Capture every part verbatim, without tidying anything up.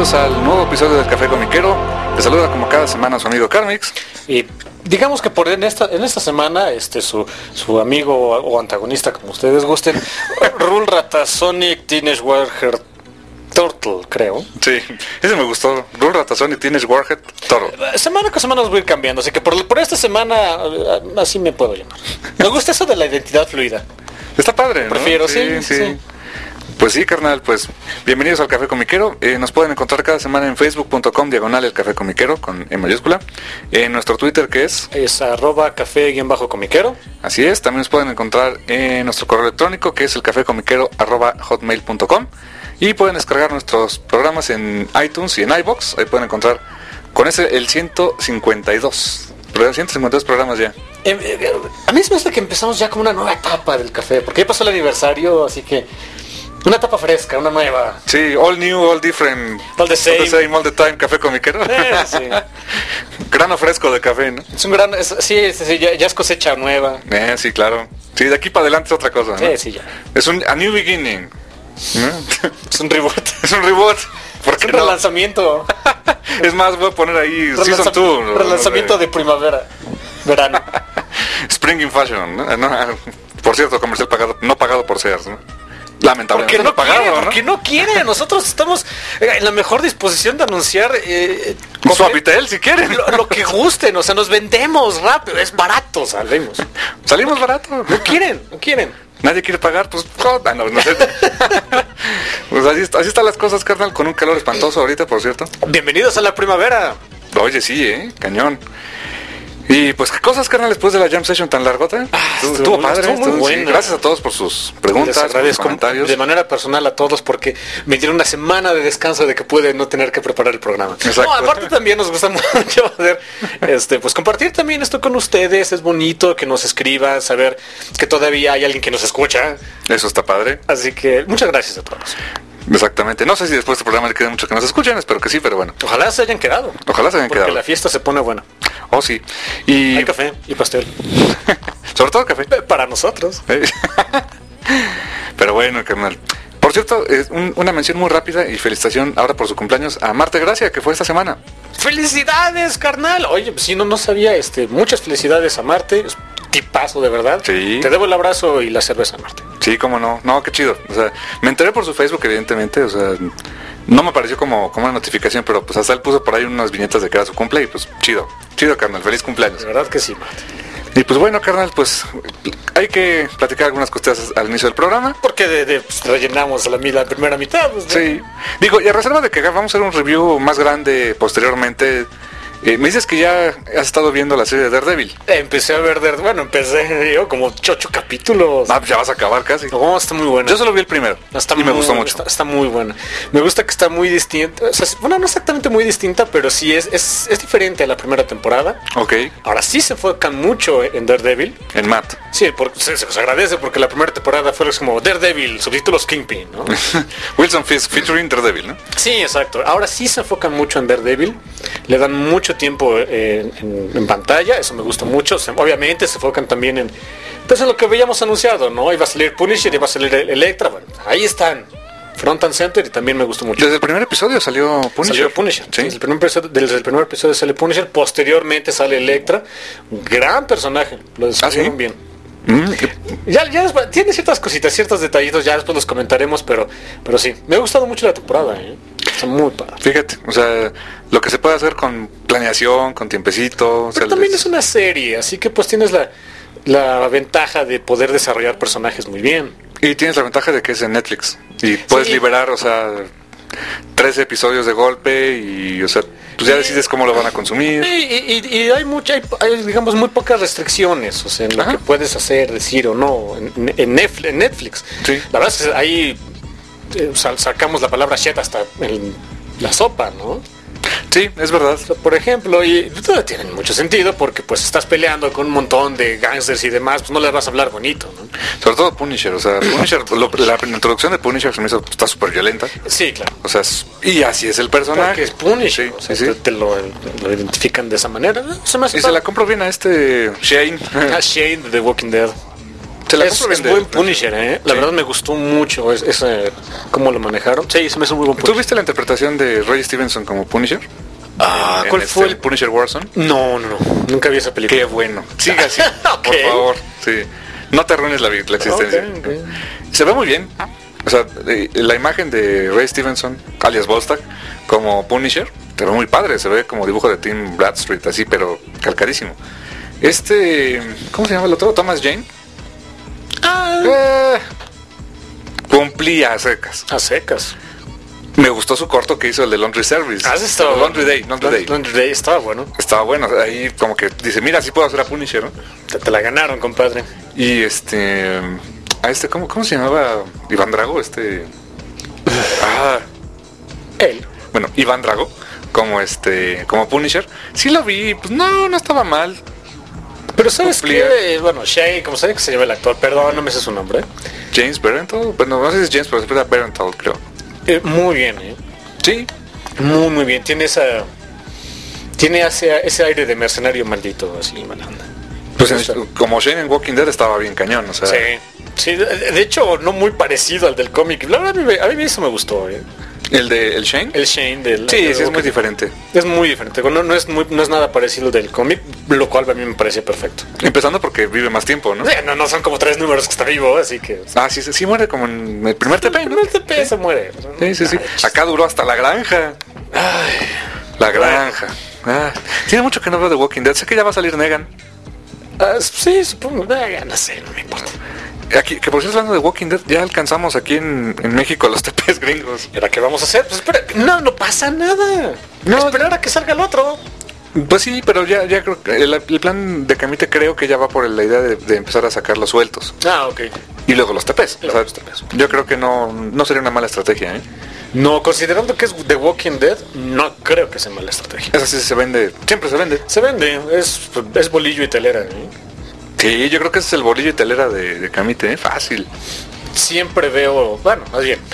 bienvenidos al nuevo episodio del Café Comiquero. Les saluda como cada semana su amigo Carmix. Y digamos que por en esta en esta semana este su su amigo o antagonista, como ustedes gusten, Rule Ratasonic Teenage Warhead Turtle, creo. Sí, ese me gustó. Rule Ratasonic Teenage Warhead Turtle. Semana con semana los voy a ir cambiando, así que por, por esta semana así me puedo llamar. Me gusta eso de la identidad fluida. Está padre, ¿no? Prefiero, sí, sí, sí. Pues sí, carnal, pues bienvenidos al Café Comiquero. Eh, nos pueden encontrar cada semana en facebook punto com diagonal el Café Comiquero con E mayúscula. En nuestro Twitter, que es es arroba café-comiquero. Así es, también nos pueden encontrar en nuestro correo electrónico, que es el cafécomiquero arroba hotmail punto com. Y pueden descargar nuestros programas en iTunes y en iVoox. Ahí pueden encontrar con ese el ciento cincuenta y dos. ciento cincuenta y dos programas ya. Eh, eh, a mí se me hace que empezamos ya como una nueva etapa del café, porque ya pasó el aniversario, así que una etapa fresca, una nueva. Sí, all new, all different, all the same, all the, same, all the time, Café Comiquero. Eh, sí. Grano fresco de café, ¿no? Es un gran, es, sí, sí, sí ya, ya es cosecha nueva. Eh, sí, claro. Sí, de aquí para adelante es otra cosa, ¿no? Sí, sí, ya. Es un a new beginning, ¿no? Es un reboot. Es un reboot. ¿Por qué es un no? relanzamiento. Es más, voy a poner ahí Season dos. Relanzamiento de primavera, verano. Spring in Fashion, ¿no? No, por cierto, comercial pagado, no pagado por Sears, ¿no? Lamentablemente porque no pagado, quiere, ¿no? Porque no quiere. Nosotros estamos en la mejor disposición de anunciar eh, Suavitel, si quieren. Lo, lo que gusten, o sea, nos vendemos rápido, es barato, salimos. Salimos barato. No quieren, no quieren. Nadie quiere pagar, pues no, no, no sé. Pues así, así están las cosas, carnal, con un calor espantoso ahorita, por cierto. Bienvenidos a la primavera. Oye, sí, eh, cañón. Y pues qué cosas, carnal, después de la jam session tan largota. Ah, estuvo, estuvo padre, estuvo muy estuvo, buena. Sí, gracias a todos por sus preguntas, Les agradezco por sus comentarios. De manera personal a todos porque me dieron una semana de descanso de que pude no tener que preparar el programa. Exacto. No, aparte también nos gusta mucho poder este, pues compartir también esto con ustedes. Es bonito que nos escriban, saber que todavía hay alguien que nos escucha. Eso está padre. Así que muchas gracias a todos. Exactamente. No sé si después de este programa le queda mucho que nos escuchen, espero que sí, pero bueno. Ojalá se hayan quedado. Ojalá se hayan porque quedado. Porque la fiesta se pone buena. Oh, sí. Y hay café y pastel. Sobre todo café. Para nosotros. Pero bueno, carnal. Por cierto, eh, un, una mención muy rápida y felicitación ahora por su cumpleaños a Marte Gracia, que fue esta semana. ¡Felicidades, carnal! Oye, pues si no, no sabía, este, muchas felicidades a Marte. Tipazo, de verdad. Sí. Te debo el abrazo y la cerveza, Marte. Sí, cómo no. No, qué chido. O sea, me enteré por su Facebook, evidentemente. O sea, no me apareció como, como una notificación, pero pues hasta él puso por ahí unas viñetas de que era su cumple y pues chido. Chido, carnal. Feliz cumpleaños. De verdad que sí, Marte. Y pues bueno, carnal, pues hay que platicar algunas cosas al inicio del programa. Porque de, de, pues, rellenamos la, la primera mitad. Pues, sí. Digo, y a reserva de que vamos a hacer un review más grande posteriormente. Eh, me dices que ya has estado viendo la serie de Daredevil. Empecé a ver Daredevil, bueno, empecé yo como ocho capítulos. Ah, ya vas a acabar casi. No, está muy buena. Yo solo vi el primero está y muy, me gustó mucho. Está, está muy buena. Me gusta que está muy distinta. O sea, bueno, no exactamente muy distinta, pero sí es, es, es diferente a la primera temporada. Ok. Ahora sí se enfocan mucho en Daredevil. En Matt. Sí, porque, se, se os agradece porque la primera temporada fue como Daredevil, subtítulos Kingpin, ¿no? Wilson Fisk featuring Daredevil, ¿no? Sí, exacto. Ahora sí se enfocan mucho en Daredevil. Le dan mucho tiempo eh, En, en, en pantalla, eso me gusta mucho. Se, obviamente se enfocan también en pues en lo que veíamos anunciado, ¿no? Iba a salir Punisher, iba a salir Electra, bueno, ahí están, front and center, y también me gustó mucho. Desde el primer episodio salió Punisher. Salió Punisher, ¿sí? Desde el primer episodio, desde el primer episodio sale Punisher, posteriormente sale Electra, un gran personaje, lo descubrieron ¿Ah, sí? bien. Mm. Ya, ya después, tiene ciertas cositas, ciertos detallitos, ya después los comentaremos, pero, pero sí, me ha gustado mucho la temporada, ¿eh? Está muy padre. Fíjate, o sea, lo que se puede hacer con planeación, con tiempecito. Pero o sea, también les... es una serie, así que pues tienes la, la ventaja de poder desarrollar personajes muy bien. Y tienes la ventaja de que es en Netflix. Y puedes sí. liberar, o sea, trece episodios de golpe y, o sea, pues ya decides cómo lo van a consumir. Y, y, y hay mucha, hay, hay, digamos, muy pocas restricciones, o sea, en lo Ajá. que puedes hacer, decir o no, en, en Netflix. En Netflix. Sí. La verdad es que ahí eh, sacamos la palabra shit hasta en la sopa, ¿no? Sí, es verdad. O sea, por ejemplo, y todo tiene mucho sentido porque pues estás peleando con un montón de gangsters y demás, pues no les vas a hablar bonito, ¿no? Sobre todo Punisher, o sea, Punisher, lo, la, la introducción de Punisher se me hizo, está súper violenta. Sí, claro. O sea, es, y así es el personaje. Porque es Punisher, sí, o sea, sí, te, sí. te lo, lo identifican de esa manera. Se me hace y se la compro bien a este Shane. A Shane de The Walking Dead. Se la es, compro es bien de- buen Punisher, ¿eh? La Sí. verdad me gustó mucho es, ese, cómo lo manejaron. Sí, se me hizo muy buen ¿Tú Punisher. viste la interpretación de Ray Stevenson como Punisher? Ah, En- ¿cuál en fue este, el...? Punisher Warzone? No, no, no. Nunca vi esa película. Qué bueno. Siga así, Ok. por favor. Sí. No te arruines la, vi- la existencia. Ok, ok. Se ve muy bien. O sea, eh, la imagen de Ray Stevenson, alias Volstagg, como Punisher, se ve muy padre. Se ve como dibujo de Tim Bradstreet, así, pero calcadísimo. Este, ¿cómo se llama el otro? Thomas Jane. Ah, Eh, cumplía a secas. a secas. Me gustó su corto que hizo el de Laundry Service. Ah, ese estaba El Laundry bueno. Day, Laundry Day. Laundry Day estaba bueno. Estaba bueno. Ahí como que dice, mira, sí puedo hacer a Punisher, ¿no? Te, te la ganaron, compadre. Y este, a este, ¿cómo, cómo se llamaba? Iván Drago, este. Ah, Él. bueno, Iván Drago, como este, como Punisher. Sí lo vi, pues no, no estaba mal. Pero ¿sabes Cumplía. qué? Bueno, Shane, como sabe que se llama el actor, perdón, no me sé su nombre. James Berenthal, bueno, no sé si es James, pero se llama Berenthal, creo. Eh, muy bien, ¿eh? Sí, Muy, muy bien. Tiene esa... Tiene ese, ese aire de mercenario maldito, así, malanda. pues Me gusta. en- como Shane en Walking Dead estaba bien cañón, o sea. Sí. Sí, de, de hecho, no muy parecido al del cómic. La verdad, a mí, me- a mí eso me gustó, ¿eh? El de el Shane. El Shane del... Sí, del- sí, es muy diferente. Es muy diferente. No, no, es muy, no es nada parecido del cómic, lo cual a mí me parece perfecto. Empezando porque vive más tiempo, ¿no? Eh, No, no son como tres números que está vivo, así que... Ah, sí, sí, sí muere como en el primer T P, ¿no? El T P se muere. Sí, sí, sí. Ay, Acá duró hasta la granja. La granja. Ah, tiene mucho que no veo de Walking Dead. Sé que ya va a salir Negan. ah, sí, supongo. Ah, no sé, no me importa. Aquí, que por cierto, hablando de Walking Dead, ya alcanzamos aquí en, en México los T Ps gringos. ¿Y ahora qué vamos a hacer? Pues espera, no, no pasa nada. No. No, esperar a que salga el otro. Pues sí, pero ya, ya creo que el, el plan de Camite creo que ya va por la idea de, de empezar a sacar los sueltos. Ah, ok. Y luego los T Ps. Y O luego sea, los T Ps. yo creo que no, no sería una mala estrategia, ¿eh? No, considerando que es The Walking Dead, no creo que sea mala estrategia. Esa sí se vende, siempre se vende. Se vende, es, es bolillo y telera. ¿eh? Sí, yo creo que ese es el bolillo y telera de, de Camite, ¿eh? Fácil. Siempre veo, bueno, más bien,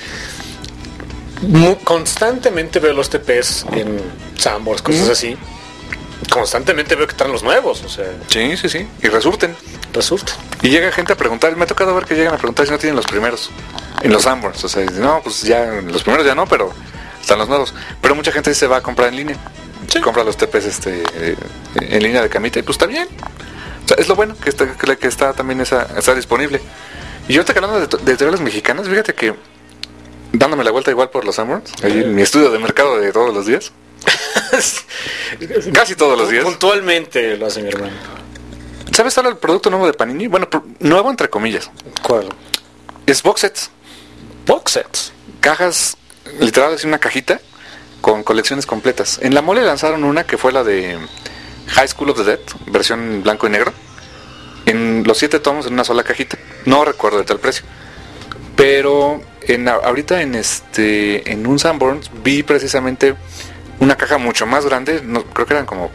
mu- constantemente veo los T Ps en Sambors, cosas Ujú. así. Constantemente veo que están los nuevos, o sea, Sí, sí, sí. Y resurten. resulta. Y llega gente a preguntar, me ha tocado ver que llegan a preguntar si no tienen los primeros en los Sanborns. O sea, dicen, no, pues ya los primeros ya no, pero están los nuevos. Pero mucha gente se va a comprar en línea. Sí. Compra los T Ps este, eh, en línea de Camita y pues está bien. O sea, es lo bueno que está, que, que está también esa, está disponible. Y ahorita que hablando de, de editoriales mexicanas, fíjate que dándome la vuelta igual por los Sanborns, ahí en mi estudio de mercado de todos los días, casi todos los días. Puntualmente lo hace mi hermano. ¿Sabes ahora el producto nuevo de Panini? Bueno, pro- nuevo entre comillas. ¿Cuál? Es box sets. Box sets. Cajas, literal, es una cajita con colecciones completas. En la mole lanzaron una que fue la de High School of the Dead, versión blanco y negro. En los siete tomos en una sola cajita. No recuerdo de tal precio. Pero en, ahorita en este en un Sanborns vi precisamente una caja mucho más grande. No, creo que eran como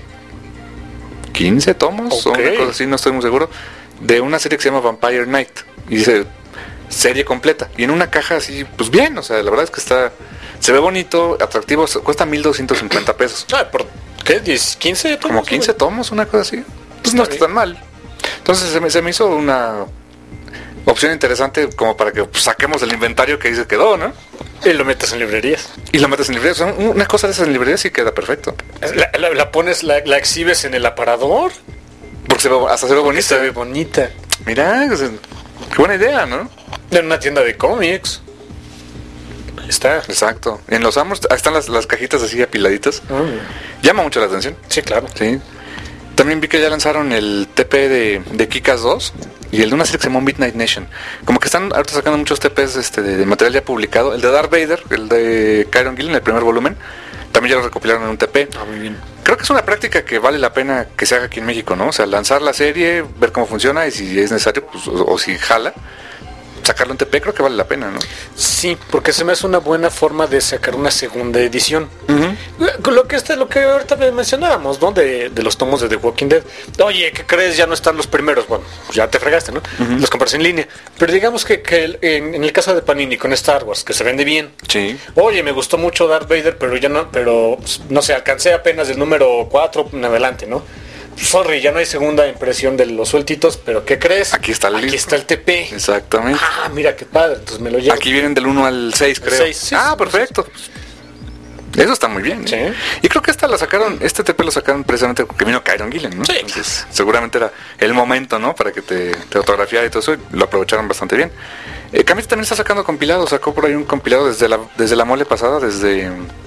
quince tomos o Ok. una cosa así, no estoy muy seguro. De una serie que se llama Vampire Knight. Y dice serie completa. Y en una caja así, pues bien, o sea, la verdad es que está. Se ve bonito, atractivo, cuesta mil doscientos cincuenta pesos. Ah, ¿por qué? ¿diez, ¿quince? Como quince tomos, una cosa así. Pues no está tan mal. Entonces se me, se me hizo una opción interesante como para que pues, saquemos el inventario que ahí se quedó, ¿no? Y lo metes en librerías. Y lo metes en librería. O sea, una cosa de esas en librería sí queda perfecto. La, la- la pones, la, la exhibes en el aparador. Porque se ve, hasta se ve Porque bonita. se ve bonita. Mira, o sea, qué buena idea, ¿no? En una tienda de cómics. Ahí está. Exacto. En los Amos están las, las cajitas así apiladitas. Llama mucho la atención. Sí, claro. Sí. También vi que ya lanzaron el T P de, de Kikas dos y el de una serie que se llama Midnight Nation. Como que están ahorita sacando muchos T Ps este, de, de material ya publicado. El de Darth Vader, el de Kyron Gillen, el primer volumen, también ya lo recopilaron en un T P. Ah, muy bien. Creo que es una práctica que vale la pena que se haga aquí en México, ¿no? O sea, lanzar la serie, ver cómo funciona y si es necesario, pues, o, o si jala, sacarlo en T P, creo que vale la pena, ¿no? Sí, porque se me hace una buena forma de sacar una segunda edición. Uh-huh. Lo que este, lo que ahorita mencionábamos, ¿no? De, de los tomos de The Walking Dead. Oye, ¿qué crees? Ya no están los primeros. Bueno, pues ya te fregaste, ¿no? Ujú. Los compras en línea. Pero digamos que, que el- en, en el caso de Panini con Star Wars, que se vende bien. Sí. Oye, me gustó mucho Darth Vader, pero ya no, pero pues, no sé, alcancé apenas el número cuatro en adelante, ¿no? sorry, ya no hay segunda impresión de los sueltitos, pero ¿qué crees? Aquí está el Aquí libro. está el T P. Exactamente. Ah, mira qué padre, entonces me lo llevo. Aquí vienen del uno al seis, creo. seis, sí, ah, sí, perfecto. Eso está muy bien. ¿eh? Sí. Y creo que esta la sacaron, este T P lo sacaron precisamente porque vino Kyron Gillen, ¿no? Sí. Entonces, seguramente era el momento, ¿no? Para que te, te autografiara y todo eso, y lo aprovecharon bastante bien. Eh, Camita también está sacando compilados, sacó por ahí un compilado desde la, desde la mole pasada, desde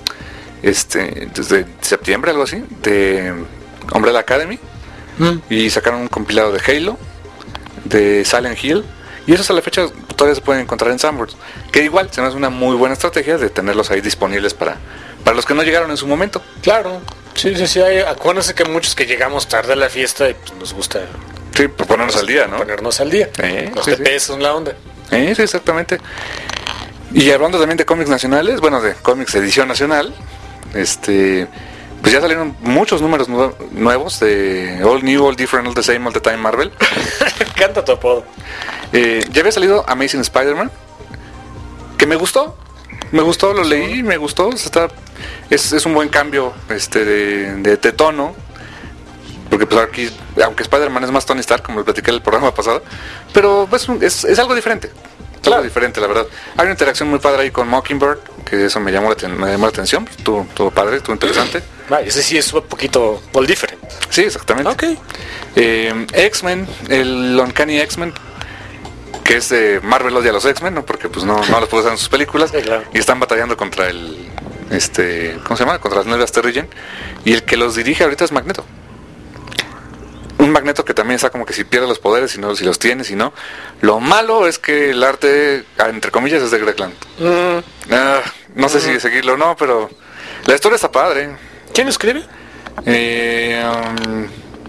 este, desde septiembre, algo así, de Umbrella Academy, Mm. y sacaron un compilado de Halo, de Silent Hill, y esos a la fecha todavía se pueden encontrar en Sanborns, que igual se me hace una muy buena estrategia de tenerlos ahí disponibles para, para los que no llegaron en su momento. Claro, sí, sí, sí. Hay, acuérdense que muchos que llegamos tarde a la fiesta y pues, nos gusta Sí, por ponernos al día, ¿no? ponernos al día. Eh, Los sí, T P son la onda. Eh, sí, exactamente. Y hablando también de cómics nacionales, bueno, de cómics edición nacional, este, pues ya salieron muchos números nue- nuevos de All New, All Different, All the Same, All the Time Marvel. Canta tu apodo. Eh, ya había salido Amazing Spider-Man, que me gustó, me gustó, lo leí, me gustó, está, es, es un buen cambio este de, de, de tono, porque pues aquí, aunque Spider-Man es más Tony Stark, como lo platiqué en el programa pasado, pero pues, es, es algo diferente, es Claro. algo diferente, la verdad. Hay una interacción muy padre ahí con Mockingbird, que eso me llamó la, ten- me llamó la atención, estuvo, estuvo padre, estuvo interesante. Ah, ese sí es un poquito all different. Sí, exactamente. Ok. Eh, X-Men, el Uncanny X-Men, que es de Marvel odia a los X-Men, ¿no? Porque pues no, no los puede usar en sus películas. Sí, claro. Y están batallando contra el, este, ¿cómo se llama? Contra las nuevas Terrigen. Y el que los dirige ahorita es Magneto. Un Magneto que también está como que si pierde los poderes, si no, si los tiene, si no. Lo malo es que el arte, entre comillas, es de Greg Land. Mm, Ah, no sé si seguirlo o no, pero la historia está padre. ¿Quién escribe? Eh, um,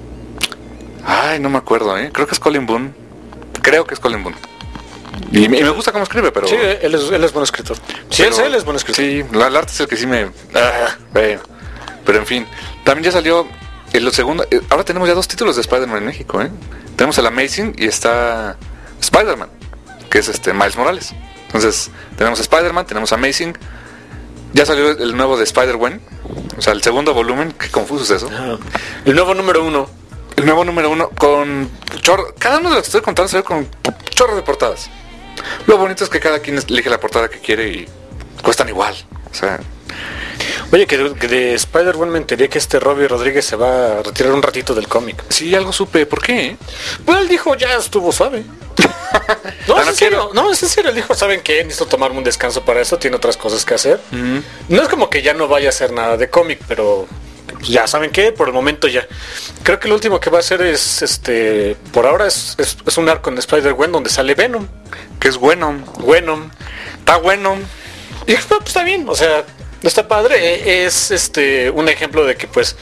ay, no me acuerdo, ¿eh? Creo que es Colin Boone. Creo que es Colin Boone. Y me, y me gusta cómo escribe, pero... Sí, él es, él es buen escritor. Sí, pero- él, él es buen escritor. Sí, la- el arte es el que sí me... ah, bueno. Pero en fin. También ya salió el segundo... eh, Ahora tenemos ya dos títulos de Spider-Man en México, ¿eh? Tenemos el Amazing y está Spider-Man, que es este Miles Morales. Entonces, tenemos Spider-Man, tenemos Amazing. Ya salió el nuevo de Spider-Gwen. O sea, el segundo volumen. Qué confuso es eso. Ah, el nuevo número uno. El nuevo número uno con chorro. Cada uno de los que estoy contando se ve con chorro de portadas. Lo bonito es que cada quien elige la portada que quiere y cuestan igual. O sea, Oye, que de, que de Spider-Man me enteré que este Robbie Rodríguez se va a retirar un ratito del cómic. sí, algo supe. ¿Por qué? Pues él dijo, ya estuvo suave. No, Ah, es no en serio, quiero. no, es en serio. Él dijo, ¿saben qué? Necesito tomarme un descanso para eso, tiene otras cosas que hacer. No es como que ya no vaya a hacer nada de cómic, pero pues, ya saben qué, por el momento ya. Creo que lo último que va a hacer es, este, por ahora es, es, es un arco en Spider-Gwen donde sale Venom. Que es bueno. Venom. Está bueno. Y no, pues está bien, o sea, está padre. E- Es este un ejemplo de que pues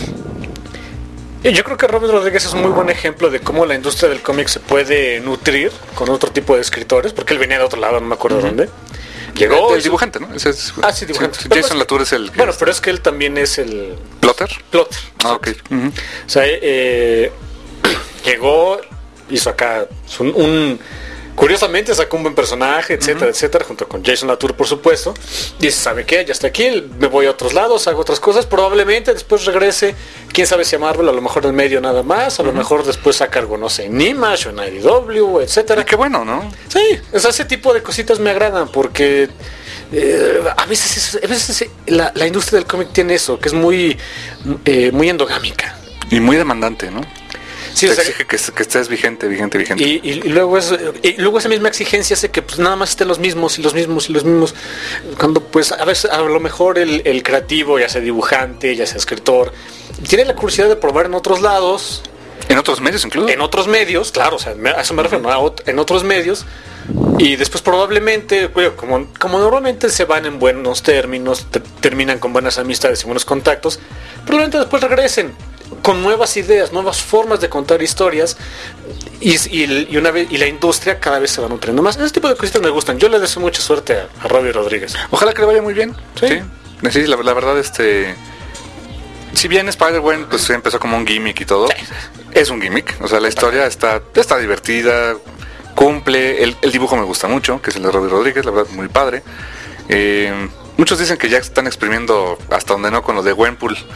yo creo que Robert Rodríguez es un muy buen ejemplo de cómo la industria del cómic se puede nutrir con otro tipo de escritores, porque él venía de otro lado, no me acuerdo dónde. Llegó El y- dibujante, ¿no? Ese es, Ah, sí, dibujante. sí, Pero Jason es- Latour es el que Bueno, es pero es que él también es el plotter. plotter. Ah, ok. Ujú. O sea, eh, llegó, hizo acá un, un- curiosamente sacó un buen personaje, etcétera, etcétera, junto con Jason Latour, por supuesto. Dice, ¿sabe qué? Ya está aquí, me voy a otros lados, hago otras cosas, probablemente después regrese, quién sabe si a Marvel, a lo mejor en medio nada más, a lo mejor después saca algo, no sé, en Image o en I D W, etcétera. Y qué bueno, ¿no? Sí, o sea, ese tipo de cositas me agradan porque eh, a veces, es- a veces la, la industria del cómic tiene eso, que es muy, eh, muy endogámica. Y muy demandante, ¿no? Sí, Te o sea, exige que, que estés vigente, vigente, vigente. y, y- y luego es, y luego esa misma exigencia hace que pues nada más estén los mismos y los mismos y los mismos, cuando pues a veces a lo mejor el, el creativo, ya sea dibujante, ya sea escritor, tiene la curiosidad de probar en otros lados, En otros medios incluso. en otros medios, claro, o sea, me- a eso me refiero, ¿no? A ot- en otros medios, y después probablemente, bueno, como, como normalmente se van en buenos términos, te- terminan con buenas amistades y buenos contactos, probablemente después regresen con nuevas ideas, nuevas formas de contar historias, y, y- y una vez y la industria cada vez se va nutriendo más. Ese tipo de cositas me gustan. Yo le deseo mucha suerte a, a Robbie Rodríguez. Ojalá que le vaya muy bien. Sí. Sí. Sí, la, la verdad, este... Si bien Spider-Man pues empezó como un gimmick y todo, es un gimmick. O sea, la historia está, está divertida, cumple. El, el dibujo me gusta mucho, que es el de Robbie Rodríguez, la verdad, muy padre. Eh, muchos dicen que ya están exprimiendo hasta donde no con lo de Gwenpool.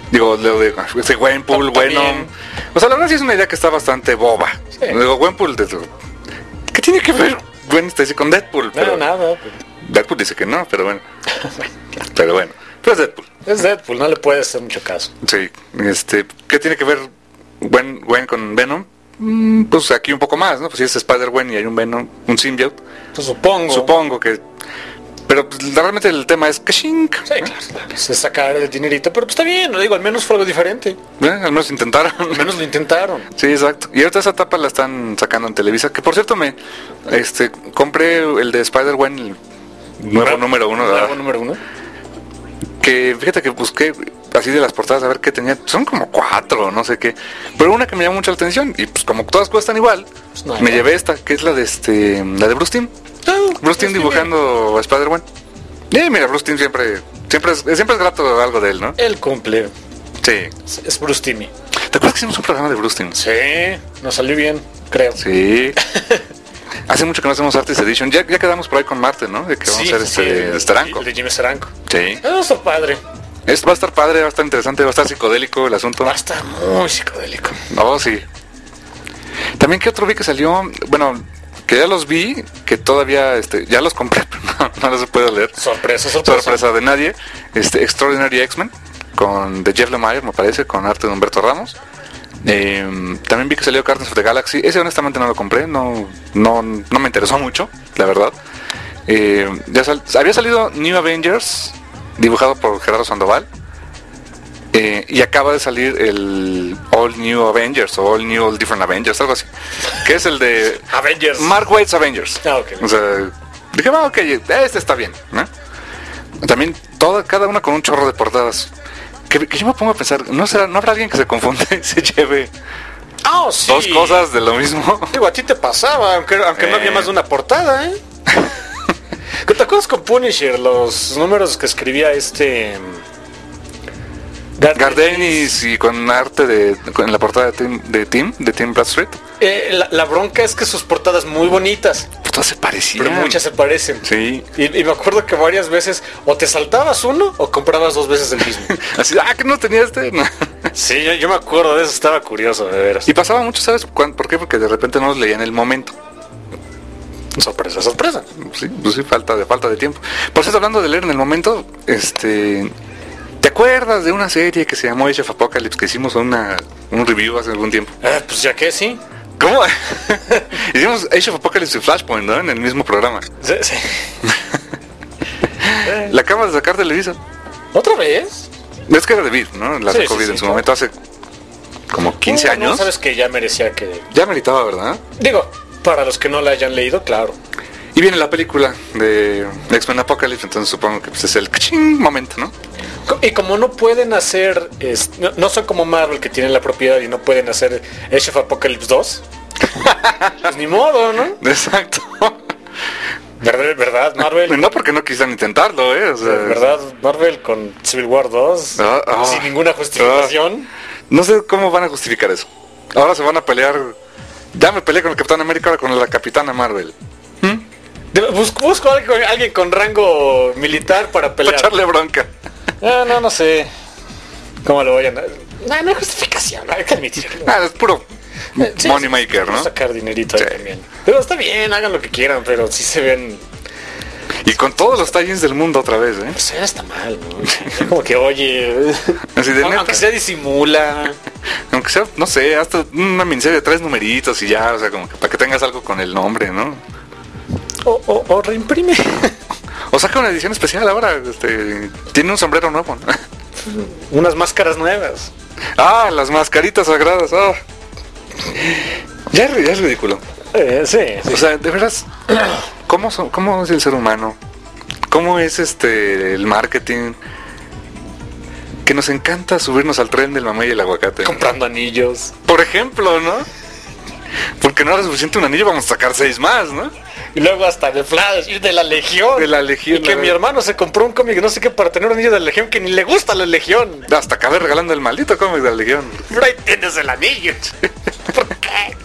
Digo, lo de ese Gwenpool, Venom. O sea, la verdad sí es una idea que está bastante boba. Sí. Digo, Gwenpool, ¿qué tiene que ver Gwen Stacy con Deadpool? Pero, no, nada. Pero... Deadpool dice que no, pero bueno. Pero bueno, pero es Deadpool. Es Deadpool, no le puede hacer mucho caso. Sí, este, ¿qué tiene que ver Gwen, Gwen con Venom? Mm, pues aquí un poco más, ¿no? Pues si es Spider-Gwen y hay un Venom, un symbiote. Pues supongo. Supongo que... Pero pues, realmente el tema es cashing. Sí, ¿eh? Claro, claro. Se sacar el dinerito, pero pues está bien, lo digo, al menos fue algo diferente. ¿Eh? Al menos intentaron. Al menos lo intentaron. Sí, exacto. Y ahorita esa etapa la están sacando en Televisa, que por cierto me este compré el de Spider-Gwen, el nuevo número uno. Nuevo número uno. Que fíjate que busqué así de las portadas a ver qué tenía. Son como cuatro, no sé qué. Pero una que me llamó mucho la atención, y pues como todas cuestan igual, pues no, me no. llevé esta, que es la de este la de Bruce Timm. Oh, Bruce Timm dibujando a Spider-Man. Y mira, Bruce Timm siempre, siempre es, siempre es grato algo de él, ¿no? Él cumple. Sí. Es Bruce Timm. ¿Te acuerdas que hicimos un programa de Bruce Timm? Sí, nos salió bien, creo. Sí. Hace mucho que no hacemos Artist Edition. Ya, ya quedamos por ahí con Marte, ¿no? De que vamos sí, a hacer sí, este el, Steranko. El de Jimmy Steranko. Sí. Va a estar padre. Esto va a estar padre, va a estar interesante, va a estar psicodélico el asunto. Va a estar muy psicodélico. Oh, sí. También, ¿qué otro vi que salió? Bueno, que ya los vi, que todavía, este, ya los compré, pero no, no los puedo leer. Sorpresa, sorpresa. Sorpresa de nadie. Este, Extraordinary X-Men, con de Jeff Lemire, me parece, con arte de Humberto Ramos. Eh, también vi que salió Guardians of the Galaxy. Ese honestamente no lo compré, no, no, no me interesó mucho, la verdad. Eh, ya sal, había salido New Avengers, dibujado por Gerardo Sandoval. Eh, y acaba de salir el All New Avengers o All New All Different Avengers, algo así, que es el de Avengers. Mark Waid's Avengers. Ah, okay. O sea, dije, ah, ok, este está bien, ¿no? También toda, cada una con un chorro de portadas. Que, que yo me pongo a pensar, ¿no será, no habrá alguien que se confunde y se lleve oh, sí. dos cosas de lo mismo? Digo, a ti te pasaba, aunque, aunque eh. no había más de una portada, ¿eh? ¿Te acuerdas con Punisher los números que escribía este Gardenis y con arte de con la portada de Tim de Tim de Tim Bradstreet? Eh, la, la bronca es que sus portadas muy bonitas. Pues todas se parecían. Pero muchas se parecen. Sí. Y, y me acuerdo que varias veces o te saltabas uno o comprabas dos veces el mismo. Así, ah, que no tenía este. No. Sí, yo, yo me acuerdo de eso, estaba curioso, de veras. Y pasaba mucho, ¿sabes por qué? Porque de repente no los leía en el momento. Sorpresa, sorpresa. Sí, pues sí, falta de falta de tiempo. Por eso, hablando de leer en el momento, este, ¿te acuerdas de una serie que se llamó Age of Apocalypse que hicimos una un review hace algún tiempo? Ah, pues ya que sí. ¿Cómo? Hicimos Age of Apocalypse y Flashpoint, ¿no? En el mismo programa. Sí, sí. La acabas de sacar de Televisa. ¿Otra vez? Es que era de Vid, ¿no? La sí, sacó sí, Vid sí, en su claro. momento, hace como quince no, años. No, sabes que ya merecía que... Ya meritaba, ¿verdad? Digo, para los que no la hayan leído, claro. Y viene la película de X-Men Apocalypse, entonces supongo que pues, es el cachín momento, ¿no? Y como no pueden hacer, es, no, no son como Marvel que tienen la propiedad y no pueden hacer Age of Apocalypse dos, pues ni modo, ¿no? Exacto. ¿Verdad, verdad Marvel? No, porque no quisieran intentarlo, ¿eh? O sea, ¿verdad Marvel con Civil War dos? Oh, oh, sin ninguna justificación. Oh. No sé cómo van a justificar eso. Ahora se van a pelear. Ya me peleé con el Capitán América, ahora con la Capitana Marvel. ¿Mm? Busco, busco a alguien, alguien con rango militar para pelear. Para echarle bronca. No, no, no sé. ¿Cómo lo voy a...? No, no hay justificación, hay que admitirlo. Ah, es puro eh, sí, money sí, maker, ¿no? Sacar dinerito sí. ahí también. Pero está bien, hagan lo que quieran, pero sí se ven... Y con todos los tie-ins del mundo otra vez, ¿eh? Pues ya está mal, ¿no? Como que, oye... Así de aunque sea disimula... Aunque sea, no sé, hasta una miniserie de tres numeritos y ya, o sea, como que para que tengas algo con el nombre, ¿no? O, o, o reimprime. O saca una edición especial ahora, este, tiene un sombrero nuevo, ¿no? Unas máscaras nuevas. Ah, las mascaritas sagradas, oh. Ya, ya es ridículo. Eh, sí, sí. O sea, de veras, ¿cómo, son, ¿cómo es el ser humano? ¿Cómo es este el marketing? Que nos encanta subirnos al tren del mamey y el aguacate. Comprando anillos. Por ejemplo, ¿no? Porque no era suficiente un anillo, vamos a sacar seis más, ¿no? Y luego hasta de Flash, ir de la Legión. De la Legión. Y que mi hermano se compró un cómic, no sé qué, para tener un anillo de la Legión que ni le gusta la Legión. Hasta acabé regalando el maldito cómic de la Legión. Pero ahí tienes el anillo. ¿Por qué?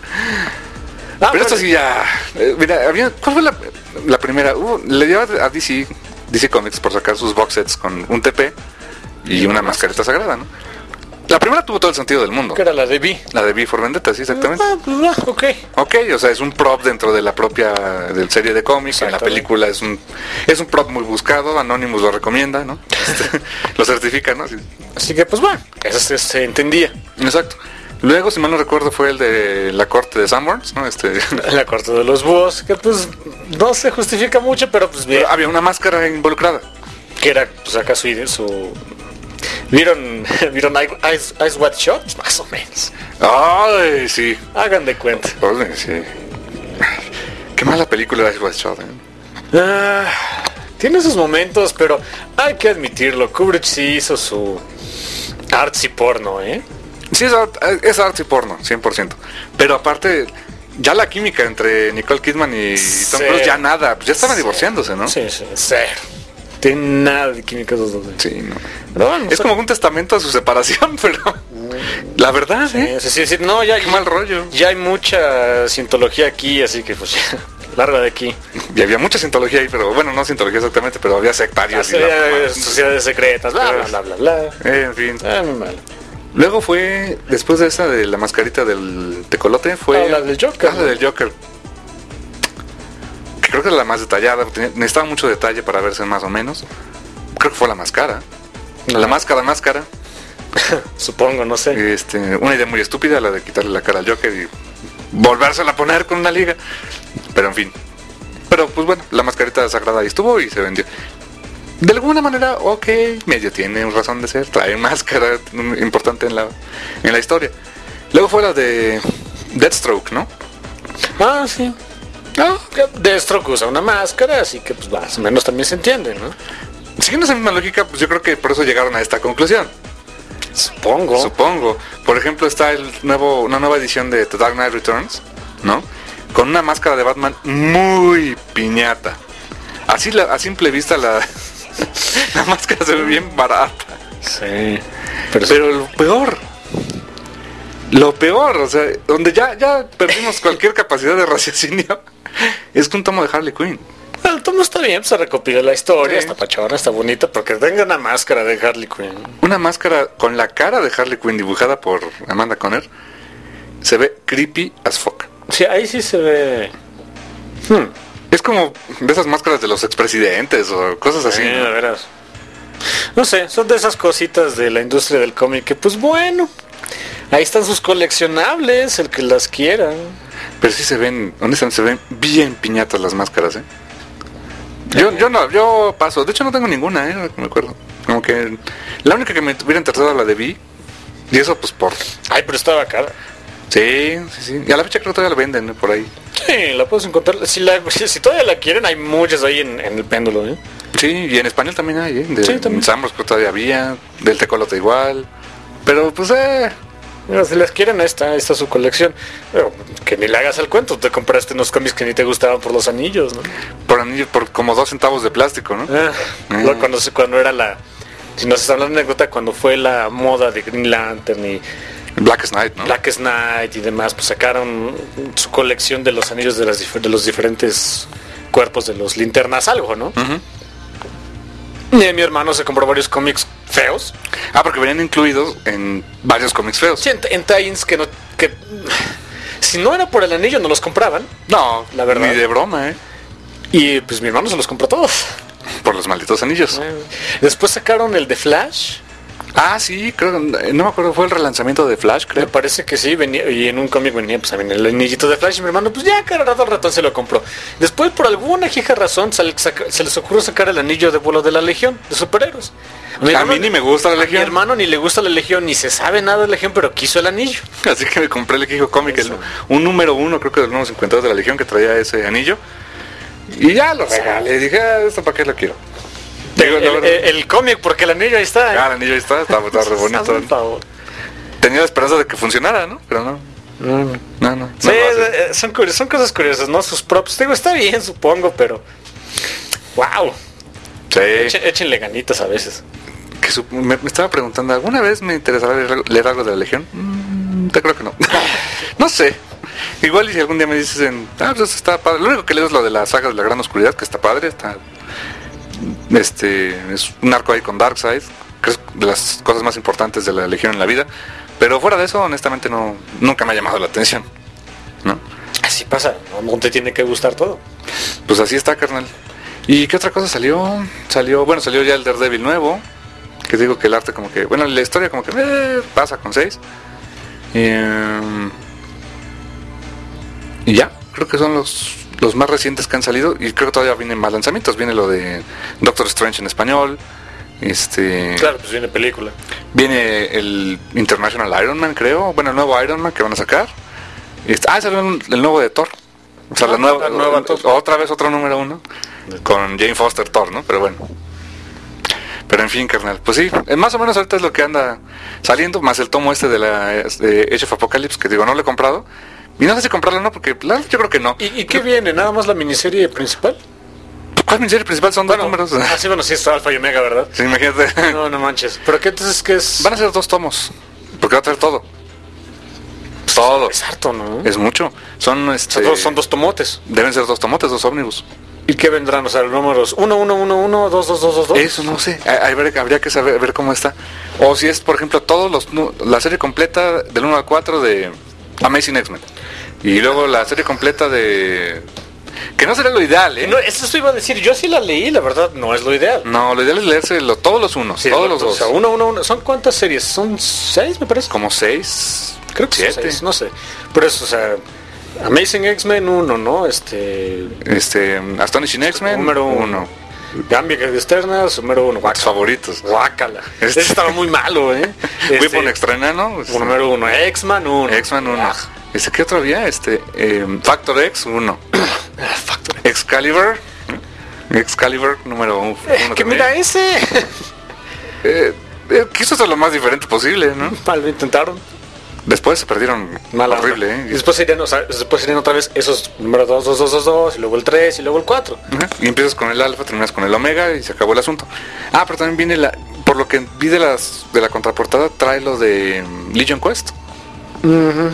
Ah, pero esto sí ya... Eh, mira, había, ¿cuál fue la, la primera? Uh, le dio a D C, D C Comics por sacar sus box sets con un T P y una mascarita sagrada, ¿no? La primera tuvo todo el sentido del mundo. Que era la de V. La de V for Vendetta, sí, exactamente. Ah, pues, ah, ok. Ok, o sea, es un prop dentro de la propia del serie de cómics. En la película es un es un prop muy buscado. Anonymous lo recomienda, ¿no? Este, lo certifica, ¿no? Así. Así que, pues bueno, eso se, se entendía. Exacto. Luego, si mal no recuerdo, fue el de la corte de Sanborns, ¿no? Este... La corte de los búhos, que pues no se justifica mucho, pero pues bien. Pero había una máscara involucrada. Que era, pues acá su... su... ¿Vieron, ¿vieron Ice, Ice White Shot? Más o menos. Ay, sí. Hagan de cuenta. Oye, sí. Qué mala película era Ice White Shot, ¿eh? Ah, tiene sus momentos, pero hay que admitirlo. Kubrick sí hizo su artsy porno, ¿eh? Sí, es, art, es artsy porno, cien por ciento. Pero aparte, ya la química entre Nicole Kidman y Tom Cruise, ya nada. Pues ya estaban cero. divorciándose, ¿no? Sí, sí, cero. Tiene nada de química esos dos. Sí, no. Pero bueno, es o sea, como un testamento a su separación, pero... La verdad, sí, ¿eh? sí, sí, sí, no, ya, Qué mal rollo. Ya hay mucha cientología aquí, así que pues ya, larga de aquí. Y había mucha cientología ahí, pero bueno, no cientología exactamente, pero había sectarios. Ah, y la... sociedades secretas, bla, bla, bla, bla, bla. Eh, en fin. Ah, muy mal. Luego fue, después de esa de la mascarita del tecolote, fue... Ah, la del Joker. Ah, la del Joker. Que creo que era la más detallada, tenía- necesitaba mucho detalle para verse más o menos. Creo que fue la máscara. No. La máscara, máscara. Supongo, no sé. Este, una idea muy estúpida, la de quitarle la cara al Joker y volvérsela a poner con una liga. Pero en fin. Pero pues bueno, la mascarita sagrada ahí estuvo y se vendió. De alguna manera, ok, medio tiene razón de ser. Trae máscara importante en la, en la historia. Luego fue la de Deathstroke, ¿no? Ah, sí. No, Deathstroke usa una máscara, así que pues más o menos también se entiende, ¿no? siguiendo esa misma lógica, pues yo creo que por eso llegaron a esta conclusión. Supongo. Supongo. Por ejemplo, está el nuevo, una nueva edición de The Dark Knight Returns, ¿no? Con una máscara de Batman muy piñata. Así la, a simple vista la, la máscara se ve bien barata. Sí. Pero, pero lo peor, lo peor, o sea, donde ya, ya perdimos cualquier capacidad de raciocinio, es que un tomo de Harley Quinn. El tomo está bien, se recopila la historia, Sí. está pachona, está bonita, porque tenga una máscara de Harley Quinn. Una máscara con la cara de Harley Quinn dibujada por Amanda Conner. Se ve creepy as fuck. Sí, ahí sí se ve. Hmm. Es como de esas máscaras de los expresidentes o cosas así, Sí, ¿no? de veras. No sé, son de esas cositas de la industria del cómic que pues bueno, ahí están sus coleccionables, el que las quiera. Pero sí se ven, honestamente se ven bien piñatas las máscaras, ¿eh? Yo, yo no, yo paso. De hecho no tengo ninguna, ¿eh? Me acuerdo. Como que la única que me tuviera interesada la de Vi. Y eso pues por... Ay, pero estaba cara. Sí, sí, sí. Y a la fecha creo que todavía la venden, ¿eh? Por ahí. Sí, la puedes encontrar. Si, la, si, si todavía la quieren, hay muchas ahí en, en el péndulo, ¿eh? Sí, y en español también hay, ¿eh? De, Sí, también. En Sambros creo que todavía había. Del Tecolote igual. Pero pues eh... Mira, si las quieren, ahí está, ahí está su colección. Pero que ni le hagas al cuento, te compraste unos cómics que ni te gustaban por los anillos, ¿no? por anillo, por como dos centavos de plástico, ¿no? Ah, Ah. lo- cuando, se- cuando era la... Si nos están hablando de anécdota, cuando fue la moda de Green Lantern y Black Knight, ¿no? Black Knight y demás, pues sacaron su colección de los anillos de, las, dif- de los diferentes cuerpos de los linternas algo, ¿no? Ujú. Y mi hermano se compró varios cómics feos. Ah, porque venían incluidos en varios cómics feos. Sí, en, en tie-ins que no... Que, si no era por el anillo, no los compraban. No, La verdad. ni de broma, ¿eh? Y pues mi hermano se los compró todos. Por los malditos anillos. Después sacaron el de Flash. Ah, sí, creo que, no me acuerdo, fue el relanzamiento de Flash, Me creo. parece que sí, venía, y en un cómic venía pues también el anillito de Flash y mi hermano, pues ya cada rato al ratón se lo compró. Después por alguna hija razón sal- saca- se les ocurrió sacar el anillo de vuelo de la Legión, de superhéroes. mi A hermano- mí ni me gusta la a mi Legión. hermano ni le gusta la Legión, ni se sabe nada de la Legión, pero quiso el anillo. Así que me compré el equipo cómic, el- Eso. un número uno, creo que de los nuevos cincuenta de la Legión, que traía ese anillo. Y ya lo regalé. Dije, ah, ¿esto para qué lo quiero? Digo, El, la el- verdad- el- el cómic, porque el anillo ahí está. ¿eh? Ah, el anillo ahí está, está, está re Hazme bonito. un favor. Tenía la esperanza de que funcionara, ¿no? Pero no. No, no. Sí, no lo hace. eh, son, curi- son cosas curiosas, ¿no? Sus props. Digo, está bien, supongo, pero... ¡Wow! Sí. Echen- échenle ganitas a veces. Que su- me, me estaba preguntando, ¿alguna vez me interesará leer, algo- leer algo de la Legión? Mm, te creo que no. No sé. Igual y si algún día me dices, en, ah, pues eso está padre. Lo único que leo es lo de la saga de la Gran Oscuridad, que está padre, está... Este, es un arco ahí con Darkseid, creo de las cosas más importantes de la Legión en la vida. Pero fuera de eso, honestamente, no nunca me ha llamado la atención, ¿no? Así pasa, no te tiene que gustar todo. Pues así está, carnal. ¿Y qué otra cosa salió? Salió, bueno, salió ya el Daredevil nuevo. Que digo que el arte como que, bueno, la historia como que eh, pasa con seis. Eh, y ya, creo que son los, los más recientes que han salido. Y creo que todavía vienen más lanzamientos. Viene lo de Doctor Strange en español. Este, claro, pues viene película. Viene el International Iron Man, creo. Bueno, el nuevo Iron Man que van a sacar. Este, ah, salió el, el nuevo de Thor. O sea, ah, la nueva, la nueva Thor. Otra vez otro número uno. Con Jane Foster Thor, ¿no? Pero bueno. Pero en fin, carnal, pues sí, más o menos ahorita es lo que anda saliendo, más el tomo este de la de Age of Apocalypse, que digo, no lo he comprado. Y no sé si comprarlo o no, porque claro, yo creo que no. ¿Y, y qué viene? ¿Nada más la miniserie principal? ¿Cuál miniserie principal? Son bueno, dos números. Ah, sí, bueno, sí, es Alfa y Omega, ¿verdad? Sí, imagínate. No, no manches. ¿Pero qué entonces qué es? Van a ser dos tomos, porque va a traer todo. Todo. Es harto, ¿no? Es mucho. Son, este, son, dos, son dos tomotes. Deben ser dos tomotes, dos ómnibus. ¿Y qué vendrán? O sea, los números uno, uno, uno, uno, dos, dos, dos, dos, dos. Eso no sé. Habría, habría que saber ver cómo está. O si es, por ejemplo, todos los la serie completa del uno al cuatro de Amazing X-Men. Y luego la serie completa de... Que no sería lo ideal, ¿eh? No, eso iba a decir. Yo sí la leí, la verdad, no es lo ideal. No, lo ideal es leerse lo, todos los unos, sí, todos los dos. O sea, uno, uno, uno. ¿Son cuántas series? ¿Son seis, me parece? Como seis. Creo que siete. Son seis, no sé. Pero eso, o sea... Amazing X-Men uno, ¿no? Este... Este... Astonishing X-Men número uno. Gambia Externas, número uno. Guac, favoritos. Guácala. Este estaba muy malo, ¿eh? Este, Weapon Extraenano. Este, número uno. X-Men uno. X-Men uno. Ah. Este, ¿qué otro había? Este... Eh, Factor X uno. Factor X. Excalibur. Excalibur número uno. Eh, que mira ese. eh, eh, quiso ser lo más diferente posible, ¿no? Mal, lo intentaron. Después se perdieron. Mala horrible, ¿eh? Y después serían, o sea, después serían otra vez esos números dos, dos, dos, dos, dos, y luego el tres, y luego el cuatro. Uh-huh. Y empiezas con el alfa, terminas con el omega y se acabó el asunto. Ah, pero también viene la... Por lo que vi de las de la contraportada, trae lo de Legion Quest. Uh-huh.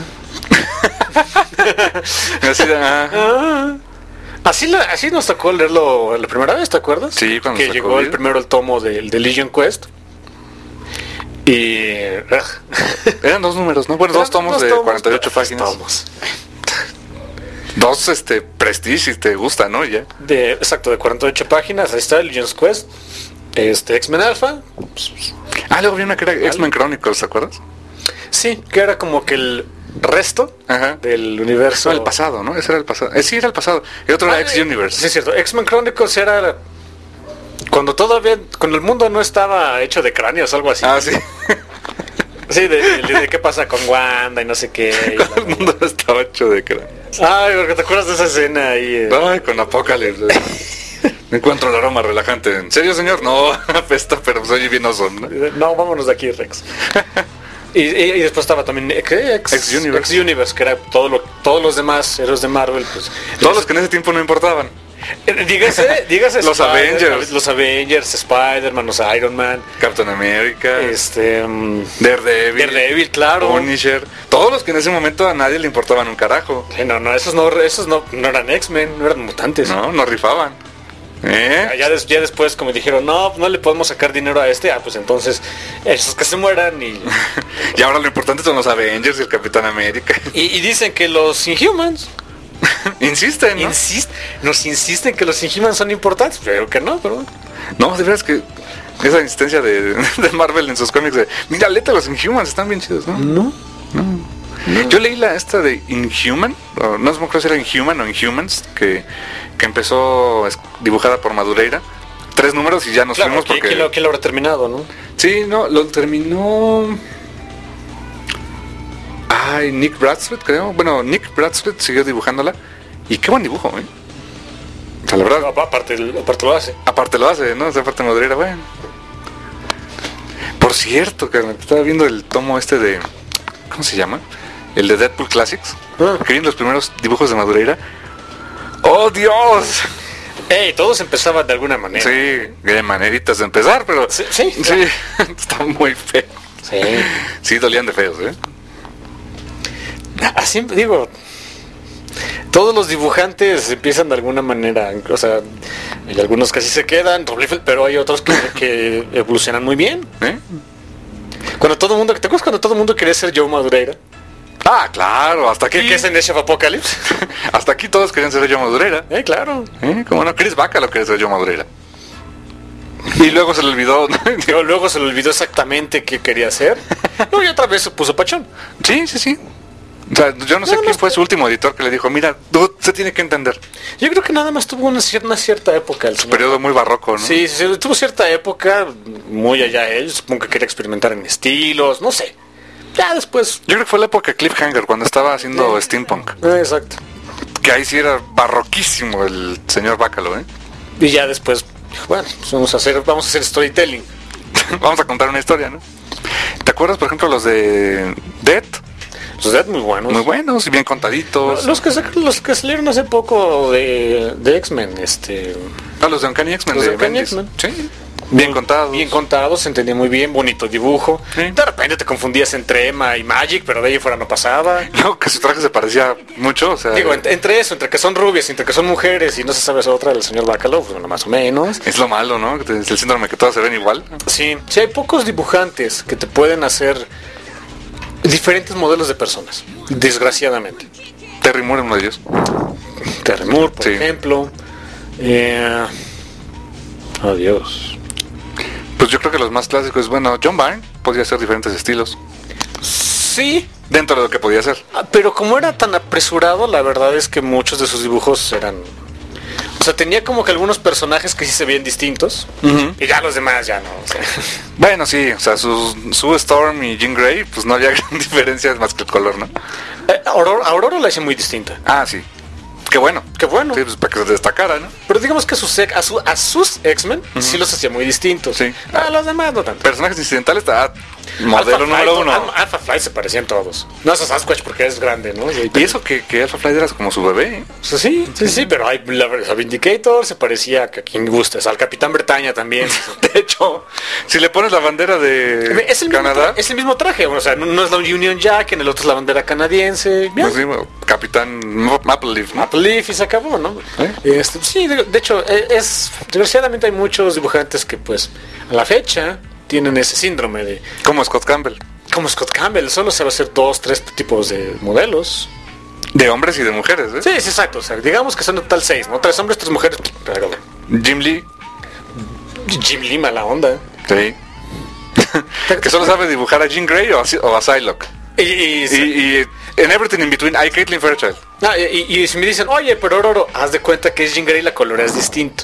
así, de, ah. Ah. Así, la, así nos tocó leerlo la primera vez, ¿te acuerdas? Sí, cuando que llegó el primero el tomo de, de Legion Quest. Y... Eran dos números, ¿no? Bueno, dos tomos dos de tomos, cuarenta y ocho páginas. Tomos. Dos, este, Prestige, si te gusta, ¿no? Ya. De, exacto, de cuarenta y ocho páginas. Ahí está Legion's Quest. Este, X-Men Alpha. Ah, luego viene una que era X-Men Chronicles, ¿te acuerdas? Sí, que era como que el resto Ajá. del universo. No, el pasado, ¿no? Ese era el pasado. Eh, sí, era el pasado. El otro ah, era X-Universe. Sí, es cierto. X-Men Chronicles era... Cuando todavía, cuando el mundo no estaba hecho de cráneos o algo así. Ah, sí. Sí, de, de, de qué pasa con Wanda y no sé qué. Cuando el mundo no estaba hecho de cráneos. Ay, porque te acuerdas de esa escena ahí. Eh? Ay, con Apocalypse. Me encuentro el aroma relajante. ¿En serio, señor? No, apesta, pero soy bien oso, ¿no? No, vámonos de aquí, Rex. y, y, y después estaba también ¿qué? X, X-Universe. X-Universe, que era todo lo, todos los demás héroes de Marvel. Pues, todos los que en ese tiempo no importaban. Dígase, dígase los Spider, Avengers, los Avengers, Spider-Man, los Iron Man, Captain America, este, um, Daredevil, Daredevil, claro, Punisher, todos los que en ese momento a nadie le importaban un carajo. Sí, no, no, esos no, esos no, no eran X-Men, no eran mutantes. No, no rifaban. ¿Eh? Ya, des, ya después como dijeron, no, no le podemos sacar dinero a este, ah, pues entonces esos que se mueran y... y ahora lo importante son los Avengers y el Capitán América. Y, y dicen que los Inhumans... Insisten, ¿no? Insist, nos insisten que los Inhumans son importantes, pero que no, pero... No, de verdad es que esa insistencia de, de Marvel en sus cómics de, mira, léete los Inhumans, están bien chidos, ¿no? No, no. no. Yo leí la esta de Inhuman, o no sé si era Inhuman o Inhumans, que, que empezó dibujada por Madureira. Tres números y ya nos claro, fuimos porque... ¿Quién lo, quién lo habrá terminado, no? Sí, no, lo terminó... Ay, Nick Bradstreet, creo. Bueno, Nick Bradstreet siguió dibujándola. Y qué buen dibujo, ¿eh? O sea, la verdad... Aparte, aparte lo hace. Aparte lo hace, ¿no? Esa parte Madureira, bueno. Por cierto, que estaba viendo el tomo este de... ¿Cómo se llama? El de Deadpool Classics. Ah. Que vienen los primeros dibujos de Madureira. ¡Oh, Dios! Ey, todos empezaban de alguna manera. Sí, de maneritas de empezar, pero... Sí, sí. Sí, claro. Está muy feo. Sí. Sí, dolían de feos, ¿eh? Así digo, todos los dibujantes empiezan de alguna manera, o sea, y algunos que sí se quedan, Rob Liefeld, pero hay otros que, que evolucionan muy bien. ¿Eh? Cuando todo el mundo, ¿te acuerdas cuando todo el mundo quería ser Joe Madureira? Ah, claro, hasta aquí. ¿Qué, qué es en Age of Apocalypse? Hasta aquí todos querían ser Joe Madureira. Eh, claro. ¿Eh? ¿Cómo no? Chris Bacalo quería ser Joe Madureira. Y luego se le olvidó. Pero luego se le olvidó exactamente qué quería hacer. Luego y otra vez se puso pachón. Sí, sí, sí. O sea, yo no sé No, quién no fue está- su último editor que le dijo, mira, tú se tiene que entender. Yo creo que nada más tuvo una cierta, una cierta época el señor. Periodo muy barroco, ¿no? Sí, sí, sí, tuvo cierta época, muy allá él, supongo que quería experimentar en estilos, no sé. Ya después... Yo creo que fue la época Cliffhanger, cuando estaba haciendo steampunk. Eh, exacto. Que ahí sí era barroquísimo el señor Bacalo, ¿eh? Y ya después, bueno, pues vamos a hacer, vamos a hacer storytelling. Vamos a contar una historia, ¿no? ¿Te acuerdas, por ejemplo, los de Dead? Los Dead muy buenos. Muy buenos y bien contaditos. Los que, sac- los que salieron hace poco de, de X-Men, este... Ah, los de Uncanny X-Men Los de de Uncanny Bendis. X-Men. Sí. Bien contados. Bien contados, se entendía muy bien, bonito dibujo. Sí. De repente te confundías entre Emma y Magic, pero de ahí fuera no pasaba. No, que su traje se parecía mucho, o sea... Digo, ent- entre eso, entre que son rubias, entre que son mujeres y no se sabe esa otra del señor Bacalo, pues bueno, más o menos. Es lo malo, ¿no? Que te- Es el síndrome que todas se ven igual. Sí, sí hay pocos dibujantes que te pueden hacer diferentes modelos de personas, desgraciadamente. Terry Moore, uno de ellos. Terry Moore, por Sí. ejemplo. Eh... Adiós. Pues yo creo que los más clásicos, bueno, John Byrne podía hacer diferentes estilos. Sí, Dentro de lo que podía hacer. ah, pero como era tan apresurado, la verdad es que muchos de sus dibujos eran... O sea, tenía como que algunos personajes que sí se veían distintos. Y ya los demás ya no. O sea. Bueno, sí, o sea, su, Sue Storm y Jean Grey, pues no había gran diferencia más que el color, ¿no? Eh, Aurora, Aurora la hice muy distinta. Ah, sí. Qué bueno. Qué bueno. Sí, pues para que se destacara, ¿no? Pero digamos que a sus, a, su- a sus X-Men sí los hacía muy distintos. Sí. A los demás no tanto. Personajes incidentales, ah, modelo Alpha número Flight, uno. Al- Alpha Flight se parecían todos. No es a Sasquatch porque es grande, ¿no? Y, Y eso que, que Alpha Flight era como su bebé, ¿eh? o sea, sí, sí, sí, pero hay la, la Vindicator se parecía a quien gustes, al Capitán Bretaña también. De hecho, si le pones la bandera de Es el, mismo Canadá, tra- es el mismo traje, o sea, no, no es la Union Jack, en el otro es la bandera canadiense. Bien. pues sí, bueno, Capitán Ma- Maple Leaf, ¿no? Maple Leaf y se acabó, ¿no? ¿Eh? Este, sí, de, de hecho, eh, es desgraciadamente hay muchos dibujantes que pues a la fecha tienen ese síndrome de Como Scott Campbell. como Scott Campbell, solo sabe hacer dos, tres tipos de modelos. De hombres y de mujeres, ¿eh? Sí, sí, exacto, o sea, digamos que son en total seis, ¿no? Tres hombres, tres mujeres, pero Jim Lee. Jim Lee, mala onda. Sí. Que solo sabe dibujar a Jean Grey o a, o a Psylocke. Y, y, Y, y en Everything in Between hay Caitlin Fairchild. ah, y- y- y si me dicen, oye, pero Ororo, haz de cuenta que es Jean Grey, la color es distinto.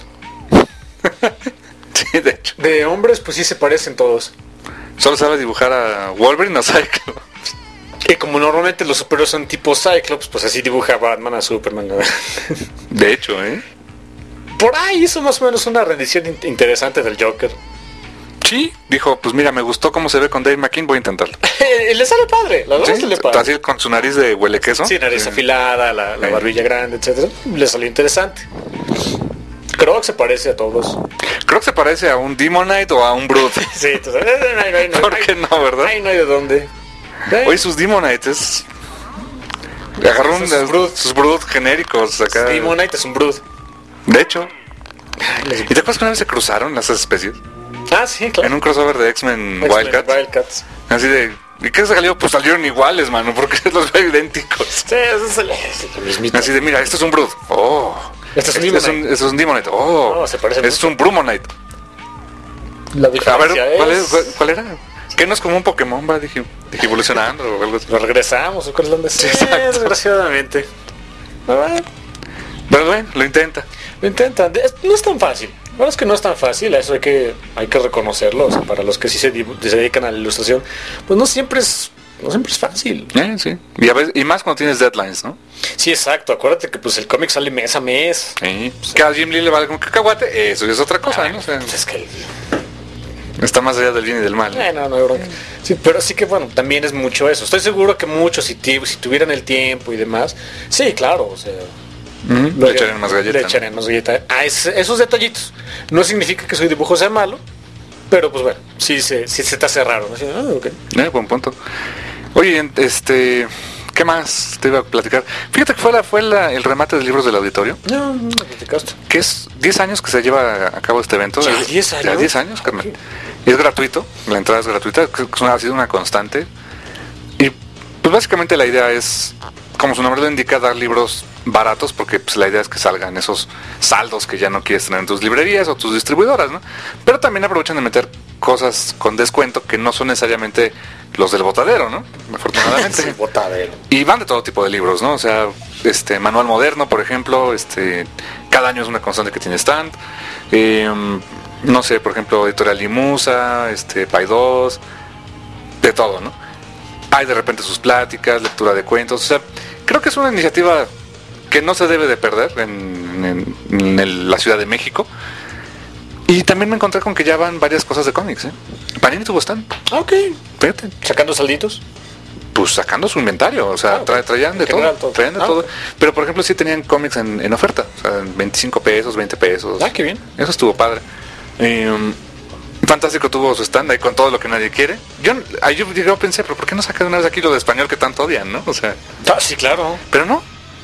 Sí, de hecho. De hombres, pues sí se parecen todos. Solo sabe dibujar a Wolverine o Cyclops. Y como normalmente los superhéroes son tipo Cyclops, pues así dibuja a Batman, a Superman. ¿no? De hecho, ¿eh? Por ahí hizo más o menos una rendición in- interesante del Joker. Sí. Dijo, pues mira, me gustó cómo se ve con Dave McKean, voy a intentarlo. Le sale padre, la verdad Sí, se le padre. así con su nariz de huele queso. Sí, nariz Sí. afilada, la, la Sí. barbilla grande, etcétera. Le salió interesante. Creo que se parece a todos. Creo que se parece a un Demonite o a un Brood. Sí, entonces, eh, no, hay- no, hay- no, ¿Por hay- qué no, verdad? Ay, no hay de dónde. Eh, Oye, sus Demonites. Agarró un, Sus Brood. sus Brood genéricos acá. Demonite es un Brood. De hecho. Ay, les- ¿Y te acuerdas que una vez se cruzaron las especies? Ah, sí, claro. En un crossover de X-Men X-Men Wildcats. Wildcats. Así de... ¿Y qué salió? Pues salieron iguales, mano, porque los veo idénticos. Sí, eso es el, es el mismito. Así de, mira, esto es un Brood. Oh. Este es un Este es un, Demonite. este es un Demonite. Oh. Oh, se parece Este es un Brumonite. La A ver, diferencia ¿cuál, es... es, cuál, cuál era? ¿Qué no es como un Pokémon, va? Dije, dije evolucionando o algo así. Lo regresamos, ¿o cuál es donde sí, exacto. desgraciadamente. Ah, Pero bueno, lo intenta. lo intentan. Es- No es tan fácil. La verdad es que no es tan fácil, eso hay que, hay que reconocerlo. O sea, para los que sí se, dibu- se dedican a la ilustración, pues no siempre es, no siempre es fácil. Eh, sí. Y, a veces, y más cuando tienes deadlines, ¿no? Sí, exacto. Acuérdate que pues el cómic sale mes a mes. Sí. Que a Jim Lee le vale como cacahuate, eso es otra cosa, ¿no? O sea, Pues es que... está más allá del bien y del mal. ¿no? Eh, no, no hay bronca. Sí, pero sí que bueno, también es mucho eso. Estoy seguro que muchos, si, ti- si tuvieran el tiempo y demás, sí, claro, o sea... Ujú. Le echarían más galleta. Le ¿no? echarían más galleta. A ese- esos detallitos. No significa que su dibujo sea malo, pero pues bueno, sí se, sí se te hace raro. ¿no? Así, ah, ok. Eh, buen punto. Oye, en- este, ¿Qué más te iba a platicar? Fíjate que fue, la, fue la, el remate de libros del auditorio. No, no me platicaste. Que es diez años que se lleva a cabo este evento. ¿Ya diez años? Ya diez años, carnal. Okay. Es gratuito, la entrada es gratuita, que es una, ha sido una constante. Y pues básicamente la idea es, como su nombre lo indica, dar libros baratos, porque pues la idea es que salgan esos saldos que ya no quieres tener en tus librerías o tus distribuidoras, ¿no? Pero también aprovechan de meter cosas con descuento que no son necesariamente los del botadero, ¿no? Afortunadamente. Sí, botadero. Y van de todo tipo de libros, ¿no? O sea, este manual moderno, por ejemplo, este cada año es una constante que tiene stand. Eh, no sé, por ejemplo, Editorial Limusa, este Paidós, de todo, ¿no? Hay de repente sus pláticas, lectura de cuentos, o sea, creo que es una iniciativa que no se debe de perder en, en, en el, la Ciudad de México. Y también me encontré con que ya van varias cosas de cómics, ¿eh? Panini tuvo stand. Ah, ok. Fíjate. ¿Sacando salditos? Pues sacando su inventario, o sea, Ah, okay. tra, traían de en todo, todo. traían de Ah, todo. okay. Pero por ejemplo sí tenían cómics en, en oferta, o sea, veinticinco pesos, veinte pesos. Ah, qué bien. Eso estuvo padre. Eh, Fantástico tuvo su stand ahí con todo lo que nadie quiere. Yo, ahí yo, yo pensé, pero ¿por qué no sacan una vez aquí lo de español que tanto odian, no? O sea, Ah, sí, claro. pero no.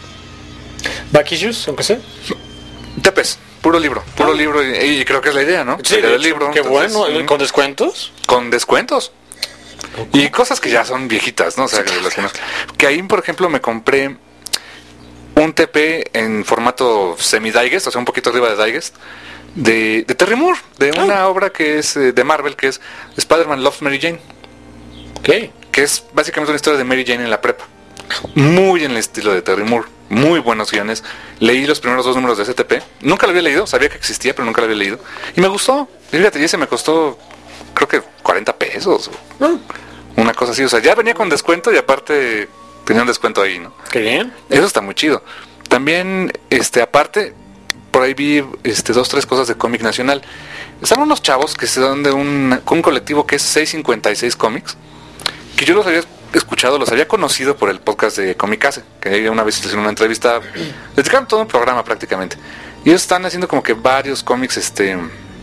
Back issues, aunque sea. Tepes, puro libro, puro Ah. libro y, y creo que es la idea, ¿no? Sí, La idea de del hecho, libro. qué entonces, bueno. mm, ¿Con descuentos? con descuentos. Y cosas que ya son viejitas, ¿no? O sea, que, las que, no- que ahí, por ejemplo, me compré un T P en formato semi-digest, o sea, un poquito arriba de digest, de, de Terry Moore, de una Ah. obra que es eh, de Marvel, que es Spider-Man Loves Mary Jane, Ok. que es básicamente una historia de Mary Jane en la prepa. Muy en el estilo de Terry Moore, muy buenos guiones. Leí los primeros dos números de ese T P, nunca lo había leído, sabía que existía, pero nunca lo había leído. Y me gustó, y fíjate, y ese me costó, creo que cuarenta pesos, o Ah, una cosa así, o sea, ya venía con descuento y aparte tenía un descuento ahí, ¿no? qué bien. Eso está muy chido. También, este, aparte, por ahí vi este, dos, tres cosas de cómic nacional. Están unos chavos que se dan de un, un colectivo que es seiscientos cincuenta y seis Comics, que yo los había escuchado, los había conocido por el podcast de Comicase, que una vez hicieron una entrevista, dedicaron todo un programa prácticamente. Y ellos están haciendo como que varios cómics, este,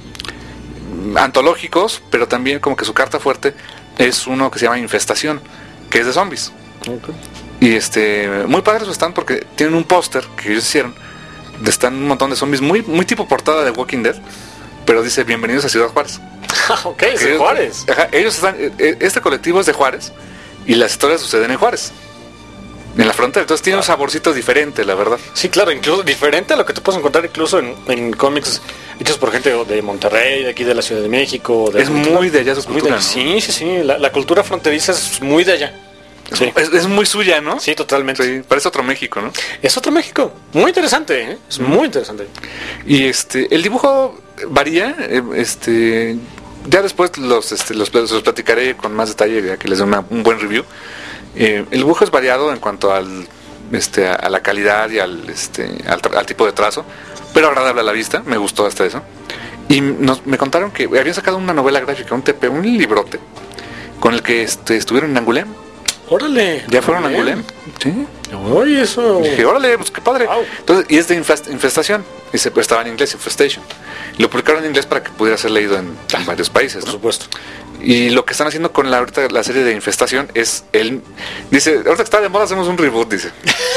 antológicos, pero también como que su carta fuerte es uno que se llama Infestación, que es de zombies. Okay. Y este, muy padres están porque tienen un póster que ellos hicieron, de están un montón de zombies, muy, muy tipo portada de Walking Dead, pero dice bienvenidos a Ciudad Juárez. Ok, es de ellos, Juárez. Ajá, ellos están, este colectivo es de Juárez y las historias suceden en Juárez, en la frontera, entonces tiene un saborcito diferente, la verdad. Sí, claro, incluso diferente a lo que te puedes encontrar incluso en, en cómics hechos por gente de Monterrey, de aquí de la Ciudad de México. De Es muy de allá su muy de- cultura, ¿no? Sí, sí, sí, la, la cultura fronteriza es muy de allá. Sí, Es, es muy suya, ¿no? sí, totalmente. Sí, parece otro México, ¿no? Es otro México, muy interesante, ¿eh? Es muy interesante. Y este, el dibujo varía, eh, este, ya después los, este, los, los platicaré con más detalle, ya que les dé una- un buen review. Eh, el dibujo es variado en cuanto al, este, a, a la calidad y al, este, al, tra- al tipo de trazo, pero agradable a la vista, me gustó hasta eso. Y nos, me contaron que habían sacado una novela gráfica, un T P, un librote, con el que este, estuvieron en Angulem. Órale. ¿Ya fueron a bien. Angulem? Sí. Oye, eso. Dije, órale, pues qué padre. Wow. Entonces, y es de infest- infestación. Y se, pues, estaba en inglés, Infestation. Y lo publicaron en inglés para que pudiera ser leído en, en varios países, Por ¿no? supuesto. Y lo que están haciendo con la, ahorita la serie de Infestación es el... Dice, ahorita que está de moda hacemos un reboot, dice.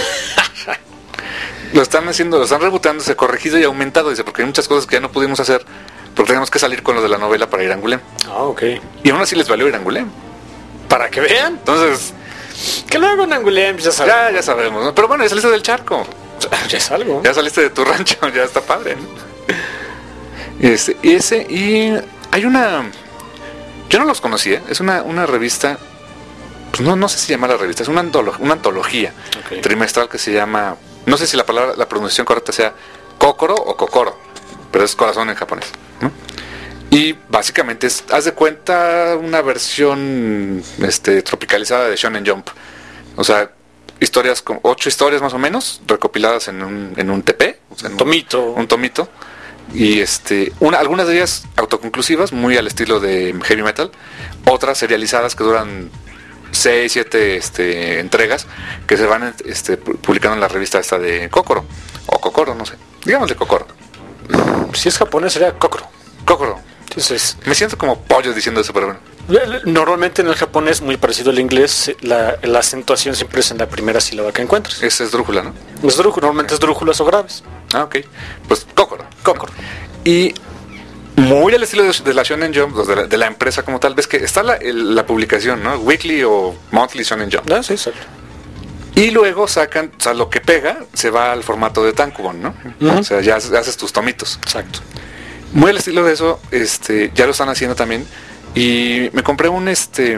Lo están haciendo, lo están rebootando, se corregido y aumentado, dice, porque hay muchas cosas que ya no pudimos hacer, porque tenemos que salir con lo de la novela para ir a Angulem. Ah, ok. Y aún así les valió ir a Angulem. Para que vean. Entonces, Que luego en Angulem ya sabes. ya, ya sabemos, ¿no? Pero bueno, ya saliste del charco. Ya es algo. Ya saliste de tu rancho, ya está padre, ¿no? Este, y ese, y hay una... Yo no los conocía, es una, una revista, pues no, no sé si llama la revista, es una, antolo- una antología Ok. trimestral que se llama, no sé si la palabra, la pronunciación correcta sea Kokoro o Kokoro, pero es corazón en japonés, ¿no? Y básicamente es, haz de cuenta, una versión este, tropicalizada de Shonen Jump. O sea, historias, con ocho historias más o menos, recopiladas en un, en un T P, o sea, en un- Tomito. un tomito. Y este, una, algunas de ellas autoconclusivas, muy al estilo de heavy metal, otras serializadas que duran seis, siete este, entregas, que se van este, pu- publicando en la revista esta de Kokoro, o Kokoro, no sé, digamos de Kokoro. Si es japonés sería Kokoro. Kokoro. Entonces, Me siento como pollo diciendo eso, pero bueno. Normalmente en el japonés, muy parecido al inglés, la, la acentuación siempre es en la primera sílaba que encuentras. Ese es drújula, ¿no? Es drújula, normalmente es drújulas o graves. Ah, ok. Pues Kokoro. Kokoro. Y muy al estilo de, de la Shonen Jump, de la, de la empresa como tal, ves que está la, el, la publicación, ¿no? Weekly o Monthly Shonen Jump. Ah, sí, exacto. Y luego sacan, o sea, lo que pega se va al formato de tankobon, ¿no? Uh-huh. O sea, ya haces, haces tus tomitos. Exacto. Muy al estilo de eso, este, ya lo están haciendo también. Y me compré un, este,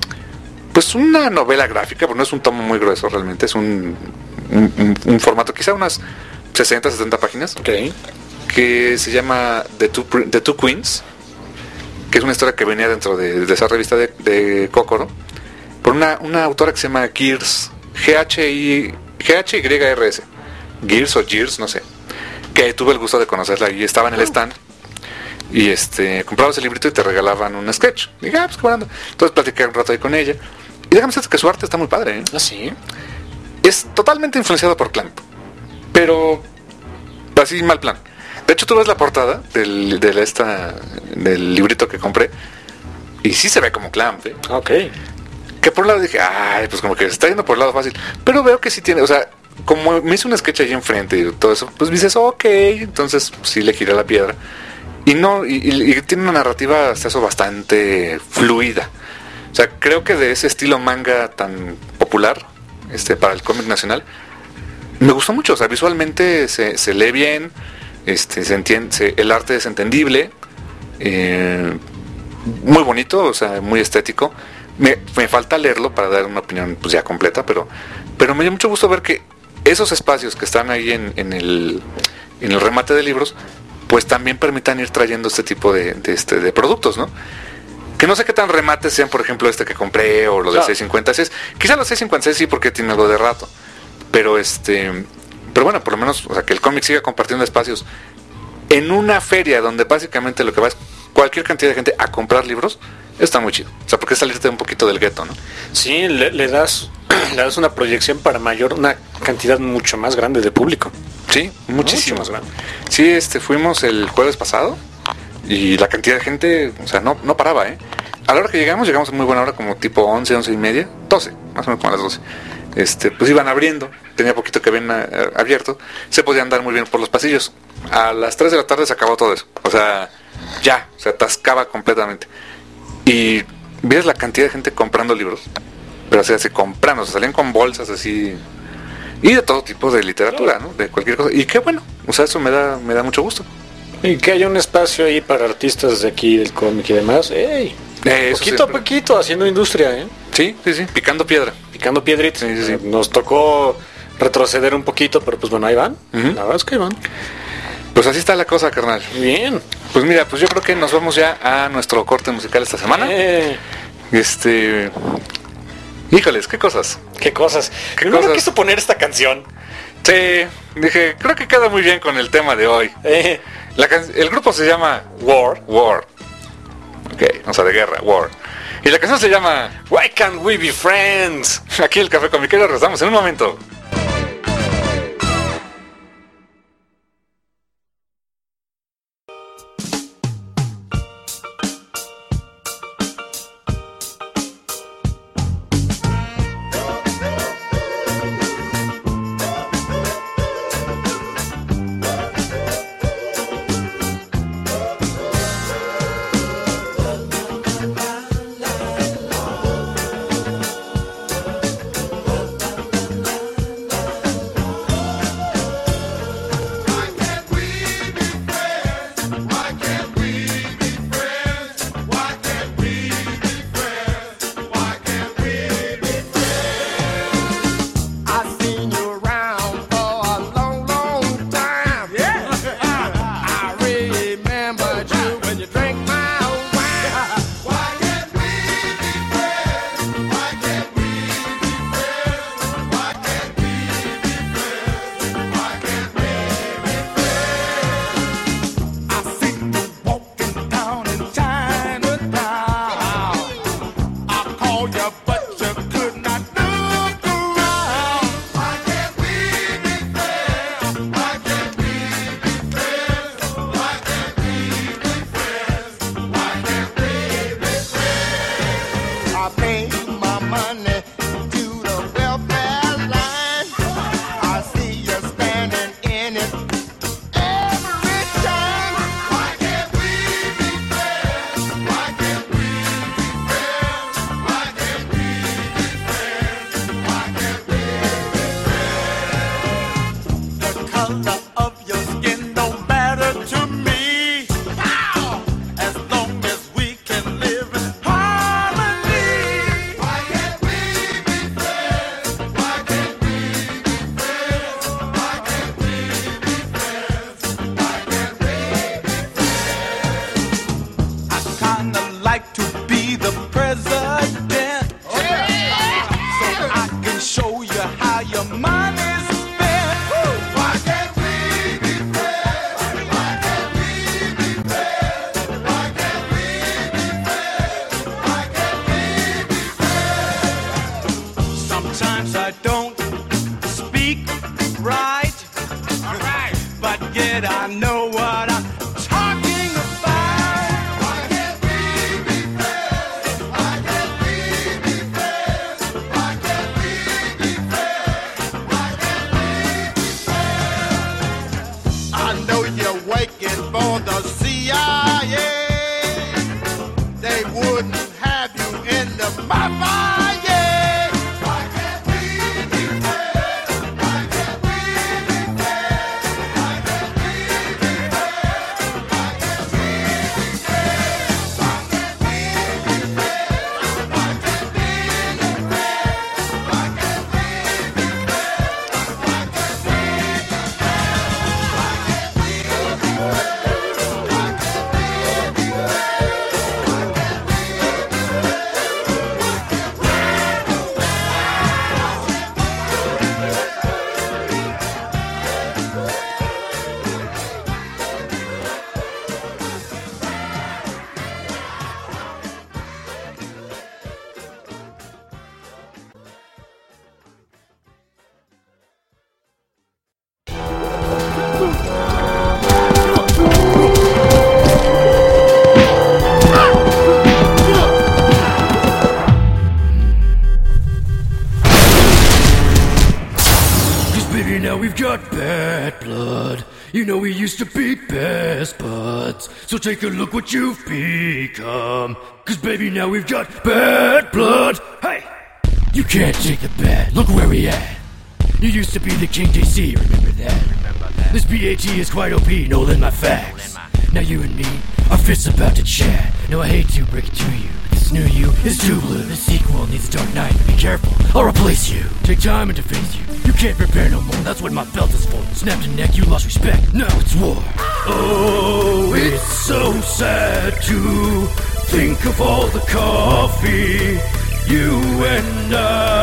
pues una novela gráfica, pero no es un tomo muy grueso realmente, es un, un, un, un formato, quizá unas sesenta, setenta páginas. Ok. Que se llama The Two, The Two Queens, que es una historia que venía dentro de, de esa revista de, de Kokoro, por una, una autora que se llama Gears, G H Y R S, Gears o Gears, no sé, que tuve el gusto de conocerla y estaba en el stand y este comprabas el librito y te regalaban un sketch. Y dije, ah, pues qué bueno. Entonces platiqué un rato ahí con ella y déjame decirte que su arte está muy padre, ¿eh? ¿Ah, sí? Es totalmente influenciado por Clamp, pero así mal plan. De hecho, tú ves la portada del, de esta, del librito que compré y sí se ve como Clamp, ¿eh? Ok. Que por un lado dije, ay, pues como que se está yendo por el lado fácil. Pero veo que sí tiene, o sea, como me hizo un sketch ahí enfrente y todo eso, pues dices, ok, entonces sí le giré la piedra. Y no, y, y, y tiene una narrativa hasta eso bastante fluida. O sea, creo que de ese estilo manga tan popular, este, para el cómic nacional, me gustó mucho. O sea, visualmente se, se lee bien, este, se entiende, se, el arte es entendible, eh, muy bonito, o sea, muy estético. Me, me falta leerlo para dar una opinión pues ya completa, pero pero me dio mucho gusto ver que esos espacios que están ahí en, en el en el remate de libros pues también permitan ir trayendo este tipo de, de este de productos, ¿no? Que no sé qué tan remates sean, por ejemplo, este que compré o lo del claro. seiscientos cincuenta y seis. Quizá los seiscientos cincuenta y seis sí porque tiene algo de rato, pero este pero bueno, por lo menos, o sea, que el cómic siga compartiendo espacios en una feria donde básicamente lo que va es cualquier cantidad de gente a comprar libros. Está muy chido, o sea, porque es salirte un poquito del gueto, ¿no? Sí, le, le das le das una proyección para mayor, una cantidad mucho más grande de público. Sí, muchísimo más grande. Sí, este, fuimos el jueves pasado y la cantidad de gente, o sea, no, no paraba, ¿eh? A la hora que llegamos, llegamos a muy buena hora, como tipo once, once y media, doce, más o menos como a las doce. Este, pues iban abriendo, tenía poquito que ven uh, abierto, se podía andar muy bien por los pasillos. A las tres de la tarde se acabó todo eso, o sea, ya, se atascaba completamente. Y ves la cantidad de gente comprando libros, pero o sea, se compran, o sea, salían con bolsas así, y de todo tipo de literatura, ¿no? De cualquier cosa, y qué bueno, o sea, eso me da, me da mucho gusto. Y que haya un espacio ahí para artistas de aquí, del cómic y demás, ¡ey! Eh, poquito siempre. a poquito, haciendo industria, ¿eh? Sí, sí, sí, picando piedra. Picando piedritas. Sí, sí, sí. Nos tocó retroceder un poquito, pero pues bueno, ahí van. Uh-huh. La verdad es que ahí van. Pues así está la cosa, carnal. Bien. Pues mira, pues yo creo que nos vamos ya a nuestro corte musical esta semana. Eh. Este... Híjoles, ¿qué cosas? ¿Qué cosas? ¿Qué Primero cosas? quiso poner esta canción. Sí, dije, creo que queda muy bien con el tema de hoy. Eh. La can... El grupo se llama War. War. Ok, o sea, de guerra, War. Y la canción se llama Why Can't We Be Friends? Aquí el Café Comiquero, rezamos en un momento. color of your skin don't matter to me. As long as we can live in harmony. Why can't we be friends? Why can't we be friends? Why can't we be friends? Why can't we be friends? I kinda like to be the president, so I can show you how your money is spent. Why can't we be friends? Why can't we be friends? Why can't we be friends? Why can't we be friends? Sometimes I don't speak right, but yet I know what I'm talking about. Why can't we be friends? Why can't we be friends? Why can't we be friends? Why can't we be friends? I know you're working for the C I A. They wouldn't have you in the mafia. Why can't we be friends? Why can't we be friends? Why can't we be friends? Why can't we be friends? Why can't we be friends? Why can't we be friends? Why can't we be friends? Why can't we Cause baby, now we've got bad blood. You know we used to be best buds. So take a look what you've become. Cause baby, now we've got bad blood. Hey! You can't take the bad, look where we at. You used to be the King J C, remember that? This B A T is quite O P, no lend my facts. Now you and me, our fists about to chat. Now I hate to break it to you, but this new you is too blue. The sequel needs a Dark Knight, be careful, I'll replace you. Take time and deface you, you can't prepare no more. That's what my belt is for. Snapped a neck, you lost respect, now it's war. Oh, it's so sad to think of all the coffee you and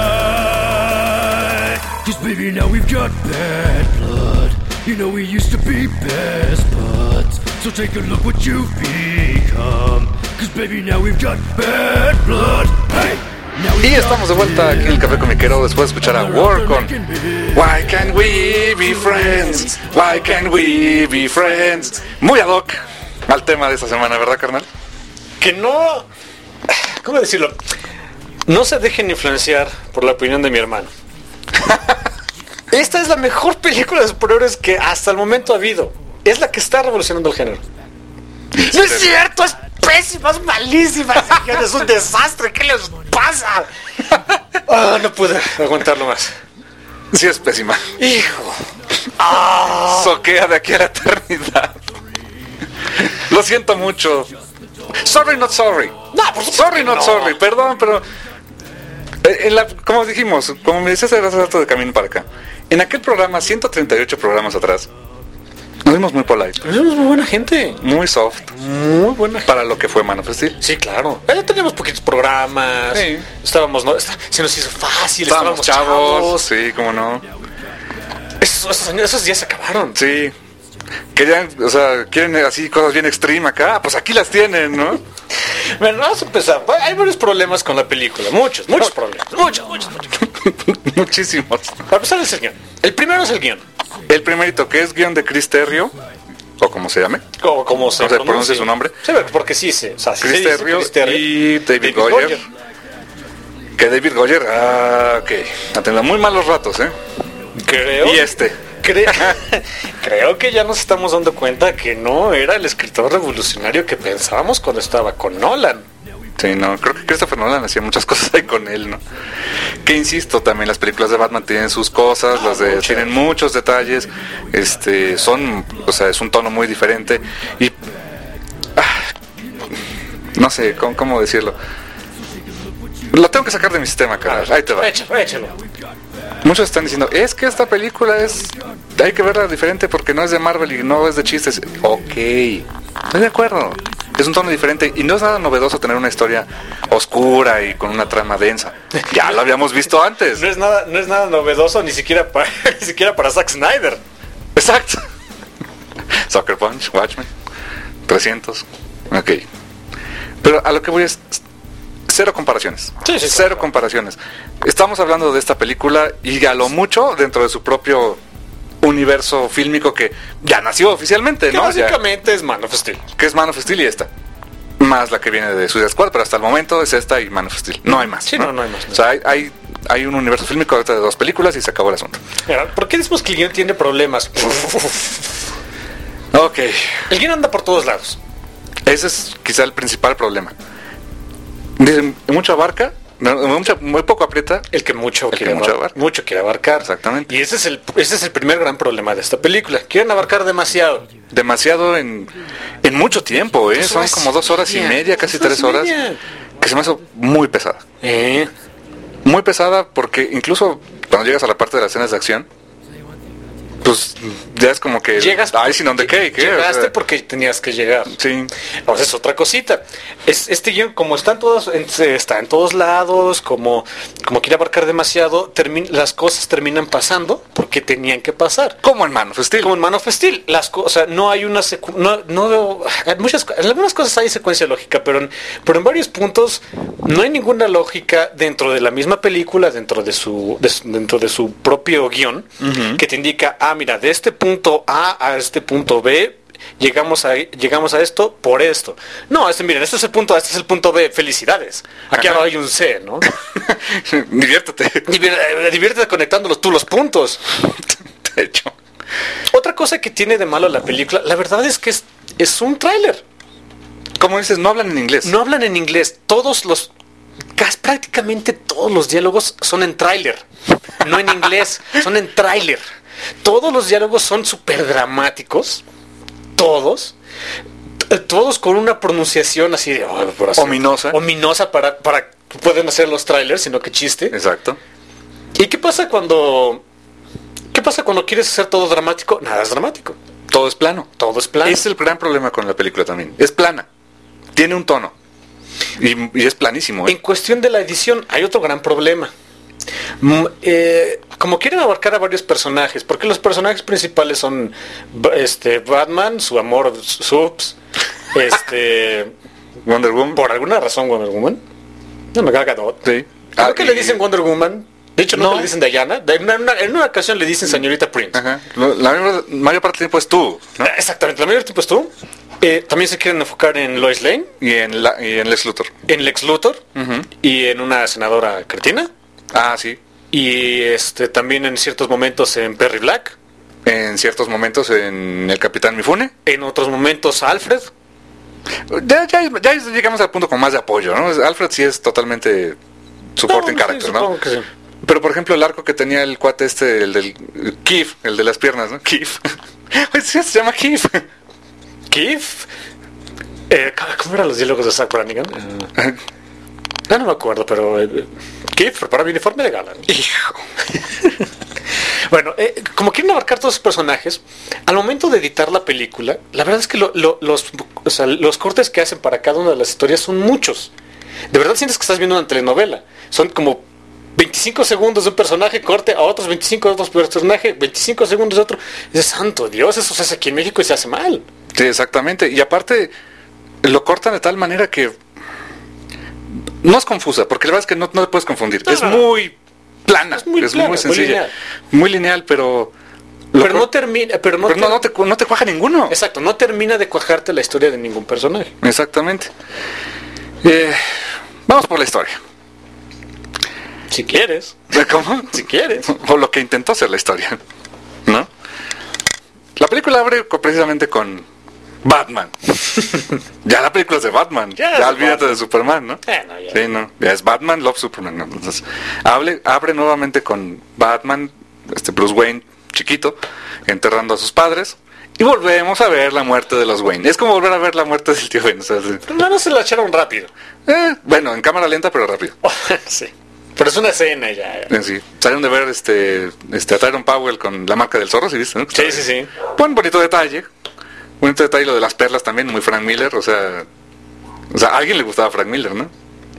I. Cause baby, now we've got bad blood. You know we used to be best buds. So take a look what you've become. Cause baby, now we've got bad blood. Hey! Now Y estamos de vuelta aquí en el Café Comiquero después de escuchar a War con Why Can't We Be Friends? Why Can't We Be Friends? Muy ad hoc al tema de esta semana, ¿verdad, carnal? Que no... ¿Cómo decirlo? No se dejen influenciar por la opinión de mi hermano. Esta es la mejor película de superhéroes que hasta el momento ha habido. Es la que está revolucionando el género. ¡No es cierto! ¡Es pésima! ¡Es malísima! ¡Es un desastre! ¿Qué les pasa? Oh, no pude aguantarlo más. Sí, es pésima. ¡Hijo! Oh. Soquea de aquí a la eternidad. Lo siento mucho. Sorry, not sorry. No, por supuesto Sorry, que not no. sorry. Perdón, pero... En la, como dijimos, como me decías hace rato de camino para acá, en aquel programa, ciento treinta y ocho programas atrás, nos vimos muy polite, Somos muy buena gente. muy soft, Muy buena gente. para lo que fue Man of Steel. Sí, claro. Ya teníamos poquitos programas. Sí. Estábamos, no, está- se nos hizo fácil. Estábamos chavos, sí, cómo no. Esos, esos años, esos días se acabaron. Sí. Querían, o sea, quieren así cosas bien extreme acá, pues aquí las tienen, ¿no? Bueno, vamos a empezar. Hay varios problemas con la película. Muchos, muchos problemas. Muchos, muchos, muchos. Muchísimos. Para empezar es el guión. El primero es el guión. El primerito, que es guión de Chris Terrio, o como se llame, Como, como se no se pronuncia su nombre. Sí, porque sí se. O sea, sí Chris se dice Terrio Chris Terrio. y David Goyer. Que David Goyer, ah, ok, ha tenido muy malos ratos, ¿eh? Creo. Y este. Creo, creo que ya nos estamos dando cuenta que no era el escritor revolucionario que pensábamos cuando estaba con Nolan. Sí, no, creo que Christopher Nolan hacía muchas cosas ahí con él, ¿no? Que insisto, también las películas de Batman tienen sus cosas, las de, tienen muchos detalles, este, son, o sea, es un tono muy diferente y, ah, no sé, ¿cómo, cómo decirlo? Lo tengo que sacar de mi sistema, cara. Ahí te va. Échalo, échalo. Muchos están diciendo, es que esta película es, hay que verla diferente porque no es de Marvel y no es de chistes. Ok, estoy de acuerdo. Es un tono diferente y no es nada novedoso tener una historia oscura y con una trama densa. Ya lo habíamos visto antes. No es nada, no es nada novedoso ni siquiera para, ni siquiera para Zack Snyder. Exacto. Sucker Punch, Watchmen, trescientos. Ok. Pero a lo que voy es cero comparaciones. Sí, sí, cero comparaciones. Estamos hablando de esta película y a lo mucho dentro de su propio universo fílmico que ya nació oficialmente, Que ¿no? básicamente es Man of Steel. Ya, que es Man of Steel y esta. Más la que viene de Suicide Squad, pero hasta el momento es esta y Man of Steel. No hay más. Sí, no, no hay más. O sea, hay, hay, hay un universo fílmico ahorita de dos películas y se acabó el asunto. Mira, ¿por qué decimos que el guión tiene problemas? Ok. El guión anda por todos lados. Ese es quizá el principal problema. Dicen, mucho abarca, no, mucho, muy poco aprieta. El que mucho, El que quiere, mucho abar- abarca. mucho quiere abarcar. Exactamente. Y ese es el ese es el primer gran problema de esta película. Quieren abarcar demasiado. Demasiado en, en mucho tiempo, ¿eh? Dos Son horas como dos horas y media. media, casi Dos horas tres horas. y media. Que se me hace muy pesada. Eh, Muy pesada porque incluso cuando llegas a la parte de las escenas de acción, pues ya es como que llegas ay, sin donde qué, ¿qué? Llegaste O sea, porque tenías que llegar. sí. O sea, es otra cosita. Es, este guión, como están todos, en- se- está en todos lados, como, como quiere abarcar demasiado, termi- las cosas terminan pasando porque tenían que pasar. Como en Man of Steel. Como en Man of Steel, las cosas, no hay una secu- no, no en muchas co- en algunas cosas hay secuencia lógica, pero en, pero en varios puntos no hay ninguna lógica dentro de la misma película, dentro de su, de su- dentro de su propio guión, que te indica, ah, mira, de este punto A a este punto B llegamos a llegamos a esto por esto. No, este, miren, este es el punto A, este es el punto B, felicidades. Aquí Ajá. ahora hay un C, ¿no? Diviértete. Divier- eh, Diviértete conectándolos tú los puntos. De hecho. Otra cosa que tiene de malo la película, la verdad es que es, es un tráiler. Como dices, no hablan en inglés. No hablan en inglés. Todos los, casi prácticamente todos los diálogos son en tráiler. No en inglés, son en tráiler. Todos los diálogos son súper dramáticos. Todos. T- Todos con una pronunciación así de... oh, por hacer- Ominosa. Ominosa para, para que pueden hacer los trailers, sino que chiste. Exacto. ¿Y qué pasa cuando... ¿Qué pasa cuando quieres hacer todo dramático? Nada es dramático. Todo es plano. Todo es plano. Es el gran problema con la película también. Es plana. Tiene un tono. Y, y es planísimo, ¿eh? En cuestión de la edición hay otro gran problema. Mm, eh, como quieren abarcar a varios personajes, porque los personajes principales son ba- este Batman, su amor Subs, este Wonder Woman. por alguna razón Wonder Woman. No me caga todo. Sí. Creo Ah, que y- le dicen Wonder Woman. De hecho, no, No. le dicen Diana. De- En una, en una ocasión le dicen señorita Prince. Ajá. Lo- La mayor, mayor parte del tiempo es tú, ¿no? Ah, exactamente, la mayor tiempo es tú. Eh, también se quieren enfocar en Lois Lane, Y en, la, y en Lex Luthor. en Lex Luthor Ujú. y en una senadora cretina. Ah, sí. Y este también en ciertos momentos en Perry Black, En ciertos momentos en el Capitán Mifune. en otros momentos Alfred. Ya, ya, ya llegamos al punto con más de apoyo, ¿no? Alfred sí es totalmente supporting No, sí, character, ¿no? supongo que sí. Pero por ejemplo el arco que tenía el cuate este, el del Keith, el de las piernas, ¿no? Keith. Pues sí, se llama Keith. Keith. Eh, ¿Cómo eran los diálogos de Zack Brannigan? Eh, ah, no me acuerdo, pero eh, Keith prepara mi uniforme de gala. Hijo. Bueno, eh, como quieren abarcar todos los personajes, al momento de editar la película, la verdad es que lo- lo- los, o sea, los cortes que hacen para cada una de las historias son muchos. De verdad sientes que estás viendo una telenovela. Son como veinticinco segundos de un personaje, corte a otros veinticinco de otros personajes, veinticinco segundos de otro. Y dices, santo Dios, eso se hace aquí en México y se hace mal. Sí, exactamente. Y aparte lo cortan de tal manera que no es confusa, porque la verdad es que no, no te puedes confundir. No, es no, no. muy plana, Es muy es plana, muy muy sencilla, lineal. muy lineal, pero lo Pero cor- no termina, pero no, pero no, ter- no te, cu- no te cuaja ninguno. Exacto, no termina de cuajarte la historia de ningún personaje. Exactamente. Eh, vamos por la historia. Si quieres, ¿Cómo? si quieres. O lo que intentó ser la historia, ¿no? La película abre co- precisamente con Batman. Ya la película es de Batman. Ya Ya, es de olvídate Batman. de Superman, ¿no? Eh, no, ya. Sí, no. Ya es Batman, Love Superman, ¿no? Entonces, hable, abre nuevamente con Batman, este Bruce Wayne, chiquito, enterrando a sus padres. Y volvemos a ver la muerte de los Wayne. Es como volver a ver la muerte del tío Ben. O sea, sí. Pero no, no se la echaron rápido. Eh, bueno, en cámara lenta, pero rápido. Sí. Pero es una escena ya. Eh, Sí. Salieron de ver este, este a Tyrone Powell con la marca del zorro, ¿sí viste? ¿No? Sí, sí, sí. Buen bonito detalle. Bonito detalle lo de las perlas también, muy Frank Miller. O sea, o sea, a alguien le gustaba Frank Miller, ¿no?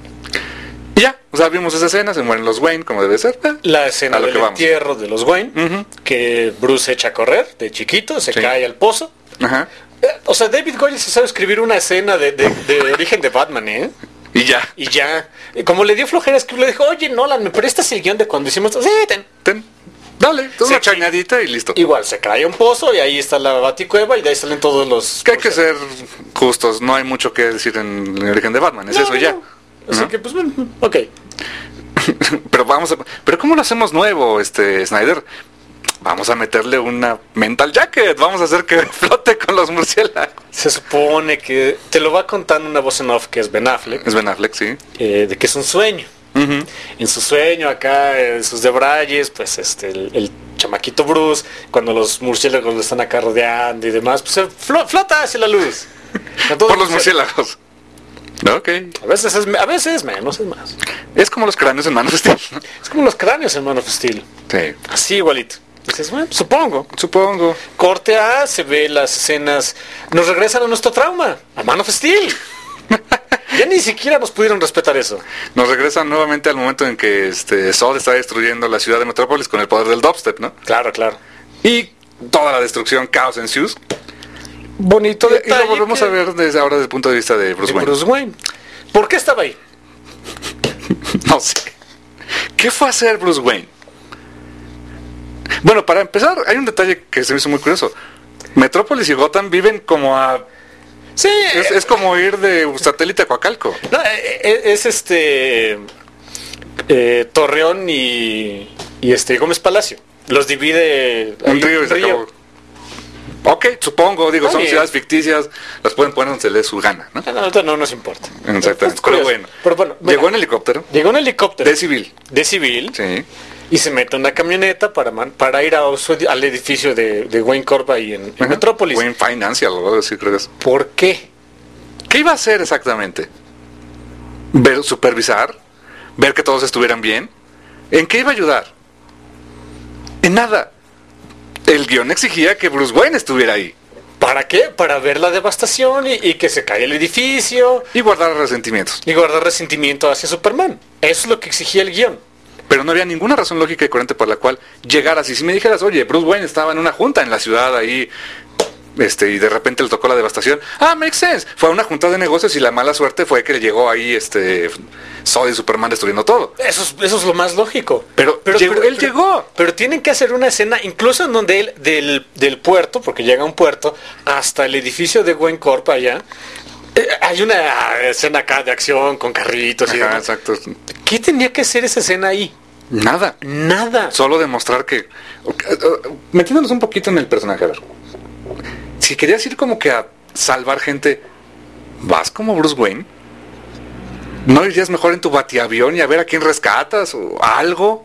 Y ya, o sea, vimos esa escena, se mueren los Wayne, como debe ser. Eh, La escena A lo del que vamos. entierro de los Wayne, Ujú. que Bruce echa a correr de chiquito, se Sí. cae al pozo. Ajá. Eh, O sea, David Goyer se sabe escribir una escena de, de- de origen de Batman, ¿eh? Y ya. Y ya, eh, como le dio flojera escribir, le dijo, oye, Nolan, ¿me prestas el guión de cuando hicimos esto? Sí, ten. Ten. Dale, Sí, una sí. chañadita y listo. Igual, se cae a un pozo y ahí está la baticueva y de ahí salen todos los... Que hay que ser justos, no hay mucho que decir en el origen de Batman, es No, eso no, ya. no. Así ¿No? que, pues, bueno, ok. Pero vamos a, pero ¿cómo lo hacemos nuevo, este Snyder? Vamos a meterle una mental jacket, vamos a hacer que flote con los murciélagos. Se supone que te lo va contando una voz en off que es Ben Affleck, Es Ben Affleck, sí. eh, de que es un sueño. Ujú. En su sueño acá, en sus debrayes, pues este, el, el chamaquito Bruce, cuando los murciélagos lo están acá rodeando y demás, pues se flo- flota hacia la luz. Entonces, Por los pues, murciélagos. Ok. A veces es, a veces es menos, es más. Es como los cráneos en Man of Steel, ¿no? Es como los cráneos en Man of Steel. Sí. Así igualito. Dices, bueno, supongo. Supongo. Corte A, se ve las escenas. Nos regresan a nuestro trauma, a Man of Steel. Ya ni siquiera nos pudieron respetar eso. Nos regresan nuevamente al momento en que este Zod está destruyendo la ciudad de Metrópolis con el poder del dubstep, ¿no? Claro, claro. Y toda la destrucción, caos ensues. Bonito Y, y detalle. lo volvemos que- a ver desde ahora desde el punto de vista de Bruce de Wayne. Bruce Wayne. ¿Por qué estaba ahí? No sé. ¿Qué fue a hacer Bruce Wayne? Bueno, para empezar, hay un detalle que se me hizo muy curioso. Metrópolis y Gotham viven como a... Sí, Es, es como ir de satélite a Coacalco. no, eh, eh, es este eh, Torreón y, y este Gómez Palacio. Los divide ahí Un río y se acabó. Ok, supongo, digo, Está son bien. ciudades ficticias, las pueden poner donde se les dé su gana, ¿no? Ah, no, ahorita no nos importa. Exactamente. Es curioso. Pero bueno, Pero bueno, llegó mira, en helicóptero llegó en helicóptero de civil. de civil Sí. y se mete en una camioneta para man- para ir a su edi- al edificio de, de Wayne Corp ahí en, en Ajá. Metrópolis. Wayne Financial, o algo así, creo que es. ¿Por qué? ¿Qué iba a hacer exactamente? ¿Ver, supervisar? ¿Ver que todos estuvieran bien? ¿En qué iba a ayudar? En nada. El guión exigía que Bruce Wayne estuviera ahí. ¿Para qué? Para ver la devastación y, y que se cae el edificio Y guardar resentimientos. y guardar resentimiento hacia Superman. Eso es lo que exigía el guión. Pero no había ninguna razón lógica y coherente por la cual llegaras. Y si me dijeras, oye, Bruce Wayne estaba en una junta en la ciudad ahí, este, y de repente le tocó la devastación. Ah, makes sense. Fue a una junta de negocios y la mala suerte fue que le llegó ahí este Zod y Superman destruyendo todo. Eso es, eso es lo más lógico. Pero llegó- él llegó. Pero tienen que hacer una escena, incluso en donde él, del, del puerto, porque llega a un puerto, hasta el edificio de Wayne Corp allá, eh, hay una escena acá de acción con carritos y Ajá, demás. exacto. ¿Qué tenía que hacer esa escena ahí? Nada. Nada. Solo demostrar que... ok, uh, uh, Metiéndonos un poquito en el personaje, a ver. Si querías ir como que a salvar gente, ¿vas como Bruce Wayne? ¿No irías mejor en tu batiavión y a ver a quién rescatas o algo?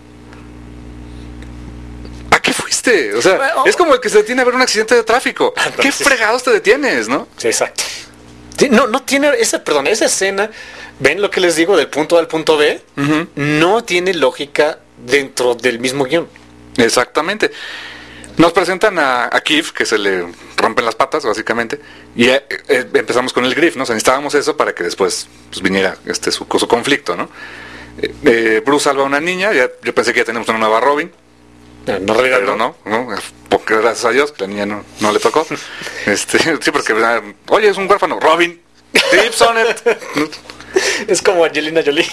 ¿A qué fuiste? O sea, Bueno, es como el que se detiene a ver un accidente de tráfico. ¿Qué Entonces- fregados te detienes, no? Sí, exacto. Sí, No, no tiene esa, perdón, esa escena, ven lo que les digo del punto A al punto B, Ujú. no tiene lógica dentro del mismo guión. Exactamente. Nos presentan a, a Keith, que se le rompen las patas, básicamente, y eh, eh, empezamos con el Griff, ¿no? O sea, necesitábamos eso para que después pues, viniera este su, su conflicto, ¿no? Eh, eh, Bruce salva a una niña, ya, yo pensé que ya tenemos una nueva Robin, No, en realidad pero no. no, ¿no? Porque gracias a Dios que la niña no, no le tocó. este, sí, porque, ah, oye, es un huérfano, Robin, tips on it. Es como Angelina Jolie.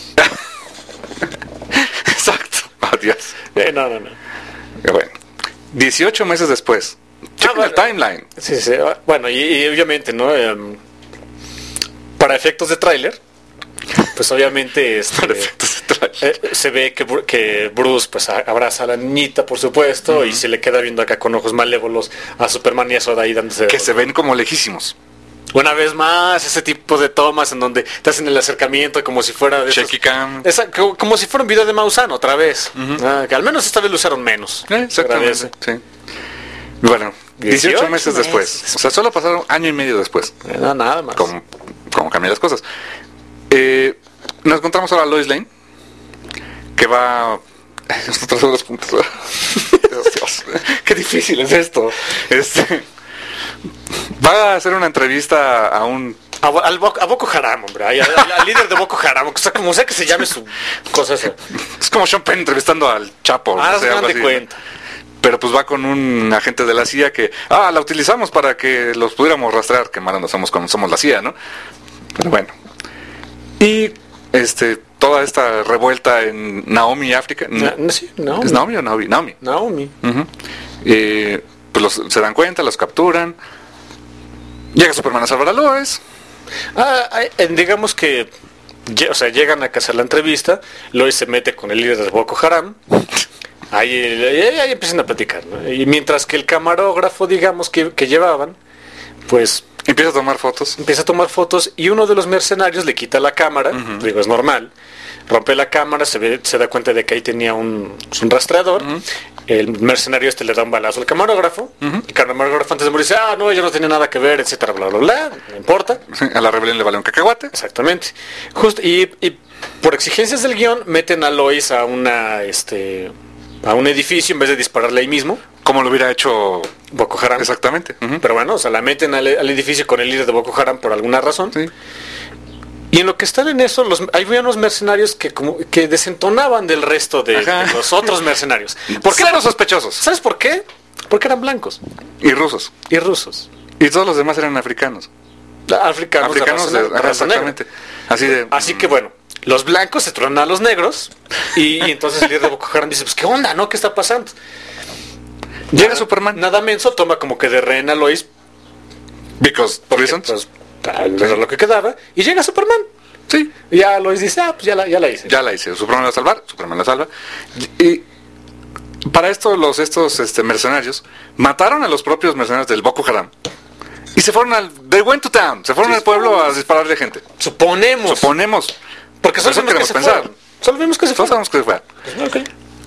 Exacto. Oh, Dios. Eh, no, no, no. Eh, Bueno, dieciocho meses después, chequen bueno. el timeline. Sí, sí. Bueno, y, y obviamente, ¿no? Em, para efectos de tráiler, pues obviamente este, Perfecto, se trae. eh, se ve que, Bru- que Bruce pues a- abraza a la niñita, por supuesto, uh-huh. y se le queda viendo acá con ojos malévolos a Superman y a Soda ahí dándose... Que se ven como lejísimos. Una vez más, ese tipo de tomas en donde te hacen el acercamiento como si fuera de Shaky esos, cam. esa, como, como si fuera un video de Maussan otra vez. Uh-huh. Ah, que al menos esta vez lo usaron menos. Eh, exactamente, sí. Bueno, dieciocho, dieciocho meses, meses después. O sea, solo pasaron año y medio después. No, nada más. Como, como cambian las cosas. Eh, nos encontramos ahora a Lois Lane, que va... Nosotros dos puntos. Dios, Dios, qué difícil es esto. Este... Va a hacer una entrevista a un... A, al, a Boko Haram, hombre. Al, al, al líder de Boko Haram. O sea, como sea que se llame su cosa esa. Es como Sean Penn entrevistando al Chapo. Ah, no sé, no te cuenta. Pero pues va con un agente de la C I A que... Ah, la utilizamos para que los pudiéramos rastrear. Que malos no somos como somos la C I A, ¿no? Pero bueno. Y este toda esta revuelta en Naomi, África. Na, no, sí, Naomi. ¿Es Naomi o Naomi? Naomi. Naomi. Uh-huh. eh, pues los, se dan cuenta, los capturan. Llega Superman a salvar a Lois. Ah, digamos que, o sea, llegan a hacer la entrevista. Lois se mete con el líder de Boko Haram. Ahí, ahí, ahí empiezan a platicar, ¿no? Y mientras que el camarógrafo, digamos, que, que llevaban, pues... Empieza a tomar fotos. Empieza a tomar fotos y uno de los mercenarios le quita la cámara. Uh-huh. Digo, es normal. Rompe la cámara, se ve, se da cuenta de que ahí tenía un, un rastreador. Uh-huh. El mercenario este le da un balazo al camarógrafo. Uh-huh. El camarógrafo antes de morir dice, ah, no, ella no tenía nada que ver, etcétera, bla, bla, bla. No importa. A la rebelión le vale un cacahuate. Exactamente. Justo, y, y por exigencias del guión, meten a Lois a una, este... a un edificio en vez de dispararle ahí mismo. Como lo hubiera hecho Boko Haram. Exactamente. Uh-huh. Pero bueno, o sea, la meten al, al edificio con el líder de Boko Haram por alguna razón. Sí. Y en lo que están en eso, los, hay unos mercenarios que como que desentonaban del resto de, de los otros mercenarios. ¿Por qué eran sospechosos? ¿Sabes por qué? Porque eran blancos. Y rusos. Y rusos. Y todos los demás eran africanos. Africanos, africanos de raza, de, de raza exactamente. Así de. Así que bueno. Los blancos se tronan a los negros y, y entonces el líder de Boko Haram dice, pues qué onda, ¿no? ¿Qué está pasando? Llega nada, Superman. Nada menso, toma como que de rehén a Lois. Because porque, reasons. Pues, tal vez era lo que quedaba. Y llega Superman. Sí. Y ya Lois dice, ah, pues ya la, ya la hice. Ya la hice. Superman la va a salvar, Superman la salva. Y para esto los estos este, mercenarios mataron a los propios mercenarios del Boko Haram. Y se fueron al... They went to town. Se fueron sí, al pueblo a dispararle gente. Suponemos. Suponemos. Porque solo eso queremos que pensar. Fueron. Solo vimos que se fue. Solo sabemos que se fue. Okay.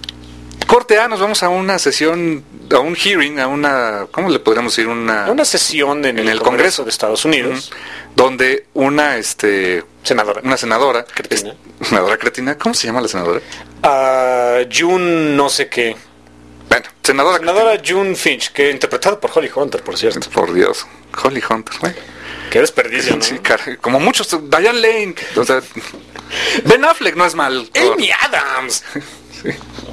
Corte A, nos vamos a una sesión, a un hearing, a una, ¿cómo le podríamos decir? Una, una sesión en, en el, el Congreso, Congreso de Estados Unidos, uh-huh, donde una, este, senadora, una senadora, cretina, es, senadora cretina, ¿cómo se llama la senadora? Uh, June, no sé qué. Bueno, senadora, senadora June Finch, que interpretada por Holly Hunter, por cierto. Por Dios, Holly Hunter, güey. Qué desperdicio, ¿no? Sí, cara, como muchos, Diane Lane, o sea, Ben Affleck no es mal. Amy Adams. Sí.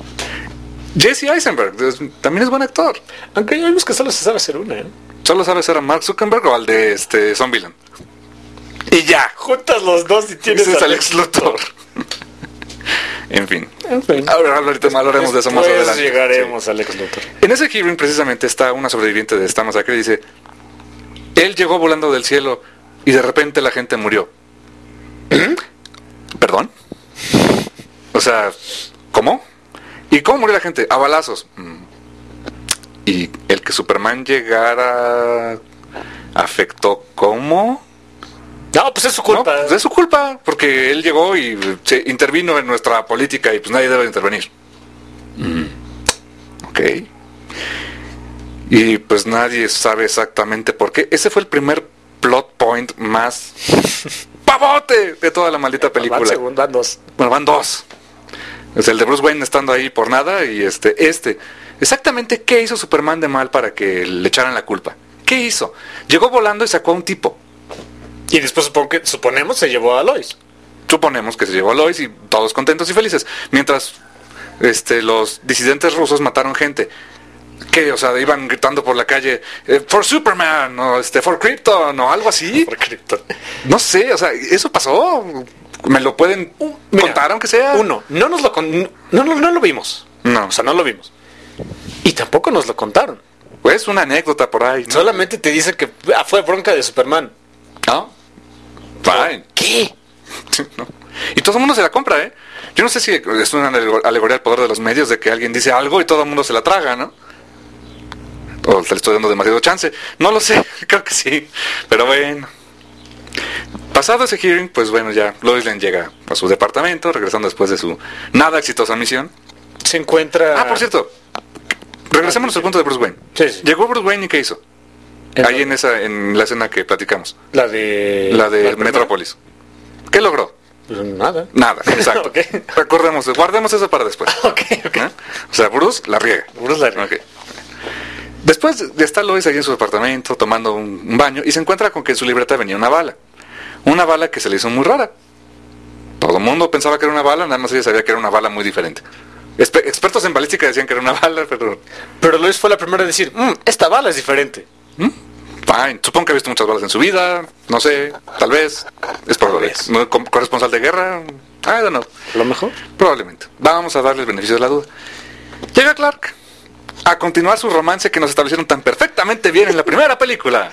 Jesse Eisenberg, también es buen actor. Aunque ya vimos que solo se sabe hacer una, ¿eh? Solo sabe hacer a Mark Zuckerberg o al de este Zombieland. Y ya, juntas los dos y tienes a Alex Luthor. En fin. En fin. Ahora, ahorita hablaremos de eso más adelante. Llegaremos sí. a Alex Luthor. En ese hearing precisamente está una sobreviviente de esta masacre y dice, él llegó volando del cielo y de repente la gente murió. ¿Mm? ¿Perdón? O sea, ¿cómo? ¿Y cómo murió la gente? A balazos. ¿Y el que Superman llegara afectó cómo? No, pues es su culpa. No, pues es su culpa, porque él llegó y se intervino en nuestra política y pues nadie debe intervenir. Mm. Ok. Y pues nadie sabe exactamente por qué. Ese fue el primer plot point más pavote de toda la maldita película. Van, segundo, van dos. Bueno, van dos. Es el de Bruce Wayne estando ahí por nada y este, este. Exactamente qué hizo Superman de mal para que le echaran la culpa. ¿Qué hizo? Llegó volando y sacó a un tipo. Y después supongo que, suponemos se llevó a Lois. Suponemos que se llevó a Lois y todos contentos y felices. Mientras este, los disidentes rusos mataron gente. ¿Qué? O sea, iban gritando por la calle, eh, for Superman, o este, for Krypton, o algo así. For Krypton. No sé, o sea, ¿eso pasó? ¿Me lo pueden uh, mira, contar aunque sea? Uno, no nos lo con, no, no, no lo vimos. No. O sea, no lo vimos. Y tampoco nos lo contaron. Pues una anécdota por ahí, ¿no? Solamente te dicen que ah, fue bronca de Superman. ¿No? Fine. ¿Qué? No. Y todo el mundo se la compra, ¿eh? Yo no sé si es una alegoría al poder de los medios, de que alguien dice algo y todo el mundo se la traga, ¿no? O te le estoy dando demasiado chance. No lo sé, creo que sí. Pero bueno. Pasado ese hearing, pues bueno, ya Lois Lane llega a su departamento, regresando después de su nada exitosa misión. Se encuentra... Ah, por cierto, regresemos al punto de Bruce Wayne. Sí, sí. Llegó Bruce Wayne y ¿qué hizo? ¿En Ahí dónde? en esa, en la escena que platicamos. La de... La de primera. Metrópolis. ¿Qué logró? Pues nada. Nada, exacto. Ok. Recordemos, guardemos eso para después. Ok, ok. ¿Eh? O sea, Bruce la riega. Bruce la riega. Ok. Después de estar Lois ahí en su departamento tomando un, un baño y se encuentra con que en su libreta venía una bala. Una bala que se le hizo muy rara. Todo el mundo pensaba que era una bala, nada más ella sabía que era una bala muy diferente. Espe- expertos en balística decían que era una bala, pero... Pero Lois fue la primera a decir, "Mm, esta bala es diferente. ¿Mm? Fine, supongo que ha visto muchas balas en su vida, no sé, tal vez. Es probable. vez. ¿No? Co- ¿Corresponsal de guerra? I don't know. ¿A lo mejor? Probablemente. Vamos a darle el beneficio de la duda. Llega Clark a continuar su romance que nos establecieron tan perfectamente bien en la primera película.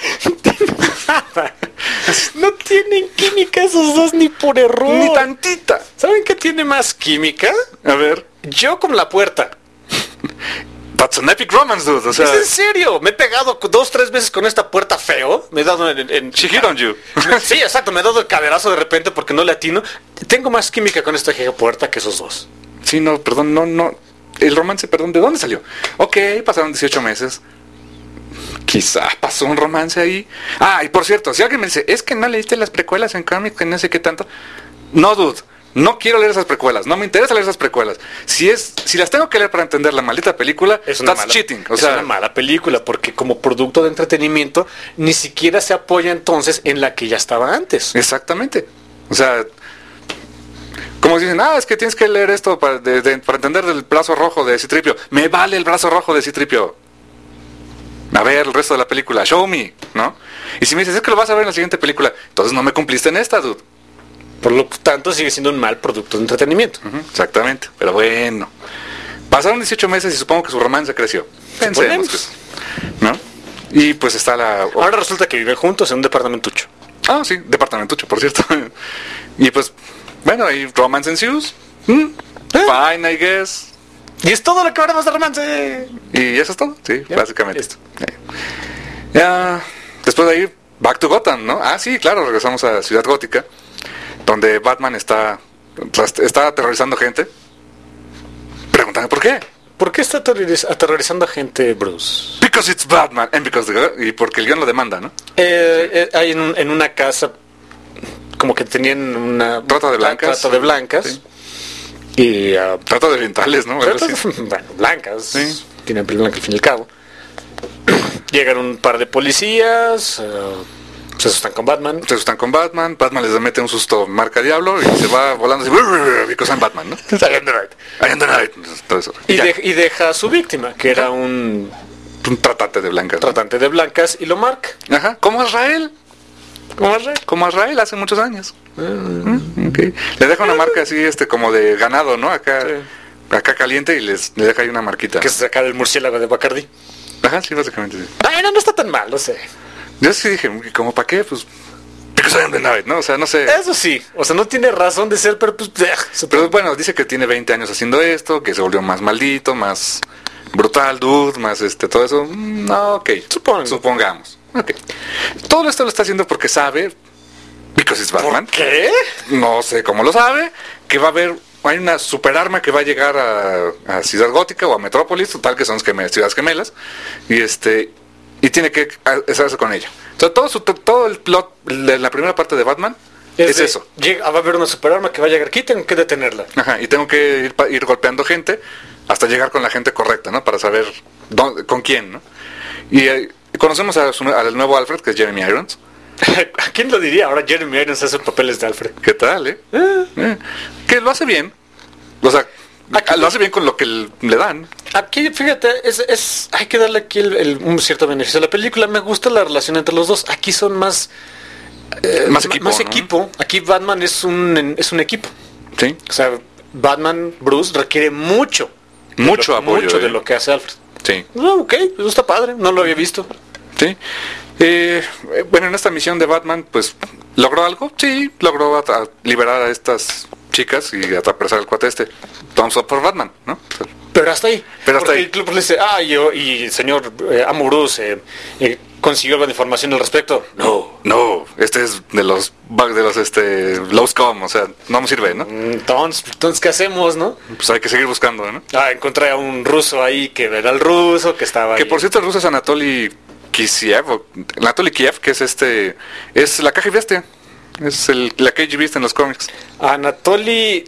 No tienen química esos dos ni por error. Ni tantita. ¿Saben qué tiene más química? A ver. Yo con la puerta. That's an epic romance, dude. O sea, ¿Es en serio? Me he pegado dos, tres veces con esta puerta feo. Me he dado en... en- she hit on you. Sí, exacto. Me he dado el caderazo de repente porque no le atino. Tengo más química con esta puerta que esos dos. Sí, no, perdón, no, no. El romance, perdón, ¿de dónde salió? Ok, pasaron dieciocho meses. Quizá pasó un romance ahí. Ah, y por cierto, si alguien me dice, es que no leíste las precuelas en cómic, que no sé qué tanto. No, dude. No quiero leer esas precuelas, no me interesa leer esas precuelas. Si es, si las tengo que leer para entender la maldita película, Es una, that's mala, cheating. O es sea, una mala película porque como producto de entretenimiento ni siquiera se apoya entonces en la que ya estaba antes. exactamente. O sea, como dicen, ah, es que tienes que leer esto para, de- de- para entender el brazo rojo de Citripio. Me vale el brazo rojo de Citripio. A ver el resto de la película, show me, ¿no? Y si me dices, es que lo vas a ver en la siguiente película, entonces no me cumpliste en esta, dude. Por lo tanto sigue siendo un mal producto de entretenimiento. Ujú, exactamente, pero bueno. Pasaron dieciocho meses y supongo que su romance creció. Pensemos Suponemos. que sí, ¿no? Y pues está la... Ahora resulta que viven juntos en un departamentucho. Ah, sí, departamentucho, por cierto. Y pues, bueno, ahí romance ensues. Mm, Fine, I guess. Y es todo lo que hablamos de romance. Y eso es todo, sí, Ya, básicamente. listo. Eh. Ya, después de ahí, back to Gotham, ¿no? Ah, sí, claro, regresamos a Ciudad Gótica, donde Batman está, está aterrorizando gente. Pregúntame por qué. ¿Por qué está aterroriz- aterrorizando a gente, Bruce? Because it's Batman, and because the- y porque el guión lo demanda, ¿no? Eh, eh, hay en, un- en una casa como que tenían una Trata de blancas. trata de blancas Sí. y ah, Trata de orientales, ¿no? Algo trata- así. bueno, blancas, Sí. tienen piel blanca al fin y al cabo. Llegan un par de policías, eh, se asustan con Batman. Se asustan con Batman, Batman les mete un susto marca diablo y se va volando así, because I'm Batman, ¿no? I am the Knight. Todo eso. Y, Ya. de- y deja a su víctima, que era un Un tratante de blancas. ¿no? tratante de blancas, y lo marca. Ajá, como Israel. ¿Cómo es, Rey? Como Israel hace muchos años. Mm, ok. Le deja una marca así, este, como de ganado, ¿no? Acá, Sí. acá caliente y les le deja ahí una marquita. Que es sacar el murciélago de Bacardi. Ajá, sí, básicamente sí. Ay, no, no está tan mal, no sé. Yo sí dije, ¿cómo para qué? Pues, because I am the Knight, ¿no? O sea, no sé. Eso sí, o sea, no tiene razón de ser, pero pues... bleh, se- Pero bueno, dice que tiene veinte años haciendo esto, que se volvió más maldito, más brutal, dude, más este, todo eso. Mm, No, ok. Supongo. Supongamos. Ok. Todo esto lo está haciendo porque sabe, because it's Batman. ¿Por qué? No sé cómo lo sabe, que va a haber, hay una superarma que va a llegar a, a Ciudad Gótica o a Metrópolis, total que son geme- ciudades gemelas, y este y tiene que hacerse con ella. O sea, todo, su, todo el plot de la primera parte de Batman es, de- eso. Llega, va a haber una superarma que va a llegar aquí, tengo que detenerla. Ajá, y tengo que ir, pa- ir golpeando gente hasta llegar con la gente correcta, ¿no? Para saber dónde- con quién, ¿no? Y eh, conocemos a su- al nuevo Alfred, que es Jeremy Irons. ¿A quién lo diría? Ahora Jeremy Irons hace papeles de Alfred. ¿Qué tal, eh? Eh, Que lo hace bien. O sea, lo hace bien con lo que l- le dan. Aquí, fíjate, es, es hay que darle aquí el- el- un cierto beneficio a la película. Me gusta la relación entre los dos. Aquí son más... eh, Más ma- equipo, Más ¿no? equipo. Aquí Batman es un, es un equipo. Sí. O sea, Batman, Bruce, requiere mucho. de Mucho lo- apoyo, Mucho eh. de lo que hace Alfred. Sí. Ah, ok, eso está padre. No lo había visto. Sí. Eh, bueno, en esta misión de Batman, pues, ¿logró algo? Sí, logró a- a liberar a estas chicas y atrapar al cuate este. Thumbs up por Batman, ¿no? O sea, Pero hasta ahí. Pero hasta Porque ahí. el club le dice, ah, yo, y el señor eh, Amo Bruce eh, eh, consiguió algo de información al respecto. no, no, este es de los bugs de los este low com, o sea, no me sirve, ¿no? Entonces, entonces, ¿qué hacemos, no? Pues hay que seguir buscando, ¿no? Ah, encontré a un ruso ahí que era el ruso, que estaba Que ahí. por cierto el ruso es Anatoly Kisiev, o Anatoly Kiev, que es este, es la caja y bestia, es el, la K G B en los cómics. Anatoly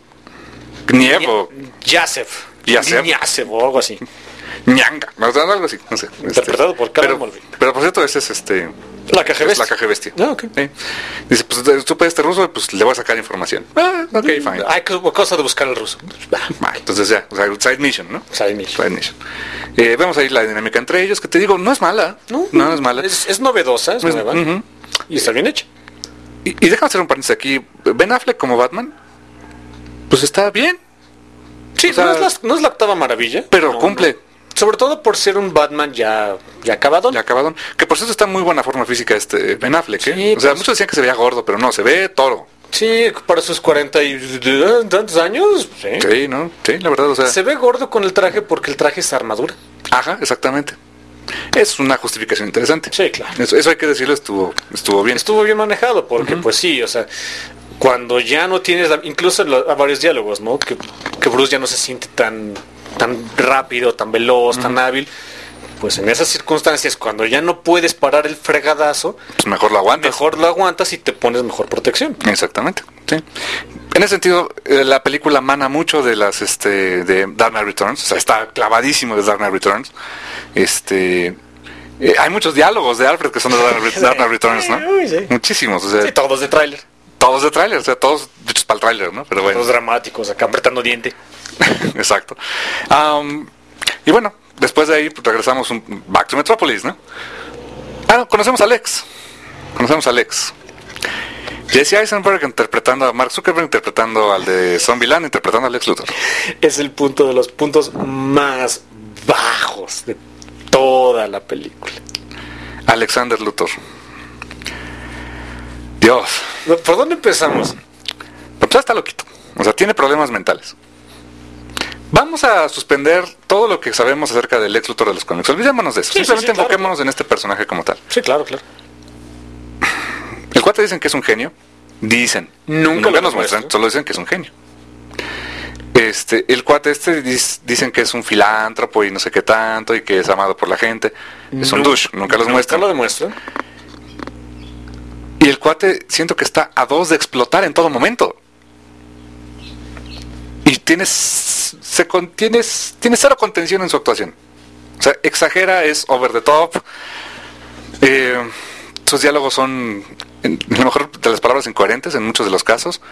Kniev o Yasev. Yasev. Yasev o algo así. Ñanga, o sea, algo así, no sé. Interpretado por Karen pero, Mulvey. pero por cierto ese es este, La caja es bestia. la caja bestia. Ah, ok. Sí. Dice, pues supe este ruso, pues le voy a sacar información. Ah, ok, fine. Hay co- cosa de buscar al ruso. Ah, entonces ya, o sea, side mission, ¿no? Side mission. Side mission. Eh, vemos ahí la dinámica entre ellos, que te digo, no es mala. No, no es mala. Es, es novedosa, es Es- nueva. ujú. Y está bien hecha. Y, y déjame hacer un paréntesis aquí. Ben Affleck como Batman, pues está bien, Sí, O sea, no, es la, no es la octava maravilla. pero No, cumple. no. Sobre todo por ser un Batman ya, ya acabado. Ya acabado. Que por cierto está en muy buena forma física este Ben Affleck, ¿eh? Sí, o sea, pues- muchos decían que se veía gordo, pero no, se ve toro. Sí, para sus cuarenta y tantos años. Sí. Sí, ¿no? Sí, la verdad, o sea. Se ve gordo con el traje porque el traje es armadura. Ajá, exactamente. Es una justificación interesante. Sí, claro. Eso, eso hay que decirlo, estuvo, estuvo bien. Estuvo bien manejado porque pues sí, o sea, cuando ya no tienes, la- incluso lo- a varios diálogos, ¿no? Que, que Bruce ya no se siente tan, tan rápido, tan veloz, tan hábil. Pues en esas circunstancias, cuando ya no puedes parar el fregadazo, Pues mejor lo aguantas. mejor lo aguantas y te pones mejor protección. Exactamente, sí. En ese sentido, eh, la película mana mucho de las, este, de Dark Knight Returns, o sea, está clavadísimo de Dark Knight Returns. Este, eh, hay muchos diálogos de Alfred que son de Dark Knight, Dark Knight Returns, ¿no? Uy, sí. Muchísimos, o sea, Sí, todos de tráiler. todos de tráiler, o sea, todos hechos para el tráiler, ¿no? Pero bueno. Todos dramáticos, acá apretando diente. Exacto. Am, y bueno, después de ahí pues, regresamos un back to Metropolis, ¿no? Ah, no, conocemos a Lex. Conocemos a Lex. Jesse Eisenberg interpretando a Mark Zuckerberg, interpretando al de Zombieland, interpretando a Lex Luthor. Es el punto de los puntos más bajos de toda la película. Alexander Luthor. Dios. ¿Por dónde empezamos? Pues está loquito. O sea, tiene problemas mentales. Vamos a suspender todo lo que sabemos acerca del Lex Luthor de los cómics. Olvidémonos de eso. Sí, sí, Simplemente sí, claro. enfoquémonos en este personaje como tal. Sí, claro, claro. El cuate dicen que es un genio. Dicen. Nunca lo nos demuestran. muestran, solo dicen que es un genio. Este, el cuate este dis- dicen que es un filántropo y no sé qué tanto y que es amado por la gente. Es un Nunca- douche, nunca los muestran. Nunca lo demuestran. Y el cuate siento que está a dos de explotar en todo momento. Y tienes se contiene tiene cero contención en su actuación. O sea, exagera, es over the top. Eh, sus diálogos son, en, en lo mejor de las palabras, incoherentes en muchos de los casos.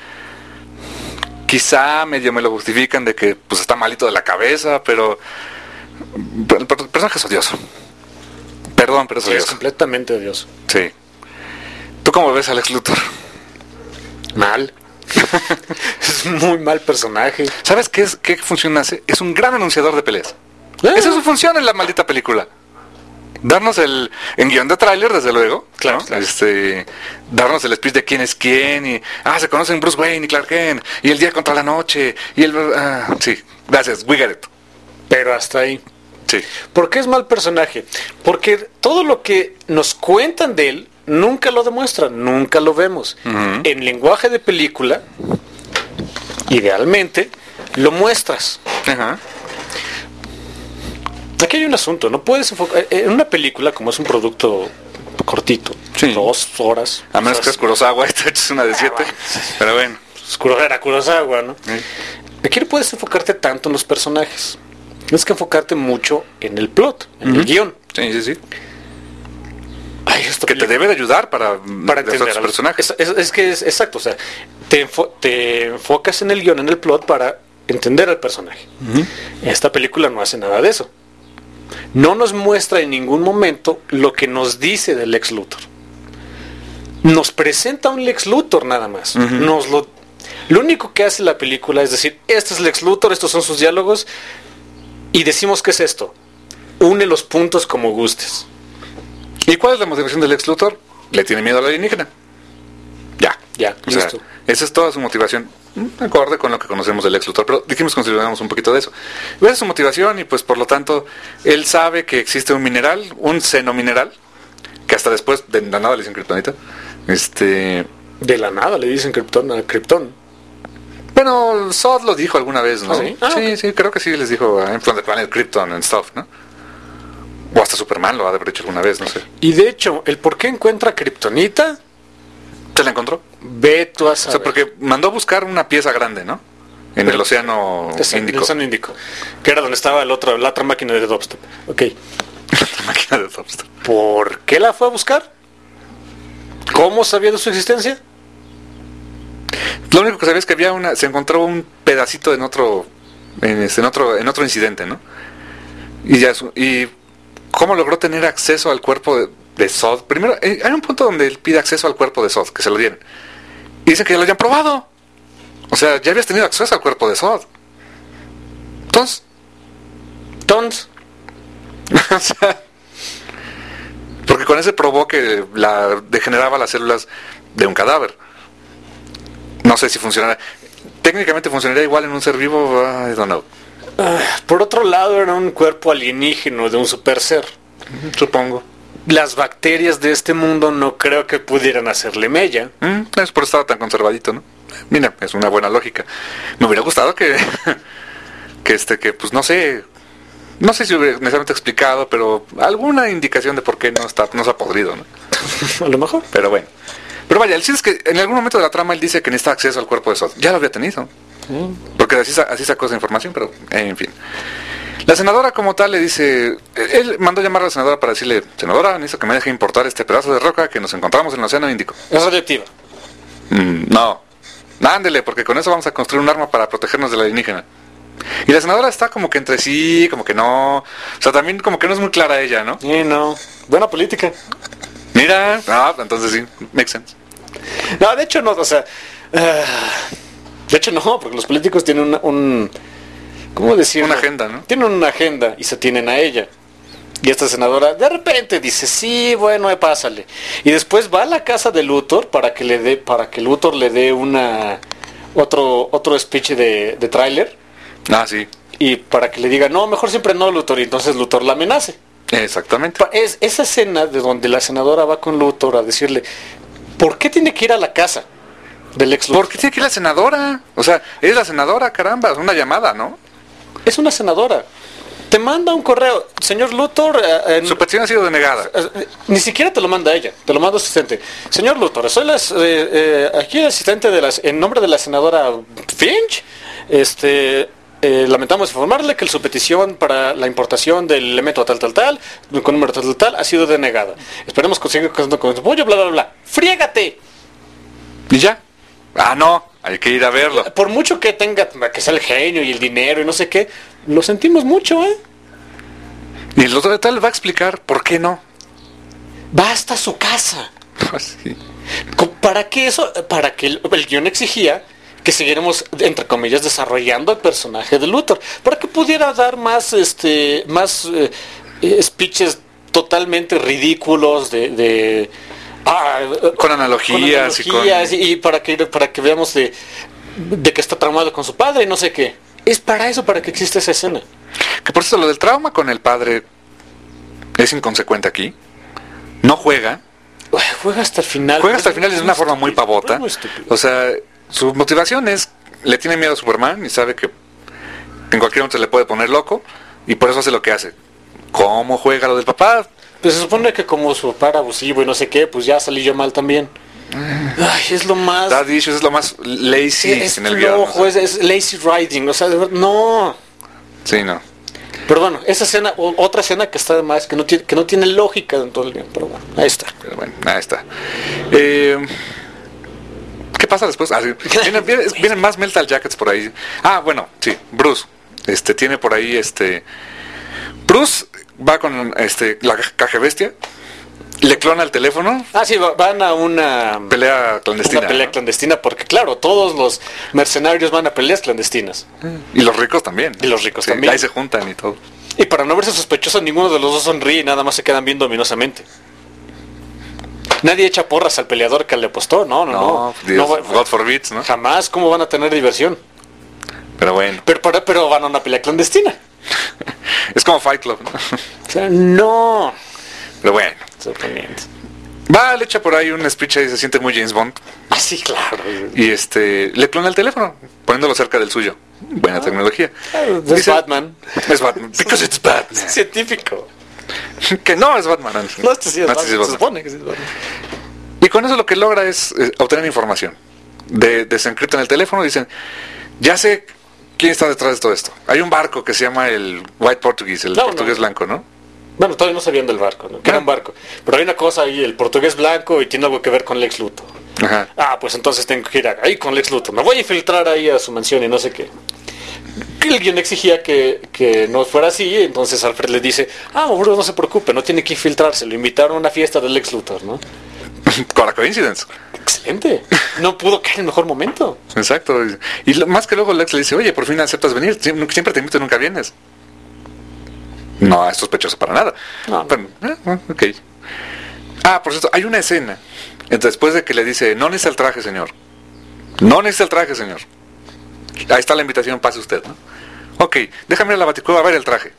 Quizá medio me lo justifican de que pues está malito de la cabeza, pero el per- personaje es odioso. Perdón, pero es Sí, es odioso. completamente odioso. Sí. ¿Tú cómo ves a Lex Luthor? Mal. Es un muy mal personaje. ¿Sabes qué, es, qué función hace? Es un gran anunciador de peleas. Ah. Esa es su función en la maldita película. Darnos el, en guión de tráiler, desde luego, Claro, ¿no? claro. Este, darnos el speech de quién es quién y, ah, se conocen Bruce Wayne y Clark Kent y el día contra la noche y el, ah, sí, gracias, we get it. Pero hasta ahí. Sí, ¿Por qué es mal personaje? Porque todo lo que nos cuentan de él nunca lo demuestran, nunca lo vemos. Ujú. En lenguaje de película, idealmente, lo muestras. ajá, Aquí hay un asunto, no puedes enfocar en una película, como es un producto cortito, Sí. dos horas. a menos o que sea, es Kurosawa, esta es una de siete, pero bueno, Oscuro era Kurosawa, ¿no? ¿eh? Aquí no puedes enfocarte tanto en los personajes. Tienes que enfocarte mucho en el plot, en el guión. Sí, sí, sí, Ay, esta que te película- debe de ayudar para, para de entender los a los- personajes. Es, es- es que es exacto, o sea, te, enfo- te enfocas en el guión, en el plot para entender al personaje. Esta película no hace nada de eso. No nos muestra en ningún momento lo que nos dice del Lex Luthor. Nos presenta un Lex Luthor nada más. Nos lo, lo único que hace la película es decir, este es Lex Luthor, estos son sus diálogos, y decimos que es esto. Une los puntos como gustes. ¿Y cuál es la motivación del Lex Luthor? Le tiene miedo a la alienígena. Ya. Ya, O sea, listo. esa es toda su motivación. acorde con lo que conocemos del Lex Luthor, pero dijimos que consideramos un poquito de eso. Esa es su motivación y pues por lo tanto él sabe que existe un mineral, un xenomineral, que hasta después de la nada le dicen kriptonita. Este... De la nada le dicen Krypton a Krypton. Bueno, Zod lo dijo alguna vez, ¿no? ¿Ah, sí? Ah, sí, okay. sí, creo que sí les dijo I'm from the planet Krypton and stuff, ¿no? O hasta Superman lo ha de haber hecho alguna vez, no sé. Y de hecho, el por qué encuentra Kryptonita, ¿Se la encontró? ve tú a O saber. sea, porque mandó a buscar una pieza grande, ¿no? En Pero- el océano Es en el Índico. Océano Índico, que era donde estaba el otro, la otra máquina de dubstep. Ok. La máquina de Dubstep. ¿Por qué la fue a buscar? ¿Cómo sabía de su existencia? Lo único que sabía es que había una, se encontró un pedacito en otro, en, este, en otro, en otro incidente, ¿no? Y ya, su- y cómo logró tener acceso al cuerpo de, de Zod. Primero, eh, hay un punto donde él pide acceso al cuerpo de Zod, que se lo dieron. Y dicen que ya lo habían probado. O sea, ya habías tenido acceso al cuerpo de Zod. Entonces, Entonces, o sea, porque con ese probó que la degeneraba las células de un cadáver. No sé si funcionará. Técnicamente funcionaría igual en un ser vivo, I don't know. por otro lado, era un cuerpo alienígeno de un super ser. Supongo. Las bacterias de este mundo no creo que pudieran hacerle mella. Mm, es por estar tan conservadito, ¿no? Mira, es una buena lógica. Me hubiera gustado que, que este, que pues no sé, no sé si hubiera necesariamente explicado, pero alguna indicación de por qué no está, no se ha podrido, ¿no? A lo mejor. Pero bueno. Pero vaya, el sí es que en algún momento de la trama él dice que necesita acceso al cuerpo de Zod. Ya lo había tenido. Porque así, sa- así sacó esa información, pero eh, en fin. La senadora como tal le dice, él mandó llamar a la senadora para decirle, senadora, necesito que me deje importar este pedazo de roca que nos encontramos en el Océano Índico. Es radioactiva. Mm, no, ándele, porque con eso vamos a construir un arma para protegernos de la alienígena. Y la senadora está como que entre sí, como que no. O sea, también como que no es muy clara ella, ¿no? Sí, no. Buena política. Mira, no, entonces sí, makes sense. No, de hecho no, o sea... ah, de hecho no, porque los políticos tienen una- un... ¿Cómo decirlo? Una agenda, ¿no? Tienen una agenda y se tienen a ella. Y esta senadora de repente dice, sí, bueno, eh, pásale. Y después va a la casa de Luthor para que le dé, para que Luthor le dé una otro, otro speech de, de tráiler. Ah, sí, Y para que le diga, no, mejor siempre no, Luthor. Y entonces Luthor la amenace. exactamente. Pa- Es esa escena de donde la senadora va con Luthor a decirle, ¿por qué tiene que ir a la casa del ex Luthor? ¿Por qué tiene que ir la senadora? O sea, es la senadora, caramba, es una llamada, ¿no? Es una senadora. Te manda un correo, señor Luthor, eh, en- Su petición ha sido denegada. eh, ni siquiera te lo manda ella, te lo manda su asistente. Señor Luthor, soy las, eh, eh, aquí el asistente de las, en nombre de la senadora Finch. Este, eh, lamentamos informarle que su petición para la importación del elemento tal tal tal, con número tal tal tal, ha sido denegada. Esperemos conseguir con con su apoyo, bla bla bla. ¡Friégate! ¿Y ya? Ah, no, hay que ir a verlo. Por mucho que tenga, que sea el genio y el dinero y no sé qué, lo sentimos mucho, ¿eh? Y el otro de tal va a explicar por qué no. Va hasta su casa. Pues sí. Co- ¿Para qué eso? Para que el, el guión exigía que siguiéramos, entre comillas, desarrollando el personaje de Luthor. Para que pudiera dar más, este, más eh, eh, speeches totalmente ridículos de... de ah, eh, Con analogías, con analogías y y, con... para que para que veamos de, de que está traumado con su padre y no sé qué. Es para eso, para que exista esa escena. Que por eso lo del trauma con el padre es inconsecuente aquí. No juega. Uy, juega hasta el final. Juega hasta el final de una forma muy pavota. Muy estúpido. O sea, su motivación es, le tiene miedo a Superman y sabe que en cualquier momento se le puede poner loco y por eso hace lo que hace. ¿Cómo juega lo del papá? Pues se supone que como su papá era abusivo y no sé qué, pues ya salí yo mal también. Ay, es lo más... Dad issues es lo más lazy es en el guión. flojo, o sea. es, es lazy writing, o sea, de verdad, no. Sí, no. Pero bueno, esa escena, o- otra escena que está de más, que no tiene, que no tiene lógica en todo el guión, pero bueno, ahí está. Pero bueno, ahí está. Eh, ¿Qué pasa después? Ah, sí. Vienen, vienen- vienen más Metal Jackets por ahí. Ah, bueno, sí, Bruce. Este tiene por ahí este. Bruce va con este la caja bestia. Le clona el teléfono. Ah, sí, va- van a una Pelea clandestina. una pelea ¿no? clandestina, porque claro, todos los mercenarios van a peleas clandestinas. Y los ricos también. Y los ricos Sí, también. Ahí se juntan y todo. Y para no verse sospechosos, ninguno de los dos sonríe y nada más se quedan viendo ominosamente. Nadie echa porras al peleador que le apostó, no, no, no. No, Dios, No va- God forbids, ¿no? Jamás, ¿cómo van a tener diversión? Pero bueno, Pero, pero, pero van a una pelea clandestina. es como Fight Club, ¿no? O sea, no. Pero bueno. Sorprendente. Va, le echa por ahí un speech y se siente muy James Bond. Ah, sí, claro. Y este, le clona el teléfono, poniéndolo cerca del suyo. Buena tecnología. Es Dice- Batman. Es Batman. Because it's Batman. Científico. Que no es Batman. No, este sí es No, Batman. este sí es Se Batman. supone que sí es Batman. Y con eso lo que logra es eh, obtener información. De, desencriptan el teléfono y dicen, ya sé quién está detrás de todo esto. Hay un barco que se llama el White Portuguese, el No, portugués no. blanco, ¿no? Bueno, todavía no sabían del barco, ¿no? Que era un barco. Pero hay una cosa ahí, el portugués blanco y tiene algo que ver con Lex Luthor. Ajá. Ah, pues entonces tengo que ir ahí con Lex Luthor. Me voy a infiltrar ahí a su mansión y no sé qué. El guion exigía que, que no fuera así, entonces Alfred le dice, ah, Bruno, no se preocupe, no tiene que infiltrarse. Lo invitaron a una fiesta de Lex Luthor, ¿no? Con la coincidencia. Excelente. No pudo caer en el mejor momento. Exacto. Y, y lo- más que luego Lex le dice, oye, por fin aceptas venir. Siempre, siempre te invito y nunca vienes. No es sospechoso para nada. No, no. Bueno, eh, bueno, ok. Ah, por cierto, hay una escena. Después de que le dice, no necesita el traje, señor. No necesita el traje, señor. Ahí está la invitación, pase usted, ¿no? Ok, déjame ir a la Baticueva a ver el traje.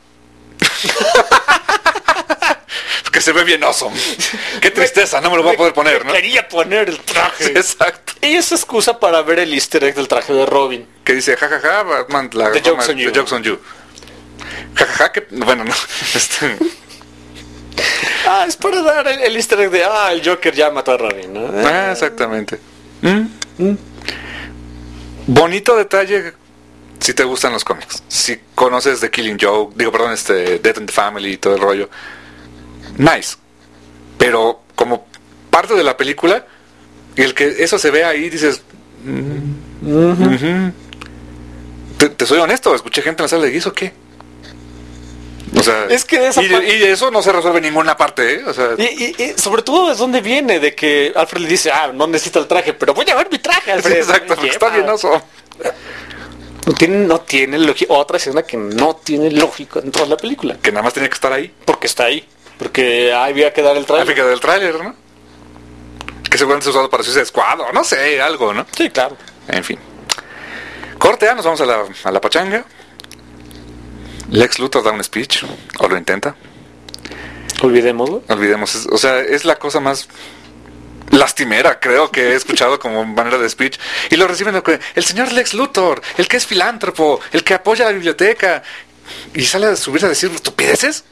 Que se ve bien awesome. Qué tristeza, no me lo voy a poder poner, ¿no? Quería poner el traje. Sí, exacto. Y esa excusa para ver el easter egg del traje de Robin. Que dice, jajaja, Batman, la The broma- joke's on you. the joke's on you. Jajaja, que, bueno, no. Este, Ah, es para dar el, el easter egg de, ah, el Joker ya mató a Robin, ¿no? ah, exactamente. Mm. Bonito detalle si te gustan los cómics. Si conoces The Killing Joke, digo, perdón, este, Death in the Family y todo el rollo. Nice. Pero como parte de la película, el que eso se ve ahí, dices... mm, ujú. te, te soy honesto, escuché gente en la sala de, ¿y eso qué? O sea, Es que de esa y, parte- y eso no se resuelve en ninguna parte, ¿eh? O sea, Y, y- y sobre todo es donde viene de que Alfred le dice, ah, no necesita el traje, pero voy a ver mi traje, Alfred. sí, exacto, porque está bien oso. No tiene, no tiene lógica. Otra escena que no tiene lógica en toda la película. Que nada más tenía que estar ahí. Porque está ahí. Porque ahí había que dar el traje. Épica del tráiler, ¿no? Que seguramente es usado para Suicide Squad o no sé, algo, ¿no? Sí, claro. En fin. Corte A, nos vamos a la, a la pachanga. Lex Luthor da un speech, o lo intenta. Olvidémoslo. Olvidemos, es- o sea, es la cosa más lastimera, creo, que he escuchado como manera de speech. Y lo reciben lo que- el señor Lex Luthor, el que es filántropo, el que apoya la biblioteca. Y sale a subirse a decir estupideces.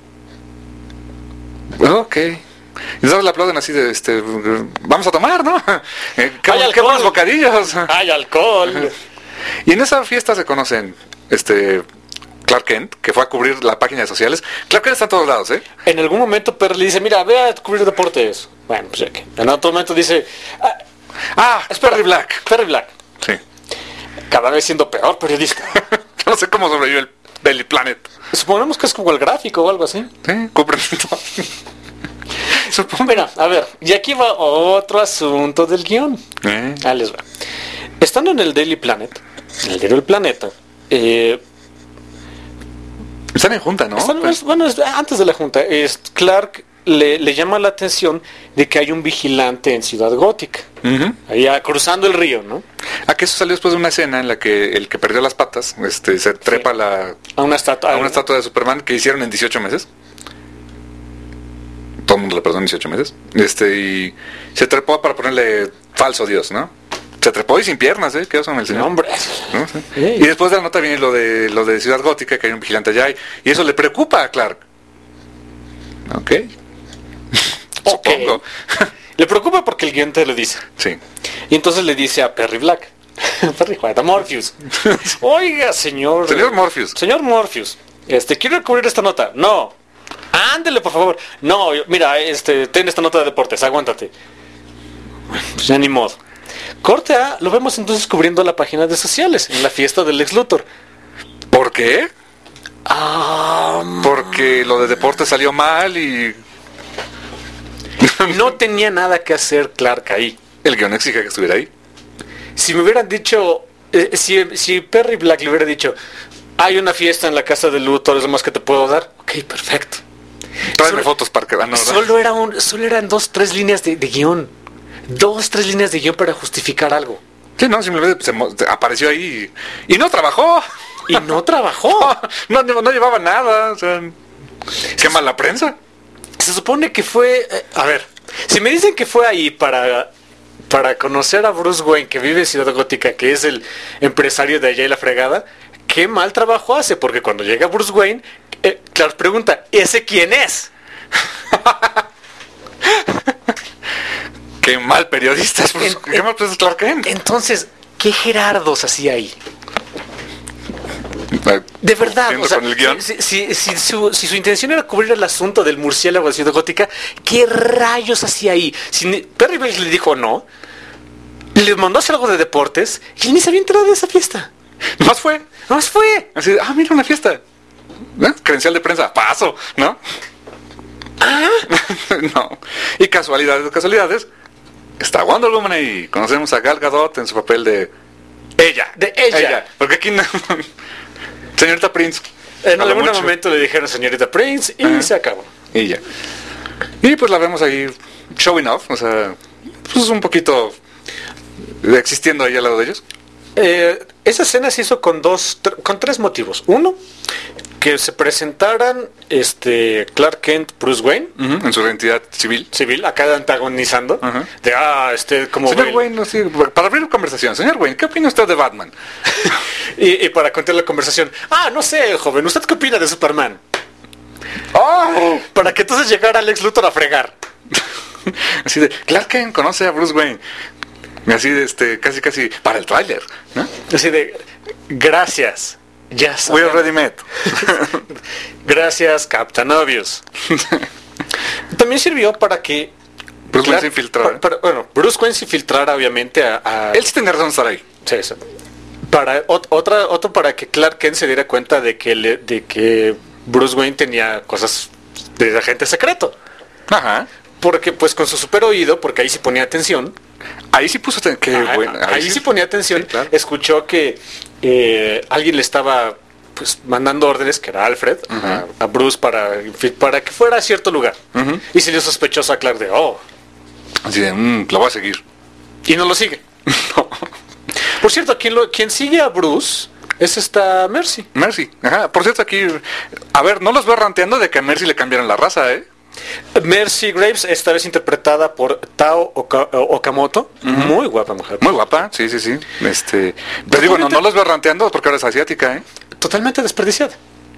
Ok. Y entonces le aplauden así de, este, vamos a tomar, ¿no? Eh, qué, ¡Hay qué alcohol! buenos bocadillos. ¡Hay alcohol! Y en esa fiesta se conocen, este, Clark Kent, que fue a cubrir la página de sociales. Clark Kent está en todos lados, ¿eh? En algún momento Perry le dice, mira, ve a cubrir deportes. Bueno, pues ya que. En otro momento dice, ah, Ah, es Perry Black. Perry Black, Sí. cada vez siendo peor periodista. Yo no sé cómo sobrevive el Daily Planet. Supongamos que es como el gráfico o algo así. Sí, cubren todo. Supongo. Mira, a ver, y aquí va otro asunto del guión. Eh, Ahí les va. Estando en el Daily Planet, en el diario El Planeta, eh, Están en junta, ¿no? están- Pues, bueno, es- antes de la junta, es, Clark le, le llama la atención de que hay un vigilante en Ciudad Gótica, ujú. allá cruzando el río, ¿no? Ah, que eso salió después de una escena en la que el que perdió las patas este, se trepa a la, A una estatua. a una estatua de Superman que hicieron en dieciocho meses. Todo el mundo le perdonó en dieciocho meses. Este, y se trepó para ponerle falso Dios, ¿no? Se trepó y sin piernas, ¿eh? Quedó con el señor. No, hombre. ¿No? Sí. Ey. Y después de la nota viene lo de lo de Ciudad Gótica, que hay un vigilante allá, y, y eso le preocupa a Clark. Ok. Ok. Supongo. Le preocupa porque el guión te lo dice. Sí. Y entonces le dice a Perry Black, Perry White, a Morpheus, oiga, señor. Señor Morpheus. Señor Morpheus, este, quiero cubrir esta nota. No. Ándele, por favor. No, yo- mira, este, ten esta nota de deportes, aguántate. Pues ya ni modo. Corte A, lo vemos entonces cubriendo la página de sociales, en la fiesta del Lex Luthor. ¿Por qué? Ah, Porque lo de deporte salió mal y no tenía nada que hacer Clark ahí. el guión exige que estuviera ahí. Si me hubieran dicho, eh, si, si Perry Black le hubiera dicho, hay una fiesta en la casa de Luthor, es lo más que te puedo dar. Ok, perfecto. Tráeme Sobre- fotos para que Ah, no, ¿verdad? Solo, era un, solo eran dos, tres líneas de, de guión. Dos, tres líneas de guión para justificar algo. Sí, no, simplemente se mo- apareció ahí y, y no trabajó. Y no trabajó. No, no, no llevaba nada. O sea, qué mala prensa. Se supone que fue... eh, a ver, si me dicen que fue ahí para... Para conocer a Bruce Wayne, que vive en Ciudad Gótica, que es el empresario de allá y la fregada, qué mal trabajo hace, porque cuando llega Bruce Wayne, eh, Clark pregunta, ¿ese quién es? Qué mal periodista es. Bruce- En- qué mal periodista es Clark Kent. Entonces, ¿qué Gerardos hacía ahí? De verdad, Cumpliendo o sea, con el guión. si, si- si su, si su intención era cubrir el asunto del murciélago de Ciudad Gótica, ¿qué rayos hacía ahí? Si ni- Perry Blaze le dijo no, le mandó a hacer algo de deportes, y él ni se había enterado de esa fiesta. Nomás fue. Nomás fue. Así, ah, mira una fiesta. ¿Eh? Credencial de prensa, paso, ¿no? Ah, No. Y casualidades de casualidades, está Wonder Woman ahí. Conocemos a Gal Gadot en su papel de ella. de ella. Porque aquí no... Señorita Prince. En a lo algún mucho. momento le dijeron señorita Prince y Ajá. se acabó. Y ya. Y pues la vemos ahí showing off, o sea, pues un poquito existiendo ahí al lado de ellos. Eh, esa escena se hizo con dos, tr- con tres motivos. Uno, que se presentaran este Clark Kent, Bruce Wayne, Ujú, en su identidad civil. civil, acá antagonizando, Ajá. de ah, este como Señor Bale. Wayne, no sé, para abrir conversación, señor Wayne, ¿qué opina usted de Batman? y, y para contar la conversación, ah, no sé, joven, ¿usted qué opina de Superman? ¡Oh! Para que entonces llegara Lex Luthor a fregar. Así de, Clark Kent conoce a Bruce Wayne. Y así de, este, casi casi, para el tráiler, ¿no? Así de, gracias, ya We sabemos. already met. Gracias, Captain Obvious. También sirvió para que Bruce Wayne Clark- se infiltrara. para- para- bueno, Bruce Wayne se infiltrara obviamente a, a- Él sí tenía razón de estar ahí. sí, eso. Para ot- otra otro para que Clark Kent se diera cuenta de que le- de que Bruce Wayne tenía cosas de agente secreto, Ajá. porque pues con su super oído, porque ahí sí ponía atención. Ahí sí puso... ten- Qué Ajá, bueno. ahí, sí ponía atención, Sí, claro. escuchó que eh, alguien le estaba pues mandando órdenes, que era Alfred, a, a Bruce para, para que fuera a cierto lugar. Ujú. Y se dio sospechoso a Clark de, oh, Así de, mm, lo voy a seguir. y no lo sigue. Por cierto, quien, lo, quien sigue a Bruce es esta Mercy. Mercy. Ajá. Por cierto, aquí... A ver, no los veo ranteando de que a Mercy le cambiaron la raza, ¿eh? Mercy Graves, esta vez interpretada por Tao Oka- Okamoto. Muy guapa mujer. Muy guapa, sí, sí, sí. Este... Pero digo, no, no los veo ranteando porque ahora es asiática, ¿eh? Totalmente desperdiciada.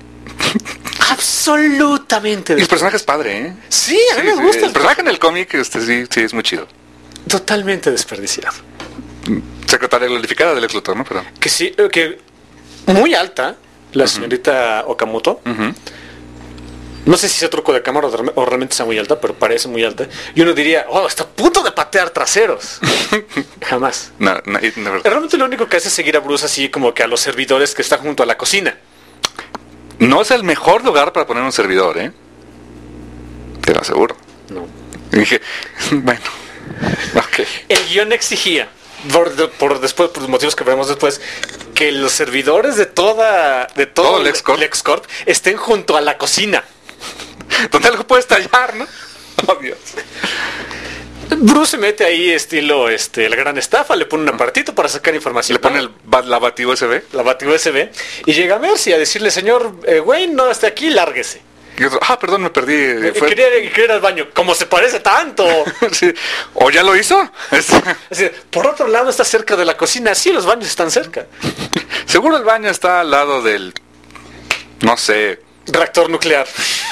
Absolutamente Y el desperdiciada. personaje es padre, ¿eh? Sí, a mí Sí, me sí, gusta. El personaje en el cómic, este, sí, sí, es muy chido. Totalmente desperdiciado. Secretaria glorificada del ex Luthor, ¿no? Pero... Que sí, eh, que muy alta, la señorita Okamoto. Ujú. No sé si sea truco de cámara o de- o realmente sea muy alta, pero parece muy alta. Y uno diría, oh, está a punto de patear traseros. Jamás. No, no, it never- Realmente lo único que hace es seguir a Bruce así como que a los servidores que están junto a la cocina. No es el mejor lugar para poner un servidor, ¿eh? Te lo aseguro. No. Y dije, bueno, ok. El guión exigía, por, por después, por los motivos que veremos después, que los servidores de toda, de todo, Todo LexCorp. LexCorp estén junto a la cocina. Donde algo puede estallar, ¿no? Oh, Dios. Bruce se mete ahí estilo este la gran estafa, le pone un apartito para sacar información. Le pone el, ba- la bati U S B. la bati U S B y llega Mercy a decirle, señor eh, Wayne, no esté aquí, lárguese. Y otro, ah, perdón, me perdí. eh, Y fue- quería, quería ir al baño, como se parece tanto. Sí. ¿O ya lo hizo? Es- Así, por otro lado está cerca de la cocina, sí, los baños están cerca. Seguro el baño está al lado del... No sé. Reactor nuclear.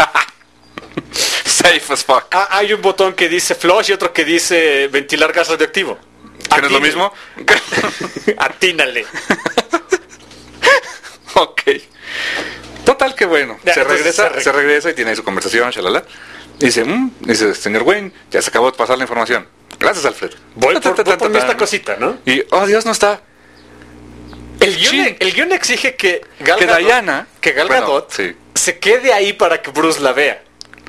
Safe as fuck. Ah, hay un botón que dice flush y otro que dice ventilar gas radioactivo. ¿Que no es lo Atínale. mismo? Atínale. Ok. Total que bueno. Ya, se entonces regresa, se re- se regresa y tiene ahí su conversación, shalala. Y dice, mm, dice, señor Wayne, ya se acabó de pasar la información. Gracias, Alfred. Voy por, voy por Ta, ta, esta ta. cosita, ¿no? Y, oh, Dios, no está. El guión, Chin. el guión exige que Gal Que Gadot- Diana- que Gal bueno, Gadot sí. se quede ahí para que Bruce la vea.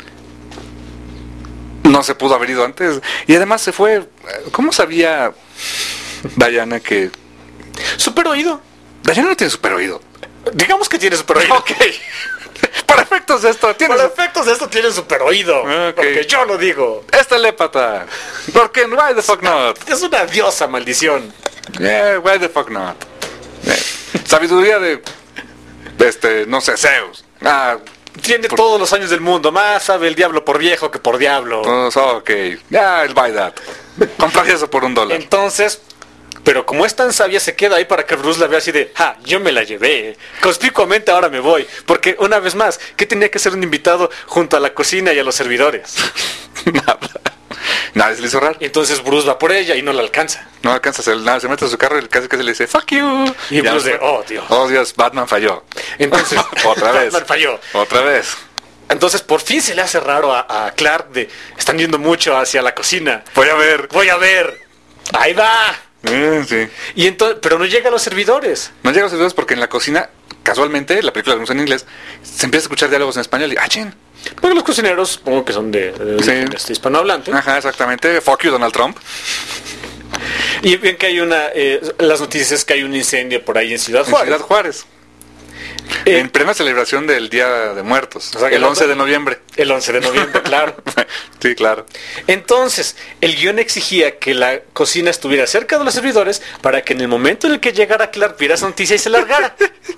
No se pudo haber ido antes. Y además se fue... ¿Cómo sabía Diana que... Super oído. Diana no tiene super oído. Digamos que tiene super oído. Ok. Para efectos de esto, tienes... Por efectos de esto tiene super oído. Ok. Porque yo lo digo. Es telépata. ¿Por qué? Why the fuck not? Es una diosa, maldición. Yeah, why the fuck not? Eh, Sabiduría de... de este, no sé, Zeus. Ah, Tiene Por- todos los años del mundo. Más sabe el diablo por viejo que por diablo. pues, ok. Ya, el buy that. Compraría eso por un dólar. Entonces, pero como es tan sabia, se queda ahí para que Bruce la vea así de, ja, yo me la llevé. Conspicuamente ahora me voy. Porque, una vez más, ¿qué tenía que ser un invitado junto a la cocina y a los servidores? Nada. Nadie se le hizo raro. Y entonces Bruce va por ella y no la alcanza. No alcanza, se, nada, se mete a su carro y casi que se le dice, fuck you. Y Ya Bruce de, fue. oh, Dios. Oh, Dios, Batman falló. Entonces, Otra vez. Batman falló. Otra vez. Entonces, por fin se le hace raro a, a Clark de, están yendo mucho hacia la cocina. Voy a ver. Voy a ver. Ahí va. Eh, sí. Y entonces, pero no llega a los servidores. No llegan los servidores porque en la cocina, casualmente, la película la vemos en inglés, se empieza a escuchar diálogos en español y, ah, chin. Porque los cocineros, supongo que son de, de, Sí. de este hispanohablante. Ajá, exactamente. Fuck you, Donald Trump. Y ven que hay una, eh, las noticias es que hay un incendio por ahí en Ciudad En Juárez. Ciudad Juárez. Eh, En plena celebración del Día de Muertos. O sea, que el el once otro- de noviembre. El once de noviembre, claro. Sí, claro. Entonces, el guión exigía que la cocina estuviera cerca de los servidores para que en el momento en el que llegara Clark viera esa noticia y se largara.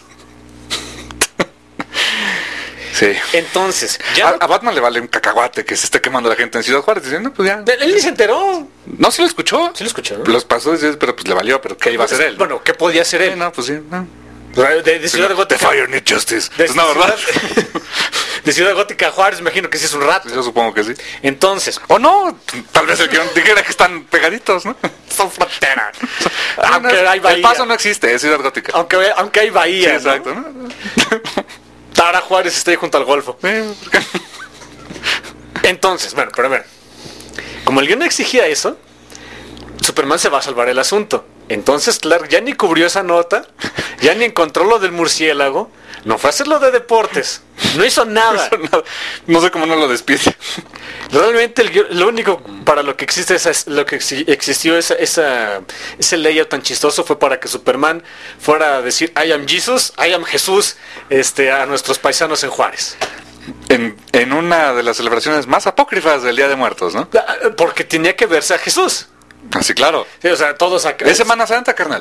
Sí. Entonces, A, ya... a Batman le vale un cacahuate que se esté quemando la gente en Ciudad Juárez. Diciendo, pues ya. Él ni se enteró. No, sí lo escuchó. Sí lo escuchó, ¿no? Los pasó, dice, pero pues le valió. Pero ¿qué iba a hacer él? Bueno, ¿qué podía hacer Sí, él? no, pues sí. No. De, de Ciudad The Gótica. fire need justice. De, Pues no, ¿verdad? Ciudad, de Ciudad Gótica a Juárez, imagino que sí es un rato. Yo supongo que sí. Entonces, O no, tal vez el guión dijera que están pegaditos, ¿no? son fronteras. No, Aunque no, hay el bahía. paso no existe, es Ciudad Gótica. Aunque, aunque hay Sí, bahía. ¿no? exacto, ¿no? Ahora Juárez está ahí junto al Golfo. Eh, ¿por qué? Entonces, bueno, pero a ver. Como el guión exigía eso, Superman se va a salvar el asunto. Entonces Clark ya ni cubrió esa nota, ya ni encontró lo del murciélago, no fue a hacer lo de deportes, no hizo nada. No sé cómo no lo despide. Realmente el guión- lo único para lo que existe esa, lo que exi- existió esa, esa, ese layout tan chistoso fue para que Superman fuera a decir I am Jesus, I am Jesús, este, a nuestros paisanos en Juárez. En, en una de las celebraciones más apócrifas del Día de Muertos, ¿no? Porque tenía que verse a Jesús. Así, claro. Sí, o sea, todos acá. Es Semana Santa, carnal.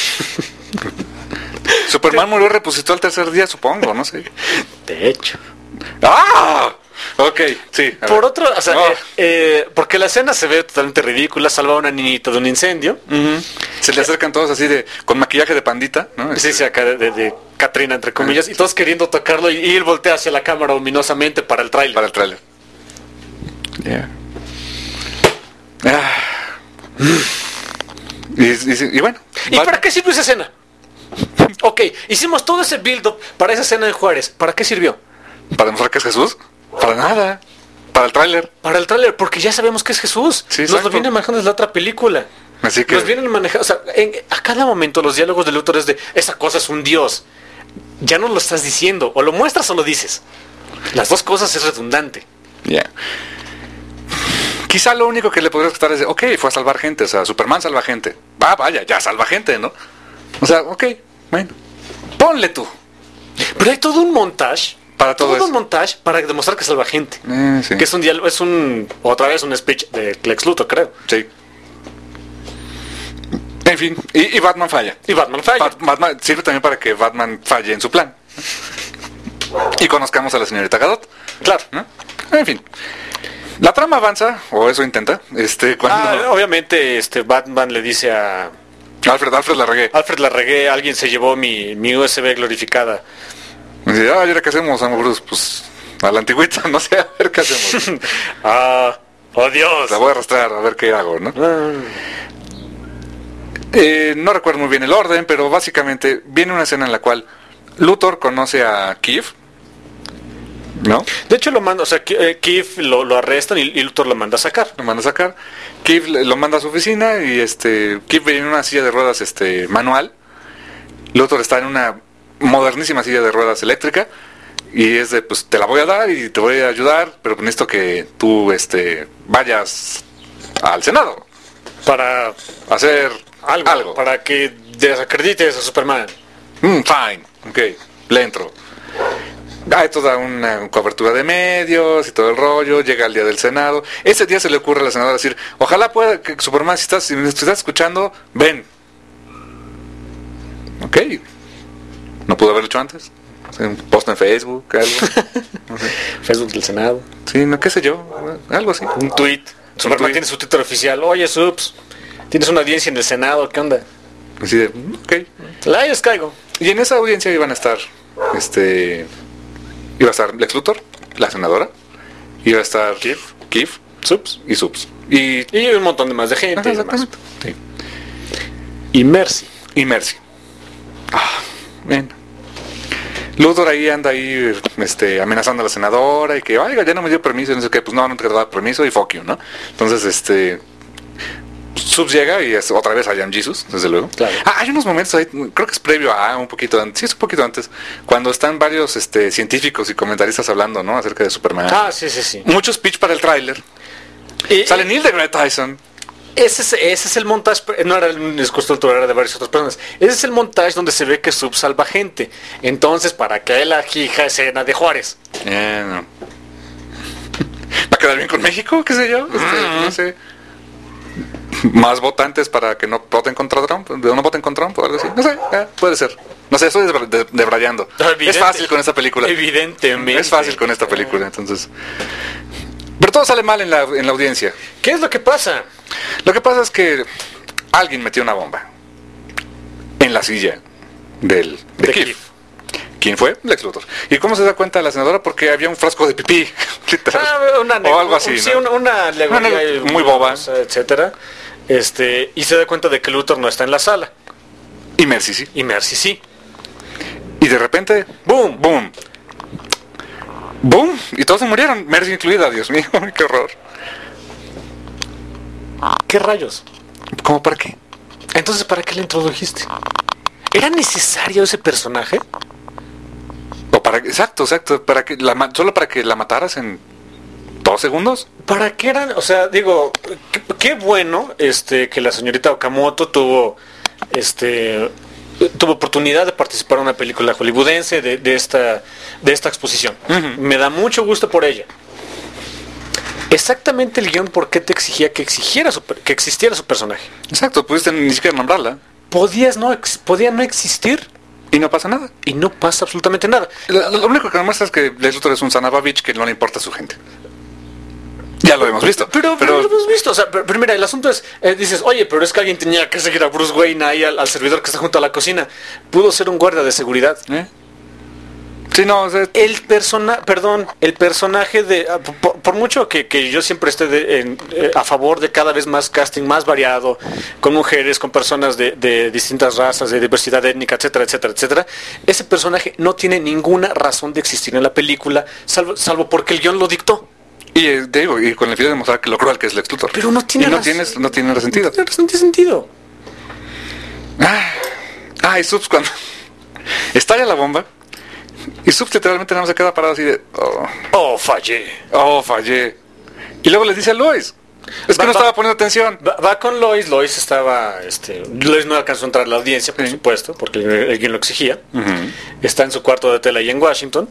Superman murió y resucitó al tercer día, supongo, no sé. De hecho. ¡Ah! Ok, sí. a Por ver. otro, o sea, Oh. eh, eh, porque la escena se ve totalmente ridícula, salva a una niñita de un incendio. Ujú. Se le acercan todos así de con maquillaje de pandita, ¿no? Sí, sí, acá de, de, de Katrina, entre comillas, y todos queriendo tocarlo y, y él voltea hacia la cámara ominosamente para el tráiler. Para el tráiler. Yeah. Ah. Y, y- y bueno. ¿Y Bat- para qué sirvió esa escena? Ok, hicimos todo ese build-up para esa escena en Juárez. ¿Para qué sirvió? ¿Para demostrar que es Jesús? Para nada. Para el tráiler. Para el tráiler, porque ya sabemos que es Jesús. Sí, Nos lo exacto. vienen manejando desde la otra película. Así que Nos vienen manejando, o sea, en- a cada momento los diálogos del autor es de, esa cosa es un dios. Ya no lo estás diciendo, o lo muestras o lo dices. Las dos cosas es redundante. ya. Quizá lo único que le podrías estar es de, ok, fue a salvar gente, o sea, Superman salva gente. Va, vaya, ya salva gente, ¿no? O sea, ok, bueno. Ponle tú. Pero hay todo un montaje. Para todo eso. un montaje para demostrar que salva gente. Eh, sí. Que es un diálogo, es un, otra vez un speech de Lex Luthor, creo. Sí. En fin, y, y Batman falla. Y Batman falla. Bat- Batman sirve también para que Batman falle en su plan. Y conozcamos a la señorita Gadot, Claro. ¿no? En fin. La trama avanza, o eso intenta, este, cuando Ah, obviamente este Batman le dice a Alfred, Alfred la regué. Alfred, la regué, alguien se llevó mi, mi U S B glorificada. Y dice, ah, ¿y ahora qué hacemos, amo Bruce? Pues a la antigüita, no sé, a ver qué hacemos. Ah, oh Dios. La voy a arrastrar, a ver qué hago, ¿no? Ah. Eh, no recuerdo muy bien el orden, pero básicamente viene una escena en la cual Luthor conoce a Kiev, ¿no? De hecho lo manda, o sea, Ki- eh, Keith lo, lo arrestan y, y Luthor lo manda a sacar. Lo manda a sacar. Kiev le- lo manda a su oficina y este Kiev viene en una silla de ruedas este manual. Luthor está en una modernísima silla de ruedas eléctrica y es de, pues te la voy a dar y te voy a ayudar, pero necesito que tú este vayas al Senado Para a hacer algo, algo. para que desacredites a Superman. Mm, fine, ok, le entro. Hay toda una cobertura de medios y todo el rollo, llega el día del Senado. Ese día se le ocurre a la senadora decir, ojalá pueda, que Superman, si estás, si me estás escuchando, ven. Ok. No pudo haberlo hecho antes. Un post en Facebook, algo. No sé. Facebook del Senado. Sí, no, qué sé yo, algo así. Un tweet. Superman tweet. tiene su Twitter oficial. Oye, Subs, tienes una audiencia en el Senado, ¿qué onda? Así de, ok. La les caigo. Y en esa audiencia iban a estar, este, iba a estar Lex Luthor, la senadora, iba a estar Kif. Kif Subs. y Subs. Y, Y un montón de más de gente. Ajá, y demás. exactamente. Sí. Y Mercy. Y Mercy. Ah, bien. Luthor ahí anda ahí este, amenazando a la senadora y que, oiga, ya no me dio permiso, y no sé qué, pues no, no te da permiso y fuck you, ¿no? Entonces, este, Subs llega y es otra vez a Young Jesus, desde luego. Claro. Ah, hay unos momentos ahí, creo que es previo a un poquito antes, sí es un poquito antes, cuando están varios este, científicos y comentaristas hablando, ¿no? Acerca de Superman. Ah, sí, sí, sí. Mucho speech para el tráiler. Y- Sale Neil deGrasse Tyson. Ese es, ese es el montaje, no era un discurso alto, era de varias otras personas. Ese es el montaje donde se ve que Sub salva gente. Entonces, ¿para qué la hija escena de Juárez? Eh, no. ¿Va a quedar bien con México? ¿Qué sé yo? Este, no sé. Más votantes para que no voten contra Trump, no voten contra Trump o algo así. No sé, eh, puede ser. No sé, estoy desbra- de- debrayando. Evidente- es fácil con esta película. Evidentemente. Es fácil con esta película, entonces. Pero todo sale mal en la, en la audiencia. ¿Qué es lo que pasa? Lo que pasa es que alguien metió una bomba en la silla del de, De Kif. Kif. ¿Quién fue? Lex Luthor. ¿Y cómo se da cuenta la senadora? Porque había un frasco de pipí, literal. Ah, una o algo así, sí, ¿no? una, una alegoría Una ale- muy boba. etcétera. Este, y se da cuenta de que Luthor no está en la sala. Y Mercy sí. Y Mercy sí. Y de repente, boom, boom. Boom. Y todos se murieron. Mercy incluida, Dios mío, qué horror. ¿Qué rayos? ¿Cómo para qué? Entonces, ¿para qué le introdujiste? ¿Era necesario ese personaje? O para, exacto, exacto. Para que la, ma- solo para que la mataras en dos segundos. ¿Para qué eran? O sea, digo, qué, qué bueno este que la señorita Okamoto tuvo este tuvo oportunidad de participar en una película hollywoodense de, de esta de esta exposición. Ujú. Me da mucho gusto por ella. Exactamente el guión, ¿por qué te exigía que exigiera su per- que existiera su personaje? Exacto, pudiste ni siquiera nombrarla. Podías no ex- podía no existir Y no pasa nada. y no pasa absolutamente nada. Lo, lo único que demuestra es que Lex Luthor es un Sanabavich que no le importa a su gente. Ya lo hemos visto. Pero, pero, lo hemos visto, o sea, pero, pero mira, el asunto es, eh, dices, oye, pero es que alguien tenía que seguir a Bruce Wayne ahí al, al servidor que está junto a la cocina. Pudo ser un guardia de seguridad. ¿Eh? Sí, no, o sea, El persona, perdón, el personaje de, ah, por, por mucho que, que yo siempre esté de- en, eh, a favor de cada vez más casting más variado, con mujeres, con personas de, de distintas razas, de diversidad étnica, etcétera, etcétera, etcétera, ese personaje no tiene ninguna razón de existir en la película, salvo, salvo porque el guión lo dictó. y eh, te digo, y con el fin de demostrar que lo cruel que es Lex Luthor. Pero no tiene y no razón. tienes, no tiene sentido. No tiene razón, no tiene sentido. Ah, ah, y Subs cuando estalla la bomba y Subs literalmente nada más se queda parado así de oh, Oh, fallé. oh, fallé. Y luego le dice a Lois, es que Va- no va- estaba poniendo atención. Va, va con Lois, Lois estaba, este, Lois no alcanzó a entrar a la audiencia, por Sí. supuesto, porque el, el guión lo exigía. Ujú. Está en su cuarto de tele ahí en Washington.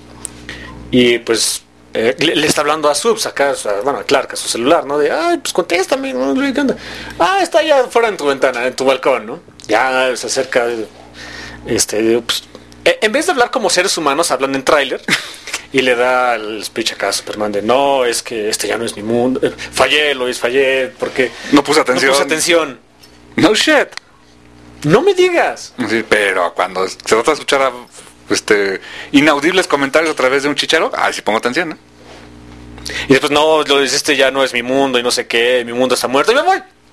Y pues eh, le, le está hablando a Subs acá, o sea, bueno, a Clark, a su celular, ¿no? De, ay, pues contéstame, ¿no? ¿Qué onda? Ah, está allá fuera en tu ventana, en tu balcón, ¿no? Ya se acerca, este, pues, eh, en vez de hablar como seres humanos, hablan en tráiler. Y le da el speech acá a Superman de, no, es que este ya no es mi mundo. Eh, fallé, Lois, fallé, porque No puse atención. no puse atención. No shit. No me digas. Sí, pero cuando se trata de escuchar a, este, inaudibles comentarios a través de un chicharo, ah, sí pongo atención, ¿no? Y después, no, lo dice, este ya no es mi mundo y no sé qué, mi mundo está muerto y me voy.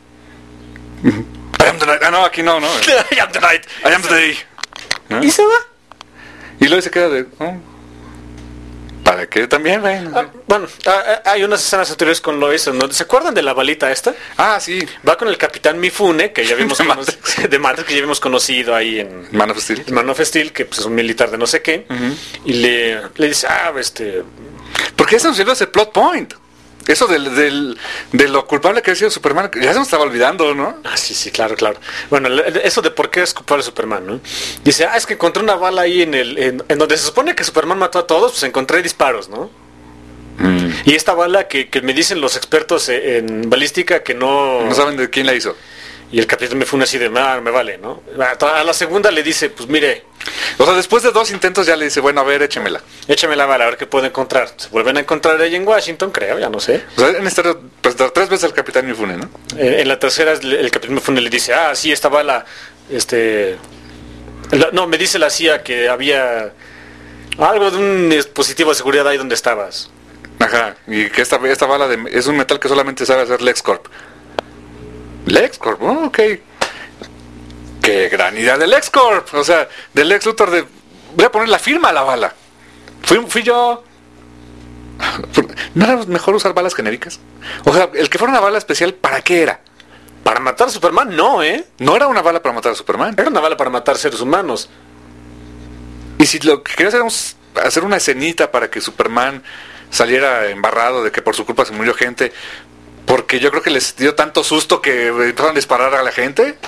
I am the night. Ah, no, aquí no, no. I am the night. I am the day. ¿No? Y se va. Y luego se queda de, oh, ¿para qué también, güey? Ah, bueno, ah, ah, hay unas escenas anteriores con Lois en donde, ¿se acuerdan de la balita esta? Ah, sí, Va con el capitán Mifune, que ya habíamos De conocido, de Matrix, que ya habíamos conocido ahí en Man of Steel. en Man of Steel, que pues, es un militar de no sé qué, y le, le dice, ah, este, Porque eso nos sirve ese plot point. Eso del, del, de lo culpable que ha sido Superman, ya se me estaba olvidando, ¿no? Ah, sí, sí, claro, claro. Bueno, eso de por qué es culpable Superman, ¿no? Dice, ah, es que encontré una bala ahí en el en, en donde se supone que Superman mató a todos, pues encontré disparos, ¿no? Mm. Y esta bala que, que me dicen los expertos en balística que no... No saben de quién la hizo. Y el capitán me fue así de, ah, me vale, ¿no? A la segunda le dice, pues mire... O sea, después de dos intentos ya le dice, bueno, a ver, échemela. Échame la bala, a ver qué puedo encontrar. Se vuelven a encontrar ahí en Washington, creo, ya no sé. O sea, en esta, pues, tres veces el capitán Mifune, ¿no? En, en la tercera el capitán Mifune le dice, ah, sí, esta bala, este... La, no, me dice la C I A que había algo de un dispositivo de seguridad ahí donde estabas. Ajá, y que esta, esta bala de, es un metal que solamente sabe hacer LexCorp. LexCorp, oh, ok. Qué gran idea de LexCorp. O sea, del Lex Luthor de... Voy a poner la firma a la bala. Fui, fui yo... ¿No era mejor usar balas genéricas? O sea, el que fuera una bala especial, ¿para qué era? Para matar a Superman, no, ¿eh? No era una bala para matar a Superman. Era una bala para matar seres humanos. Y si lo que querías era hacer una escenita para que Superman saliera embarrado de que por su culpa se murió gente, porque yo creo que les dio tanto susto que empezaron a disparar a la gente.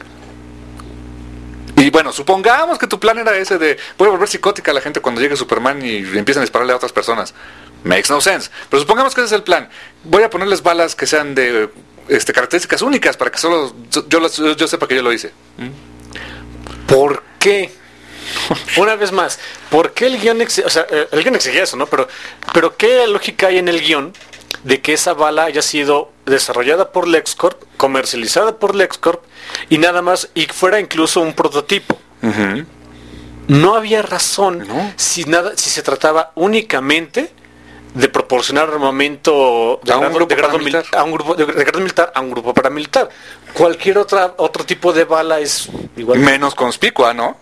Y bueno, supongamos que tu plan era ese de voy a volver psicótica a la gente cuando llegue Superman y empiezan a dispararle a otras personas. Makes no sense. Pero supongamos que ese es el plan. Voy a ponerles balas que sean de este, características únicas para que solo yo, yo, yo sepa que yo lo hice. ¿Por qué? Una vez más, ¿por qué el guión ex- o sea, el guión exigía eso, ¿no? Pero, pero ¿qué lógica hay en el guión de que esa bala haya sido desarrollada por LexCorp, comercializada por LexCorp y nada más, y fuera incluso un prototipo? Uh-huh. No había razón ¿No? si nada, si se trataba únicamente de proporcionar armamento de a, un grado, grupo de grado militar. Mil, a un grupo de, de grado militar a un grupo paramilitar. Cualquier otra otro tipo de bala es igual. Menos conspicua, ¿no?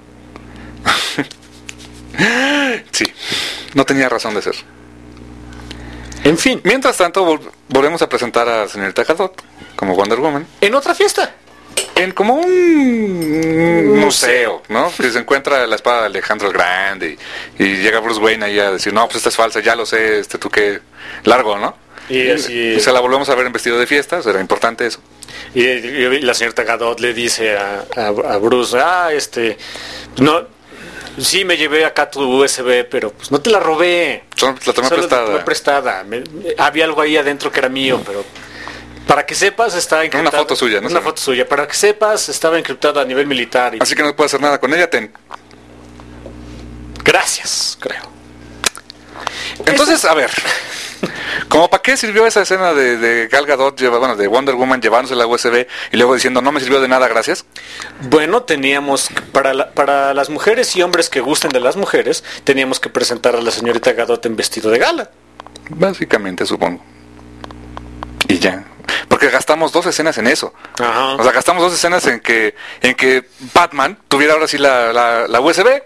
Sí, no tenía razón de ser. En fin, Mientras tanto, vol- volvemos a presentar a señorita Gadot como Wonder Woman en otra fiesta. en como un museo, ¿no? Que se encuentra la espada de Alejandro el Grande y, y llega Bruce Wayne ahí a decir, no, pues esta es falsa, ya lo sé, este tú qué largo, ¿no? Y así Y se la volvemos a ver en vestido de fiesta, era importante eso. Y, y la señorita Gadot le dice a, a, a Bruce, ah, este, no, sí me llevé acá tu U S B, pero pues no te la robé. Solo la tomé Solo prestada. la tomé prestada. Me- me- había algo ahí adentro que era mío, pero para que sepas está encriptada. Una foto suya, ¿no? Una Sí. foto suya. Para que sepas estaba encriptada a nivel militar. Y Así que no puedo hacer nada con ella, ten. gracias, creo. Entonces, a ver, ¿como para qué sirvió esa escena de, de Gal Gadot, lleva, bueno, de Wonder Woman llevándose la U S B y luego diciendo no me sirvió de nada, gracias? Bueno, teníamos, para, la- para las mujeres y hombres que gusten de las mujeres, teníamos que presentar a la señorita Gadot en vestido de gala. Básicamente, supongo. Y ya. Porque gastamos dos escenas en eso. Ajá. O sea, gastamos dos escenas en que en que Batman tuviera ahora sí la, la, la U S B.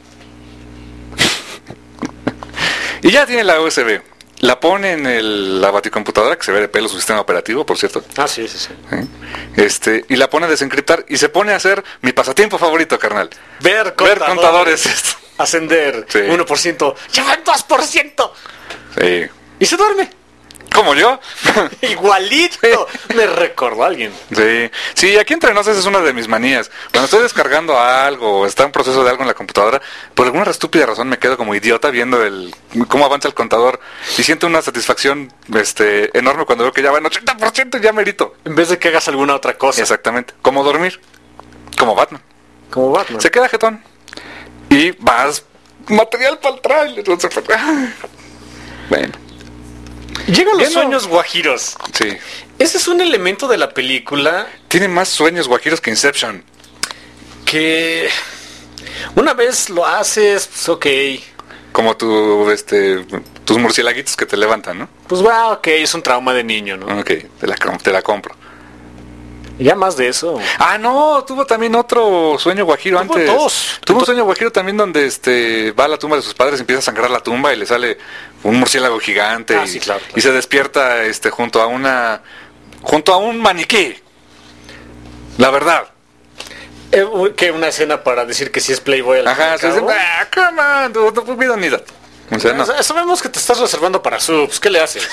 Y ya tiene la U S B. La pone en el, la baticomputadora, que se ve de pelo su sistema operativo, por cierto. Ah, sí, sí, sí. ¿Eh? Este, y la pone a desencriptar y se pone a hacer mi pasatiempo favorito, carnal. Ver Ver contadores. contadores. Ascender. Sí. uno por ciento. Ya van dos por ciento. Sí. Y se duerme. ¿Como yo? Igualito. Me recordó a alguien. Sí, sí, aquí entre nos esa es una de mis manías. Cuando estoy descargando algo o está en proceso de algo en la computadora, por alguna estúpida razón me quedo como idiota viendo el cómo avanza el contador y siento una satisfacción este enorme cuando veo que ya va en ochenta por ciento y ya merito. En vez de que hagas alguna otra cosa. Exactamente, como dormir, como Batman. Como Batman. Se queda jetón y vas material para el trailer. Bueno, Llegan los Ya no. sueños guajiros. sí. Ese es un elemento de la película Tiene más sueños guajiros que Inception. que una vez lo haces, pues ok. Como tu, este, tus murciélaguitos que te levantan, ¿no? Pues va, ok, es un trauma de niño, ¿no? Ok, te la, com- te la compro. Ya más de eso. Ah, no, tuvo también otro sueño guajiro Tuvo antes. dos. Tuvo un sueño guajiro también donde este va a la tumba de sus padres, empieza a sangrar la tumba y le sale un murciélago gigante Ah, y, sí, claro, claro. y se despierta este junto a una junto a un maniquí. La verdad. Eh, uy, que una escena para decir que sí es Playboy al fin y Ajá, al se dice, cabo. ah, come on, dude, we don't need that. O sea, no. Sabemos que te estás reservando para subs. ¿Qué le haces?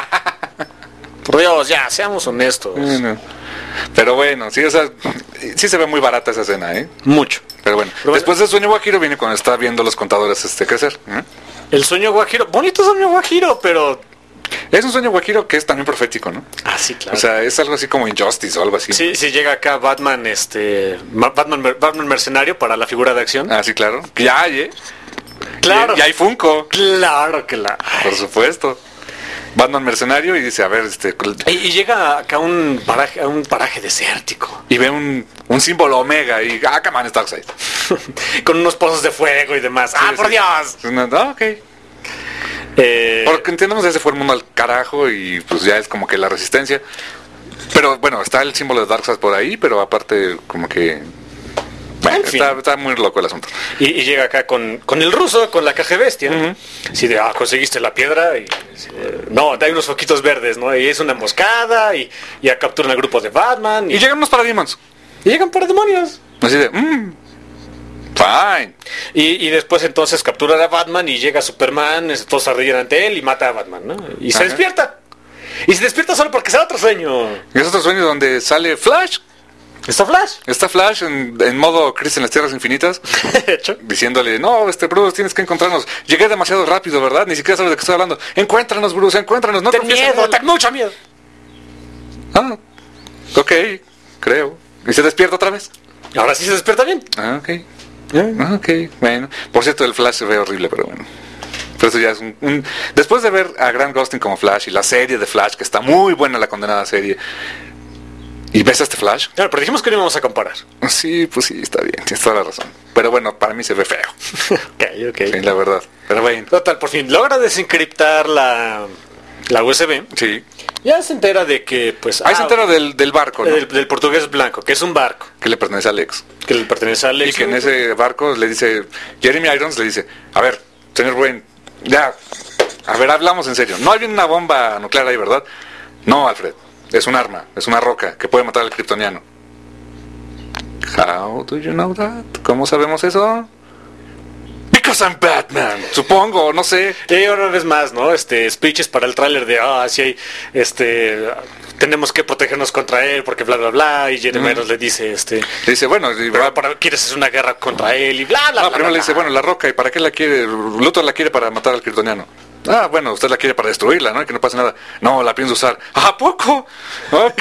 Por Dios, ya, seamos honestos. Bueno. Pero bueno, sí, o sea, sí se ve muy barata esa escena, ¿eh? Mucho. Pero bueno, Pero después del sueño guajiro viene cuando está viendo los contadores este crecer. ¿eh? El sueño guajiro. Bonito sueño guajiro, pero... Es un sueño guajiro que es también profético, ¿no? Ah, sí, claro. O sea, es algo así como Injustice o algo así. Sí, sí llega acá Batman, este... Ma- Batman, mer- Batman mercenario para la figura de acción. Ah, sí, claro. Que ya hay, ¿eh? Claro. Y, y hay Funko, Claro que la... por supuesto. Batman mercenario y dice, a ver, este... Y, y llega acá a un paraje, a un paraje desértico. Y ve un, un símbolo omega y... Ah, come on, es Darkseid. Con unos pozos de fuego y demás. ¡Ah, Sí, por sí. Dios! No, no, ok. Eh, Porque entendemos que ese fue el mundo al carajo y pues ya es como que la resistencia. Pero bueno, está el símbolo de Darkseid por ahí, pero aparte como que... Bueno, En fin. está, está muy loco el asunto. y, y llega acá con, con el ruso, con la caja bestia. Así de, ah, conseguiste la piedra. Y, así de, no, hay unos foquitos verdes, ¿no? Y es una emboscada. Y ya capturan al grupo de Batman. Y, Y llegan unos Parademons. y llegan para demonios. Así de... Mm, fine. Y, y después entonces capturan a Batman y llega Superman, es- todos se arrodillan ante él y mata a Batman, ¿no? Y se Ajá. despierta. Y se despierta solo porque se da otro sueño. Y es otro sueño donde sale Flash. ¿Está Flash? Está Flash en, en modo Crisis en las Tierras Infinitas. De hecho. Diciéndole, no, este Bruce, tienes que encontrarnos. Llegué demasiado rápido, ¿verdad? Ni siquiera sabes de qué estoy hablando. Encuéntranos, Bruce, encuéntranos. No Ten confíes en miedo, él". ten mucho miedo. Ah, ok, creo. ¿Y se despierta otra vez? Ahora sí se despierta bien. Ah, ok. Ah, ok, bueno. Por cierto, el Flash se ve horrible, pero bueno. Pero eso ya es un, un- Después de ver a Grant Gustin como Flash y la serie de Flash, que está muy buena la condenada serie, y ves a este Flash, Claro, pero dijimos que no íbamos a comparar. sí, pues sí, está bien, tienes toda la razón. Pero bueno, para mí se ve feo, Ok, ok. sí, la verdad. Pero bueno, Total, por fin logra desencriptar la, la U S B. sí. Ya se entera de que, pues... Ahí ah, se entera del, del barco, ¿no? del, del portugués blanco, que es un barco, Que le pertenece a Alex. que le pertenece a Alex. Y que en ese barco le dice, Jeremy Irons le dice, a ver, señor Wayne, ya, a ver, hablamos en serio. No hay una bomba nuclear ahí, ¿verdad? No, Alfred, es un arma, es una roca que puede matar al kryptoniano. How do you know that? ¿Cómo sabemos eso? Because I'm Batman, supongo, no sé. Y una vez más, ¿no? Este, speeches para el tráiler de, ah, sí hay, este, tenemos que protegernos contra él porque bla, bla, bla. Y Jeremy Irons le dice, este, Le dice, bueno, y pero va- para, quieres hacer una guerra contra él y bla, bla, no, bla. primero bla, le dice, bla. bueno, la roca, ¿y para qué la quiere? Luthor la quiere para matar al kryptoniano. Ah, bueno, usted la quiere para destruirla, ¿no? Y que no pase nada. No, la pienso usar. ¿A poco? Ok.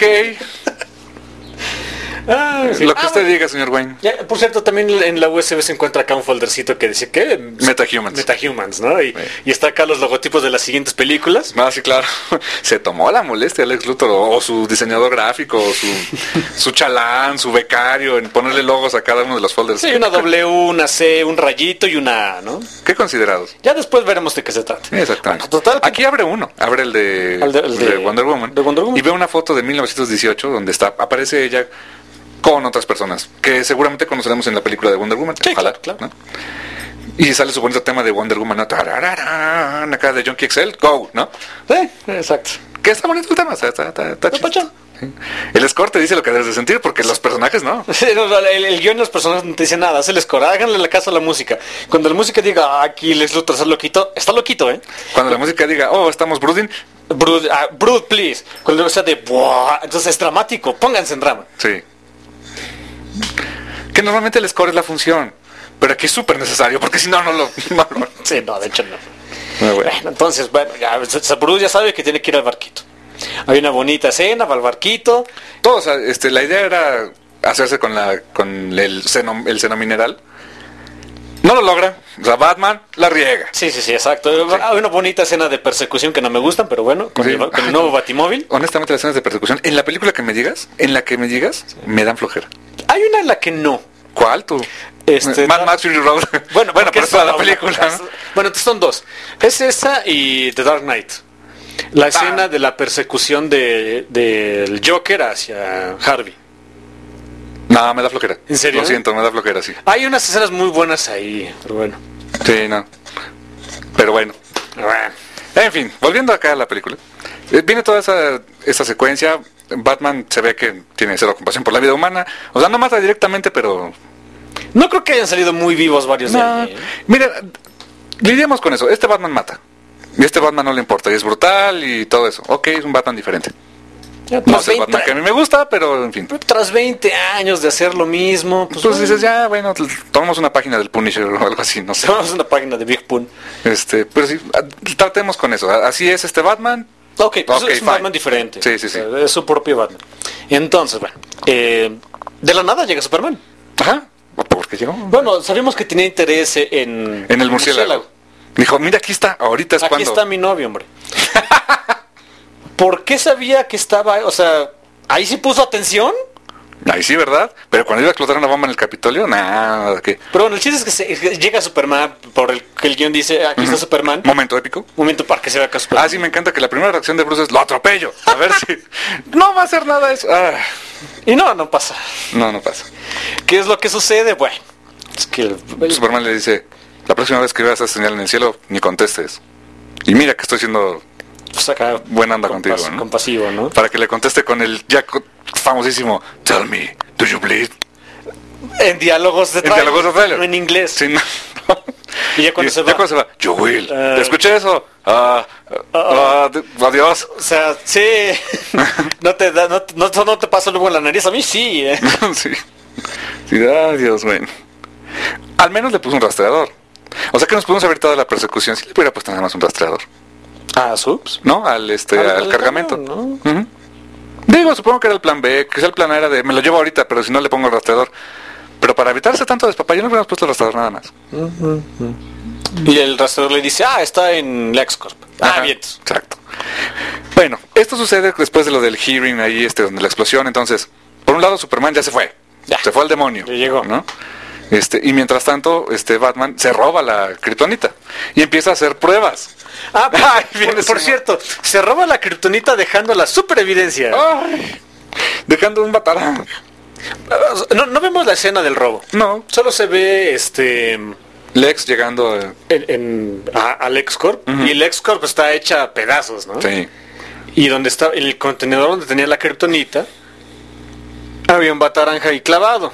Ah, sí. Lo que Ah, usted bueno. diga, señor Wayne. Ya, por cierto, también en la U S B se encuentra acá un foldercito que dice que Metahumans. Metahumans, ¿no? Y, Sí. y está acá los logotipos de las siguientes películas. Ah, sí, claro. Se tomó la molestia Alex Luthor o, o su diseñador gráfico, o su, su chalán, su becario, en ponerle logos a cada uno de los folders. Sí, una W, una C, un rayito y una A, ¿no? ¿Qué considerados? Ya después veremos de qué se trata. Exactamente. Bueno, total, Aquí abre uno, abre el de, El de- el de de- Wonder Woman. de Wonder Woman. Y ve una foto de mil novecientos dieciocho donde está, aparece ella con otras personas que seguramente conoceremos en la película de Wonder Woman. Sí, Ojalá, claro, claro. ¿no? Y sale su bonito tema de Wonder Woman, ¿no? Tarararán, acá de Junkie X L, go, ¿no? Sí, exacto. Que está bonito el tema, o sea, está, está, está chido. pachón. Sí. El score te dice lo que debes de sentir porque los personajes no. Sí, no, no, el, el guión de los personajes no te dice nada, se les cora, háganle la caso a la música. Cuando la música diga, ah, aquí Les Luthor está loquito, está loquito, ¿eh? Cuando la música diga, oh, estamos brooding, Brood, ah, brood, please. Cuando sea de, buah, entonces es dramático, pónganse en drama. sí. Que normalmente el score es la función, pero aquí es súper necesario porque si no, no lo... No, lo- Sí, no, de hecho no. Ah, bueno. Bueno, entonces, bueno, ya, se- se- Brood ya sabe que tiene que ir al barquito. Hay una bonita escena, va al barquito. Todo, o sea, este, la idea era hacerse con la con el seno, el seno mineral. No lo logra. O sea, Batman la riega. Sí, sí, sí, exacto. Hay una bonita escena de persecución que no me gustan, pero bueno, con, Sí. el, con el Ay, nuevo no. Batimóvil. Honestamente, las escenas de persecución, en la película que me digas, en la que me digas, me dan flojera. Hay una en la que no. ¿Cuál tú? Este, Mad no- Max Fury Road. Bueno, bueno, porque por es eso la una- película. una- ¿no? Bueno, entonces son dos. Es esa y The Dark Knight. La escena Ah. de la persecución de del Joker hacia Harvey. No, me da flojera. ¿En serio? Lo siento, me da flojera, sí. Hay unas escenas muy buenas ahí, pero bueno. Sí, no. Pero bueno. En fin, volviendo acá a la película. Eh, Viene toda esa, esa secuencia. Batman se ve que tiene cero compasión por la vida humana. O sea, no mata directamente, pero... No creo que hayan salido muy vivos varios de No. ahí, ¿eh? Mira, lidiemos con eso. Este Batman mata. Y este Batman no le importa. Y es brutal y todo eso. Ok, es un Batman diferente. Ya, No tras es el veinte Batman que a mí me gusta, pero en fin. Tras veinte años de hacer lo mismo, pues, Pues bueno, dices, ya, bueno, tomamos una página del Punisher o algo así, no sé. tenemos una página de Big Pun. Este, pero sí, a- tratemos con eso. Así es este Batman. Ok, pues Ok, es un fine. Batman diferente. Sí, sí, sí. O sea, es su propio Batman. Entonces, bueno, eh, de la nada llega Superman. Ajá. ¿Por qué llegó? Bueno, sabíamos que tenía interés en... En el murciélago. Dijo, mira, aquí está, ahorita es Aquí cuando... está mi novio, hombre. ¿Por qué sabía que estaba, o sea, ahí sí puso atención? Ahí sí, ¿verdad? Pero cuando iba a explotar una bomba en el Capitolio, nada, que... Pero bueno, el chiste es que, se- que llega Superman, por el que el guión dice, aquí está Superman. Momento épico. Momento para que se vea que es Superman. Ah, sí, me encanta que la primera reacción de Bruce es, lo atropello. A ver si... No va a hacer nada eso. Ah, Y no, no pasa. no, no pasa. ¿Qué es lo que sucede? Bueno, es que el- el- Superman le dice, la próxima vez que veas esa señal en el cielo, ni contestes. Y mira que estoy siendo... pues acá Buena onda contigo, compas- ¿no? compasivo, ¿no? Para que le conteste con el ya co- famosísimo, tell me, do you bleed? En diálogos de En trailer, diálogos de trailer. no en inglés. Sí, no. Y ya cuando se va. Ya cuando se va, you will. Eh. Escuché eso. Ah, ah, de- adiós. O sea, sí. no te da, no, te- no, no te pasa luego en la nariz. A mí sí, ¿eh? sí. Sí, adiós, güey. Al menos le puso un rastreador. O sea que nos pudimos haber evitado la persecución si le hubiera puesto nada más un rastreador. Ah, sups. ¿No? Al este, Al- al, al cargamento. camión, ¿no? Ujú. Digo, supongo que era el plan B, quizá el plan A era de, me lo llevo ahorita, pero si no le pongo el rastreador. Pero para evitarse tanto despapalle, no hubiéramos puesto el rastreador nada más. Y el rastreador le dice, ah, está en LexCorp. Ah, Ajá, bien. exacto. Bueno, esto sucede después de lo del hearing ahí, este, donde la explosión. Entonces, por un lado, Superman ya se fue. Ya. Se fue al demonio. Ya llegó. ¿no? Este, y mientras tanto, este Batman se roba la kriptonita y empieza a hacer pruebas. Ah, por, Ay, por- viene por su- cierto, se roba la kriptonita dejando la super evidencia. Ay, dejando un batarán. No, no vemos la escena del robo. No. Solo se ve este Lex llegando. a- en, en- a, a LexCorp. Ujú. Y LexCorp está hecha a pedazos, ¿no? Sí. Y donde está el contenedor donde tenía la kriptonita, había un bataranja ahí clavado.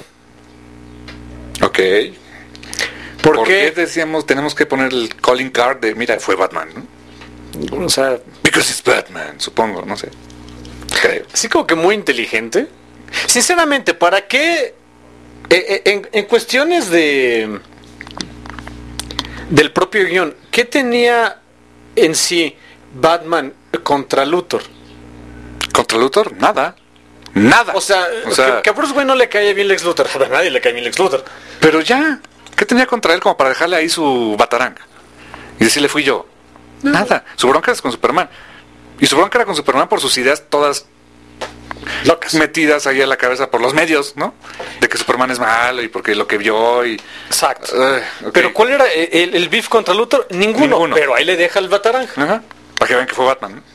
Ok. ¿Por, ¿Por qué? qué decíamos tenemos que poner el calling card de mira, fue Batman, ¿no? O sea, Because it's Batman, supongo, no sé. Creo. así como que muy inteligente. Sinceramente, ¿para qué? Eh, eh, en, en cuestiones de del propio guión, ¿qué tenía en sí Batman contra Luthor? Contra Luthor, nada. Nada. O sea, O sea, que, que a Bruce Wayne no le cae bien Lex Luthor. A nadie le cae bien Lex Luthor. pero ya, ¿qué tenía contra él como para dejarle ahí su batarang? Y decirle fui yo. Nada. Su bronca es con Superman. Y su bronca era con Superman por sus ideas todas Locas. metidas ahí a la cabeza por los medios, ¿no? De que Superman es malo y porque lo que vio y... Exacto. Eh, ok. Pero ¿cuál era el, el beef contra Luthor? Ninguno, Ninguno. Pero ahí le deja el batarang. Ajá. Para que vean que fue Batman, ¿no?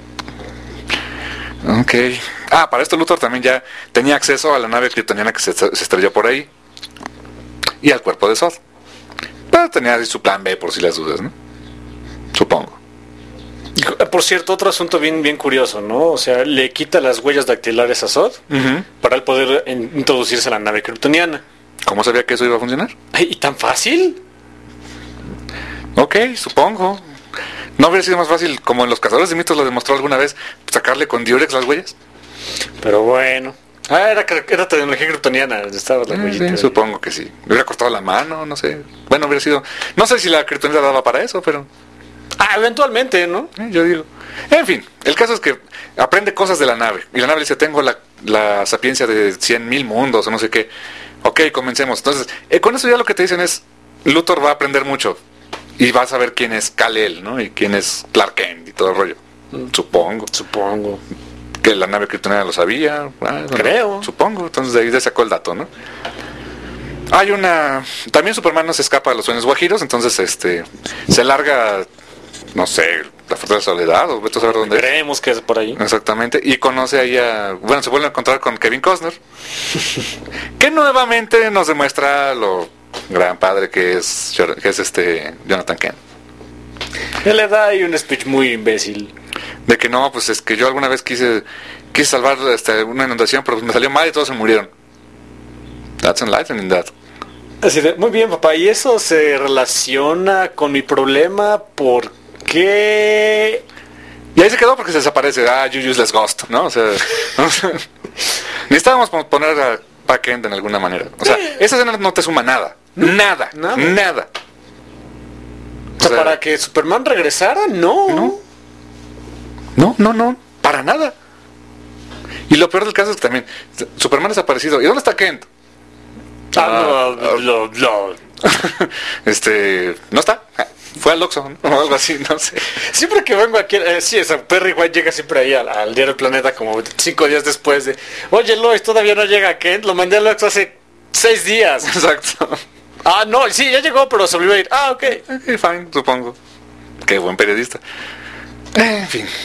Ok. Ah, para esto Luthor también ya tenía acceso a la nave kryptoniana que se, se estrelló por ahí. Y al cuerpo de Zod. Pero tenía ahí su plan B por si las dudas, ¿no? Supongo. Por cierto, otro asunto bien bien curioso, ¿no? O sea, le quita las huellas dactilares a Zod para él poder en- introducirse a la nave kryptoniana. ¿Cómo sabía que eso iba a funcionar? Ay, ¿y tan fácil? Ok, supongo. ¿No habría sido más fácil, como en los Cazadores de Mitos lo demostró alguna vez, sacarle con Durex las huellas? Pero bueno. Ah, era, era tecnología kryptoniana, estaba la Eh, huellita. sí, supongo que sí. Le hubiera cortado la mano, no sé. Bueno, hubiera sido... No sé si la kryptonita daba para eso, pero... Ah, eventualmente, ¿no? Eh, yo digo. En fin, el caso es que aprende cosas de la nave. Y la nave le dice, tengo la, la sapiencia de cien mil mundos o no sé qué. Ok, comencemos. Entonces, eh, con eso ya lo que te dicen es, Luthor va a aprender mucho. Y va a saber quién es Kal-El, ¿no? Y quién es Clark Kent y todo el rollo. Supongo. Supongo. Que la nave kryptoniana lo sabía. Ah, bueno, Creo. Supongo. Entonces de ahí se sacó el dato, ¿no? Hay una... También Superman no se escapa de los sueños guajiros, entonces este se larga, no sé, la Fortaleza de Soledad, o vete a saber dónde es. Creemos que es por ahí. Exactamente, y conoce ahí a... Bueno, se vuelve a encontrar con Kevin Costner, que nuevamente nos demuestra lo gran padre que es, que es este Jonathan Kent. Él le da ahí un speech muy imbécil. De que no, pues es que yo alguna vez quise quise salvar este, una inundación, pero me salió mal y todos se murieron. That's enlightening, that. Así de, muy bien, papá, y eso se relaciona con mi problema, ¿por qué? Y ahí se quedó porque se desaparece. Ah, you useless ghost, ¿no? O sea, o sea, necesitábamos poner a Pa Kent en alguna manera. O sea, esa escena no te suma nada. Nada, Nada. nada. O sea, para que Superman regresara, no. No. No, no, no, para nada. Y lo peor del caso es que también Superman desaparecido. ¿Y dónde está Kent? Ah, no, no, no. este, no está. Fue al Oxxo, ¿no? O algo así, no sé. Siempre que vengo aquí, eh, sí, esa Perry White llega siempre ahí al, al diario Planeta como cinco días después de, oye Lois, todavía no llega Kent, lo mandé al Oxxo hace seis días. Exacto. Ah, no, sí, ya llegó, pero se volvió a ir. Ah, ok. Ok, fine, supongo. Qué buen periodista. Eh, en fin.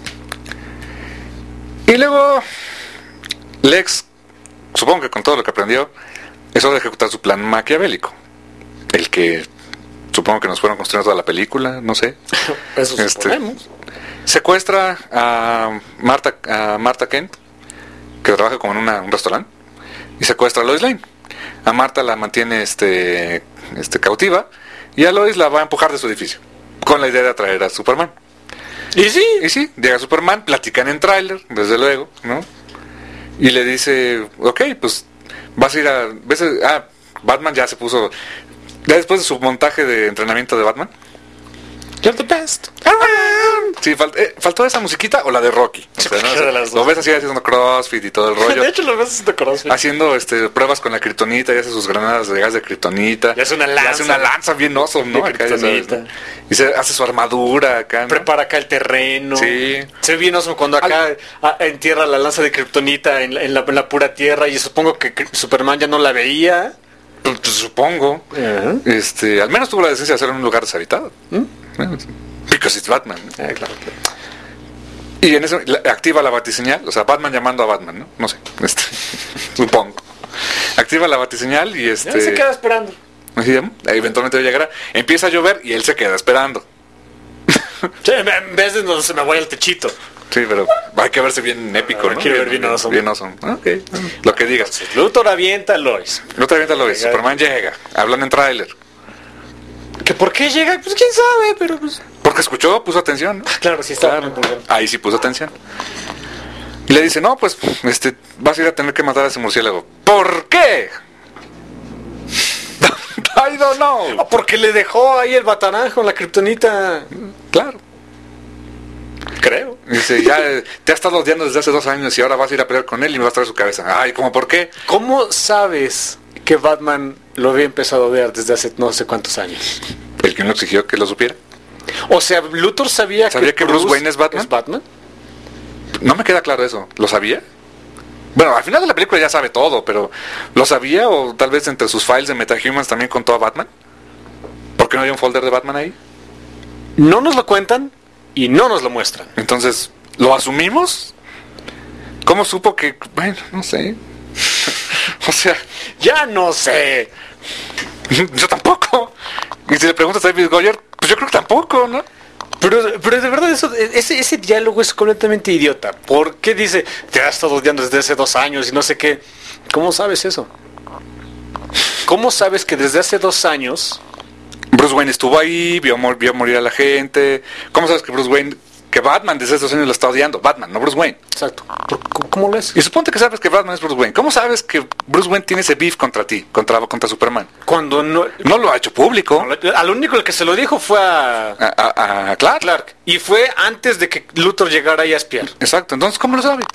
Y luego Lex, supongo que con todo lo que aprendió, es hora de ejecutar su plan maquiavélico. El que supongo que nos fueron construyendo toda la película, no sé. Eso Este, suponemos. Secuestra a Marta, a Marta Kent, que trabaja como en una- un restaurante, y secuestra a Lois Lane. A Marta la mantiene este, este cautiva, y a Lois la va a empujar de su edificio, con la idea de atraer a Superman. Y sí, Y sí, llega Superman, platican en tráiler, desde luego, ¿no? Y le dice, ok, pues vas a ir a... ¿ves? Ah, Batman ya se puso... Ya después de su montaje de entrenamiento de Batman. you're the best. Sí, fal- eh, faltó esa musiquita o la de Rocky. O sea, ¿no? cualquiera de las Lo dos. ves así haciendo CrossFit y todo el rollo. De hecho, lo ves haciendo CrossFit. Haciendo este, pruebas con la kriptonita y hace sus granadas de gas de kriptonita. Y hace una Y lanza. hace una lanza bien oso, ¿no? De Acá, ya sabes, kriptonita. ¿no? Y se hace su armadura acá, ¿no? Prepara acá el terreno. Sí. Se ve bien oso cuando acá a- entierra la lanza de kriptonita en, la- en la, en la pura tierra y supongo que Kri- Superman ya no la veía. Pues, pues, supongo. Ajá. Este, al menos tuvo la decencia de hacerlo en un lugar deshabitado. Bueno, because it's Batman, ¿no? Ah, claro. Y en eso la- activa la batiseñal, o sea, Batman llamando a Batman, ¿no? No sé, este, supongo. Activa la batiseñal y Ya este... se queda esperando. así, ¿no? Eventualmente llegará. Empieza a llover y él se queda esperando. Sí, en en vez de no se me voy al techito. Sí, pero hay que verse bien épico, Ah, ¿no? quiero ver bien awesome. Bien awesome. Ok, lo que digas. Luthor avienta a Lois. No te avientas lo ves. Llega. Superman llega. Hablan en tráiler. ¿Que por qué llega? Pues quién sabe, pero pues... Porque escuchó, puso atención, ¿no? Claro, sí está. Claro. Ahí sí puso atención. Y le dice, no, pues, este, vas a ir a tener que matar a ese murciélago. ¿Por qué? I don't know. Ah, porque le dejó ahí el batanajo en la kriptonita. Claro. Creo. Dice, ya eh, te ha estado odiando desde hace dos años y ahora vas a ir a pelear con él y me vas a traer su cabeza. Ay, ¿cómo por qué? ¿Cómo sabes que Batman lo había empezado a odiar desde hace no sé cuántos años? El que no exigió que lo supiera. O sea, Luthor sabía, ¿Sabía que Bruce Wayne es Batman? ¿Es Batman? No me queda claro eso. ¿Lo sabía? Bueno, al final de la película ya sabe todo, pero ¿lo sabía o tal vez entre sus files de MetaHumans también contó a Batman? ¿Por qué no había un folder de Batman ahí? No nos lo cuentan y no nos lo muestran. Entonces, ¿lo asumimos? ¿Cómo supo que...? Bueno, no sé. O sea, Ya no sé. yo tampoco. Y si le preguntas a David Goyer, pues yo creo que tampoco, ¿no? Pero, pero de verdad, eso, ese, ese diálogo es completamente idiota. ¿Por qué dice, te has estado odiando desde hace dos años y no sé qué? ¿Cómo sabes eso? ¿Cómo sabes que desde hace dos años... Bruce Wayne estuvo ahí, vio, mor- vio morir a la gente. ¿Cómo sabes que Bruce Wayne, que Batman desde esos años lo está odiando? Batman, no Bruce Wayne. Exacto. ¿Por- ¿Cómo, cómo lo es? Y suponte que sabes que Batman es Bruce Wayne. ¿Cómo sabes que Bruce Wayne tiene ese beef contra ti, contra, contra Superman? Cuando no... No lo ha hecho público. Al único el que se lo dijo fue a A, a- a Clark. Clark. Y fue antes de que Luthor llegara ahí a espiar. Exacto, entonces ¿cómo lo sabe?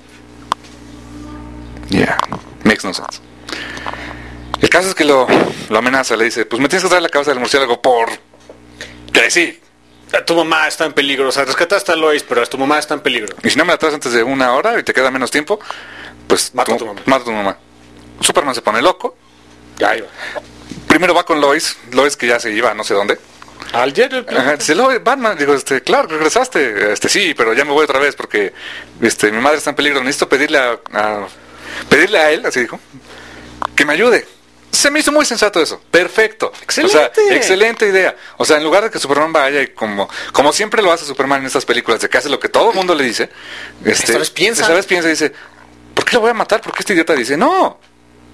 Yeah, makes no sense. El caso es que lo, lo amenaza, le dice, pues me tienes que traer la cabeza del murciélago por... que sí. Tu mamá está en peligro. O sea, rescataste a Lois, pero tu mamá está en peligro. Y si no me la traes antes de una hora y te queda menos tiempo, pues Mata a tú- tu mamá. mata a tu mamá. Superman se pone loco. Ya iba. Primero va con Lois, Lois que ya se iba a no sé dónde. Al diario. Ajá, dice, Lois, Batman, digo, este, claro, regresaste, este, sí, pero ya me voy otra vez porque, este, mi madre está en peligro, necesito pedirle a, a- pedirle a él, así dijo, que me ayude. Se me hizo muy sensato eso, perfecto. Excelente. O sea, excelente idea. O sea, en lugar de que Superman vaya y como, como siempre lo hace Superman en estas películas, de que hace lo que todo el mundo le dice, este, Esta vez piensa. esta vez piensa y dice, ¿por qué lo voy a matar? Porque este idiota dice, no,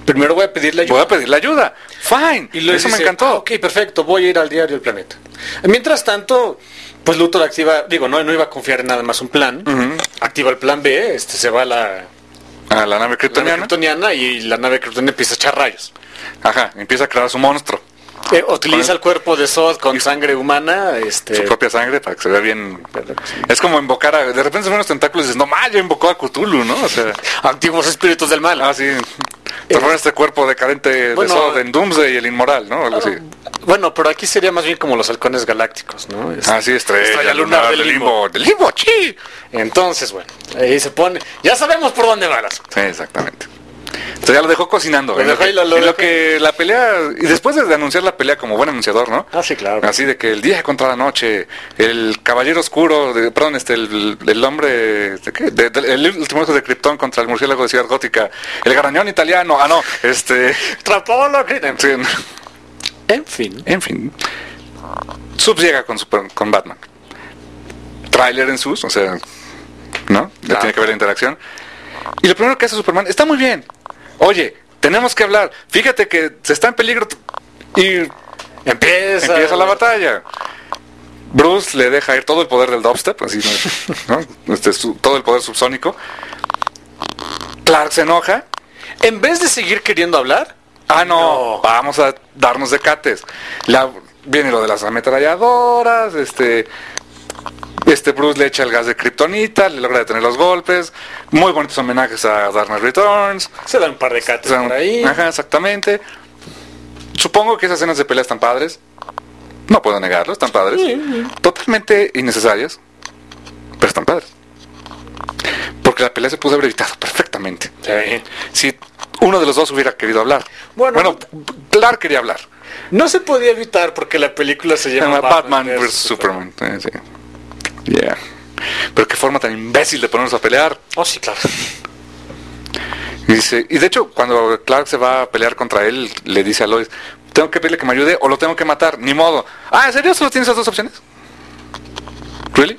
Primero voy a pedirle ayuda. Voy a pedirle ayuda. Fine. Y luego Eso me dice, encantó. "Ah, ok, perfecto, voy a ir al diario El Planeta". Mientras tanto, pues Luthor activa, digo, no, no iba a confiar en nada más un plan. Ujú. Activa el plan B, este se va a la, A la nave la nave kryptoniana. kryptoniana y la nave kryptoniana empieza a echar rayos. Ajá, empieza a crear a su monstruo. Eh, utiliza Con- el cuerpo de Zod con sangre humana, este Su propia sangre para que se vea bien. Es como invocar a. De repente se ven los tentáculos y dices, no más, ya invocó a Cthulhu, ¿no? O sea. antiguos espíritus del mal. Ah, sí. Transforma este cuerpo decadente Bueno, de Zod en Doomsday y el inmoral, ¿no? Algo así. Bueno, pero aquí sería más bien como los halcones galácticos, ¿no? Este, Ah, sí, estrella, estrella lunar del limbo. ¡Del limbo, sí! Entonces, bueno, ahí se pone. Ya sabemos por dónde va las. Sí, exactamente. Entonces ya lo dejó cocinando. Lo en lo dejó que, y lo- lo en lo dejó. que la pelea. Y después de anunciar la pelea como buen anunciador, ¿no? Ah, sí, claro. Así de que el día contra la noche, el caballero oscuro, de, perdón, este, el, el hombre, ¿de qué? De- de- el último hijo de Krypton contra el murciélago de Ciudad Gótica, el garañón italiano, ah, no, este. Trapolo, griten. Sí, En fin. en fin. Subs llega con, Super- con Batman. Tráiler en sus, o sea, ¿no? Ya Claro. tiene que ver la interacción. Y lo primero que hace Superman, está muy bien. Oye, tenemos que hablar. Fíjate que se está en peligro. Y Empieza. empieza la batalla. Bruce le deja ir todo el poder del dubstep, así, ¿no? Este, su- todo el poder subsónico. Clark se enoja. En vez de seguir queriendo hablar, Ah, no, No. vamos a darnos de cates. La, viene lo de las ametralladoras, este... Este Bruce le echa el gas de kriptonita, le logra detener los golpes. Muy bonitos homenajes a Dark Knight Returns. se dan un par de cates O sea, por ahí. Ajá, exactamente. Supongo que esas escenas de pelea están padres. No puedo negarlo, están padres. Totalmente innecesarias, pero están padres. Porque la pelea se pudo haber evitado perfectamente. Sí. Si uno de los dos hubiera querido hablar. Bueno, Bueno, Clark quería hablar. No se podía evitar porque la película se Se llama llama Batman versus Superman. Eh, sí. Yeah. Pero qué forma tan imbécil de ponernos a pelear. Oh, sí, claro. Y dice, y de hecho, cuando Clark se va a pelear contra él, le dice a Lois, tengo que pedirle que me ayude o lo tengo que matar, ni modo. Ah, ¿en serio solo tienes esas dos opciones? ¿Really?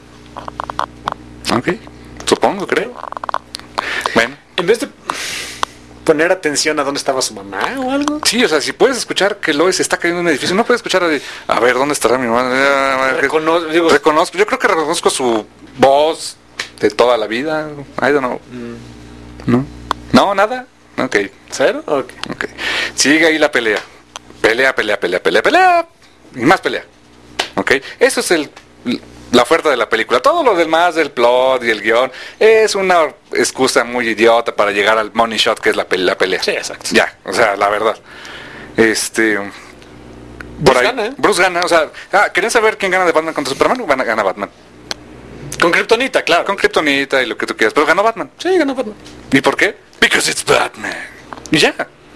Ok, supongo, creo. Bueno, En vez de poner atención a dónde estaba su mamá o algo. sí, o sea, si puedes escuchar que Lois está cayendo en un edificio, no puedes escuchar, de, a ver, ¿dónde estará mi mamá? Recono- digo- Reconozco, yo creo que reconozco su voz de toda la vida. I don't know. ¿No? ¿No? ¿Nada? Ok. ¿Cero? Ok. Ok. Sigue ahí la pelea. Pelea, pelea, pelea, pelea, pelea. Y más pelea. Ok. Eso es el, la oferta de la película. Todo lo demás del plot y el guión es una excusa muy idiota para llegar al money shot que es la, pe- la pelea. Sí, exacto. Ya, o sea, la verdad. Este... Por Bruce ahí, gana, ¿eh? Bruce gana, o sea, ah, ¿querían saber quién gana de Batman contra Superman? Gana, gana Batman. Con Kryptonita, claro. Con Kryptonita y lo que tú quieras, pero ganó Batman. Sí, ganó Batman. ¿Y por qué? Because it's Batman. Y ya.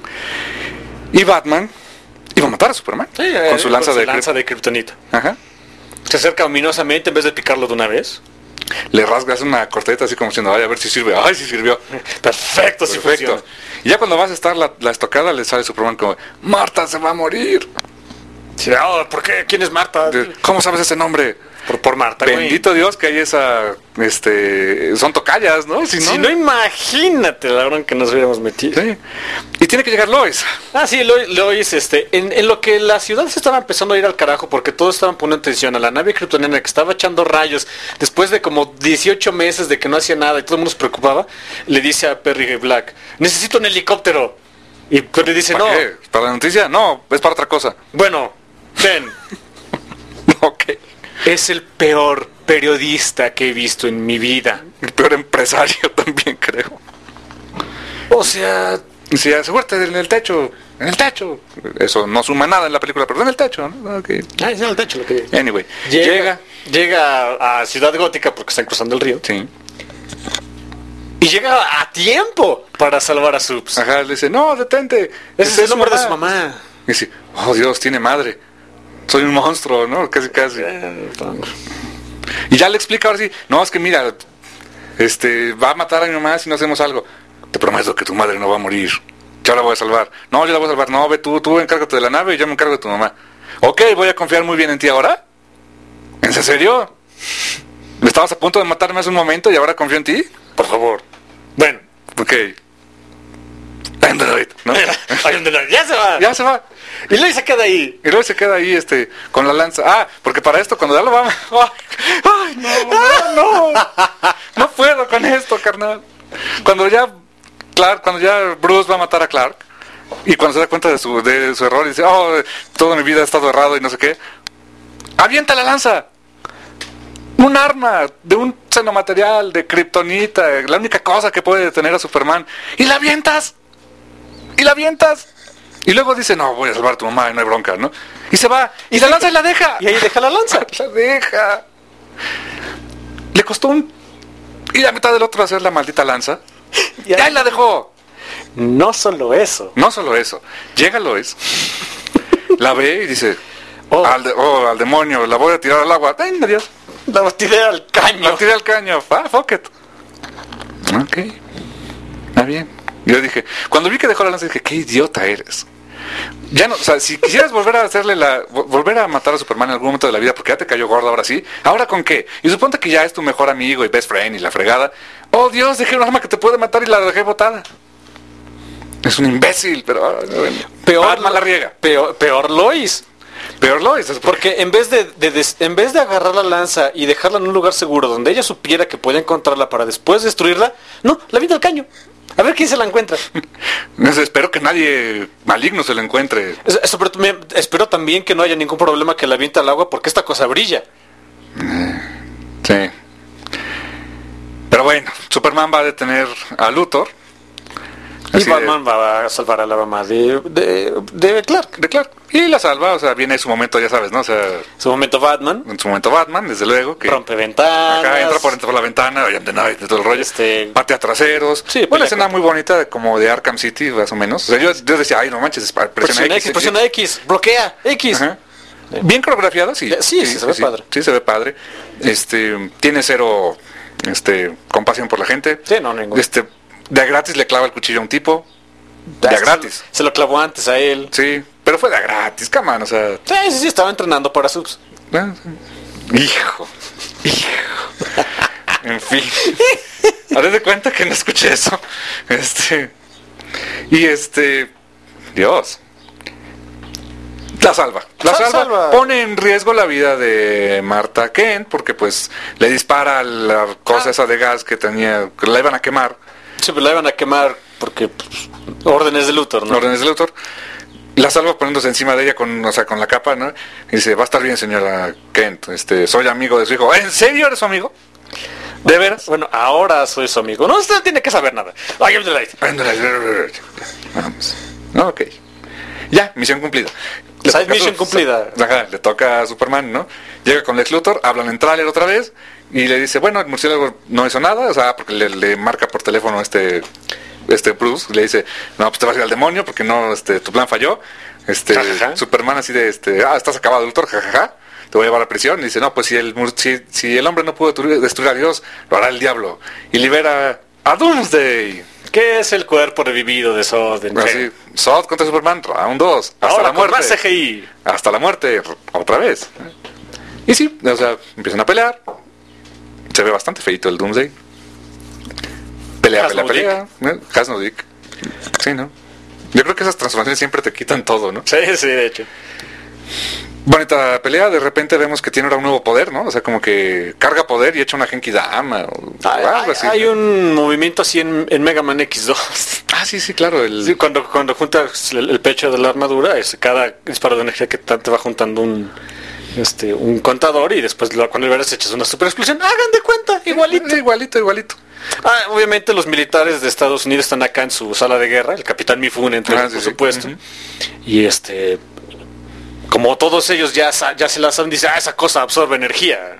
Y Batman iba a matar a Superman. Sí, eh, con su lanza de lanza kryp- de Kryptonita. Ajá. Se acerca ominosamente en vez de picarlo de una vez. Le rasgas una corteta así como diciendo, ay, a ver si sirve. Ay, sí sirvió. Perfecto, sí Perfecto. funciona. Y ya cuando vas a estar la, la estocada, le sale Superman como, Marta se va a morir. Sí, ah, ¿por qué? ¿Quién es Marta? De, ¿Cómo sabes ese nombre? Por, por Marta, güey. Bendito Dios que hay esa, este, son tocallas, ¿no? Si no, Si no, imagínate la hora en que nos hubiéramos metido. sí. Y tiene que llegar Lois. Ah, sí, Lois, Lois, este, en, en lo que la ciudad se estaba empezando a ir al carajo porque todos estaban poniendo atención a la nave kryptoniana que estaba echando rayos después de como dieciocho meses de que no hacía nada y todo el mundo se preocupaba, le dice a Perry Black, necesito un helicóptero. Y Perry dice, ¿Para no, qué? ¿Para la noticia? No, es para otra cosa. bueno, ven, Ok. es el peor periodista que he visto en mi vida. El peor empresario también, creo. O sea, Sí, asegúrate en el techo, en el techo. Eso no suma nada en la película, pero en el techo, ¿no? Okay. ah, es el techo lo que Anyway, llega, llega. llega a, a Ciudad Gótica porque están cruzando el río. Sí. Y llega a tiempo para salvar a Subs. Ajá, le dice, no, detente. Ese es el nombre de mamá". su mamá. Y dice, oh Dios, tiene madre. Soy un monstruo, ¿no? Casi, casi. Y ya le explica ahora sí, no, es que mira, este, va a matar a mi mamá si no hacemos algo. Te prometo que tu madre no va a morir. Yo la voy a salvar. No, yo la voy a salvar. No, ve tú, tú encárgate de la nave y yo me encargo de tu mamá. Ok, voy a confiar muy bien en ti ahora. ¿En serio? ¿Estabas a punto de matarme hace un momento y ahora confío en ti? Por favor. Bueno, Ok. Android, ¿no? Ay, Android, ya se va. Ya se va. Y luego se queda ahí. Y luego se queda ahí este con la lanza. Ah, porque para esto cuando ya lo vamos. Ay, ay, no, no, no. No puedo con esto, carnal. Cuando ya Clark, cuando ya Bruce va a matar a Clark y cuando se da cuenta de su de su error y dice, "Oh, toda mi vida he estado errado" y no sé qué. Avienta la lanza. Un arma de un xenomaterial de kriptonita, la única cosa que puede detener a Superman. Y la avientas. Y la avientas. Y luego dice, no, voy a salvar a tu mamá, no hay bronca, ¿no? Y se va, y, y la lanza y la deja. Y ahí deja la lanza. La deja. Le costó un... Y la mitad del otro hacer la maldita lanza. Y ahí la dejó. No solo eso. No solo eso. Llega Lois, la ve y dice, Oh. al, de- oh, al demonio, la voy a tirar al agua. ¡Ay, adiós! La tiré al caño. La tiré al caño. Ah, fuck it. Ok. Está bien. Yo dije, cuando vi que dejó la lanza, dije, qué idiota eres. Ya no, o sea, si quisieras volver a hacerle la, vo- volver a matar a Superman en algún momento de la vida, porque ya te cayó gordo ahora sí, ¿ahora con qué? Y suponte que ya es tu mejor amigo y best friend y la fregada. Oh Dios, dejé un arma que te puede matar y la dejé botada. Es un imbécil, pero ah, bueno. Peor Batman la riega. Peor, peor Lois. Peor lo es. Porque en vez de, de des- en vez de agarrar la lanza y dejarla en un lugar seguro donde ella supiera que podía encontrarla para después destruirla, no, la avienta al caño. A ver quién se la encuentra. Espero que nadie maligno se lo encuentre. Es- eso, pero también- espero también que no haya ningún problema que la aviente al agua porque esta cosa brilla. Sí. Pero bueno, Superman va a detener a Luthor. Y Así Batman va a salvar a la mamá de, de, de Clark. de, de Clark. Y la salva, o sea, viene su momento, ya sabes, ¿no? O sea, En su momento Batman en su momento Batman, desde luego. Que rompe ventanas. acá entra por, por la ventana, oye, de night, de todo el rollo. Este- Patea traseros. Sí, Una pelea escena con- muy bonita, de- como de Arkham City, más o menos. O sea, yo, yo decía, ay, no manches, presiona Presiona X. X, presiona X, bloquea X. Ajá. Bien coreografiado, sí. Sí, sí, se ve padre. Sí, se ve padre. Este, tiene cero, este, compasión por la gente. Sí, no, ningún. Este, de a gratis le clava el cuchillo a un tipo. De a gratis. Se, se lo clavó antes a él. Sí, pero fue de a gratis, come on, o sea. Sí, sí, sí, estaba entrenando para subs. eh, Hijo, hijo. En fin. Haré de cuenta que no escuché eso. Este. Y este. Dios. La salva. La Sa- salva. salva. Pone en riesgo la vida de Martha Kent porque pues le dispara la cosa Ah. esa de gas que tenía, que la iban a quemar. Sí, pues la iban a quemar porque pues, órdenes de Luthor, ¿no? Órdenes del autor. La salva poniéndose encima de ella con, o sea, con la capa, ¿no? Y dice, va a estar bien, señora Kent. Este, soy amigo de su hijo. ¿En serio eres su amigo? ¿De veras? Bueno, ahora soy su amigo. No, usted no tiene que saber nada. Ay, give me the light. Vamos. Ok. Ya, misión cumplida. Le Side toca mission su- cumplida. Ajá, le toca a Superman, ¿no? Llega con Lex Luthor, hablan en tráiler otra vez y le dice, bueno, el murciélago no hizo nada, o sea, porque le, le marca por teléfono este este Bruce, le dice, no, pues te vas a ir al demonio porque no, este, tu plan falló. Este, Jajaja. Superman así de, este, ah, estás acabado, Luthor, jajaja, te voy a llevar a prisión. Y dice, no, pues si el, mur- si, si el hombre no pudo destruir, destruir a Dios, lo hará el diablo. Y libera a Doomsday. ¿Qué es el cuerpo revivido de Zod? En Así, Zod contra Superman, round dos, hasta Ahora la con muerte. más C G I. Hasta la muerte, otra vez. Y sí, o sea, empiezan a pelear. Se ve bastante feito el Doomsday. Pelea, pelea, Hasnodik. pelea. ¿eh? Hasnodik. Sí, ¿no? Yo creo que esas transformaciones siempre te quitan todo, ¿no? Sí, sí, de hecho. Bonita pelea, de repente vemos que tiene ahora un nuevo poder, ¿no? O sea, como que carga poder y echa una Genki Dama o Hay, algo así. hay un movimiento así en, en Mega Man X dos. Ah, sí, sí, claro. El... Sí, cuando, cuando juntas el, el pecho de la armadura, es cada disparo de energía que te te va juntando un este un contador y después lo- cuando liberas echas una super explosión. Hagan de cuenta, igualito. Igualito, igualito. Ah, obviamente los militares de Estados Unidos están acá en su sala de guerra, el capitán Mifune entre Ah, ellos, sí, por sí. supuesto. Ujú. Y este como todos ellos ya sa- ya se la saben, dice, ah, esa cosa absorbe energía.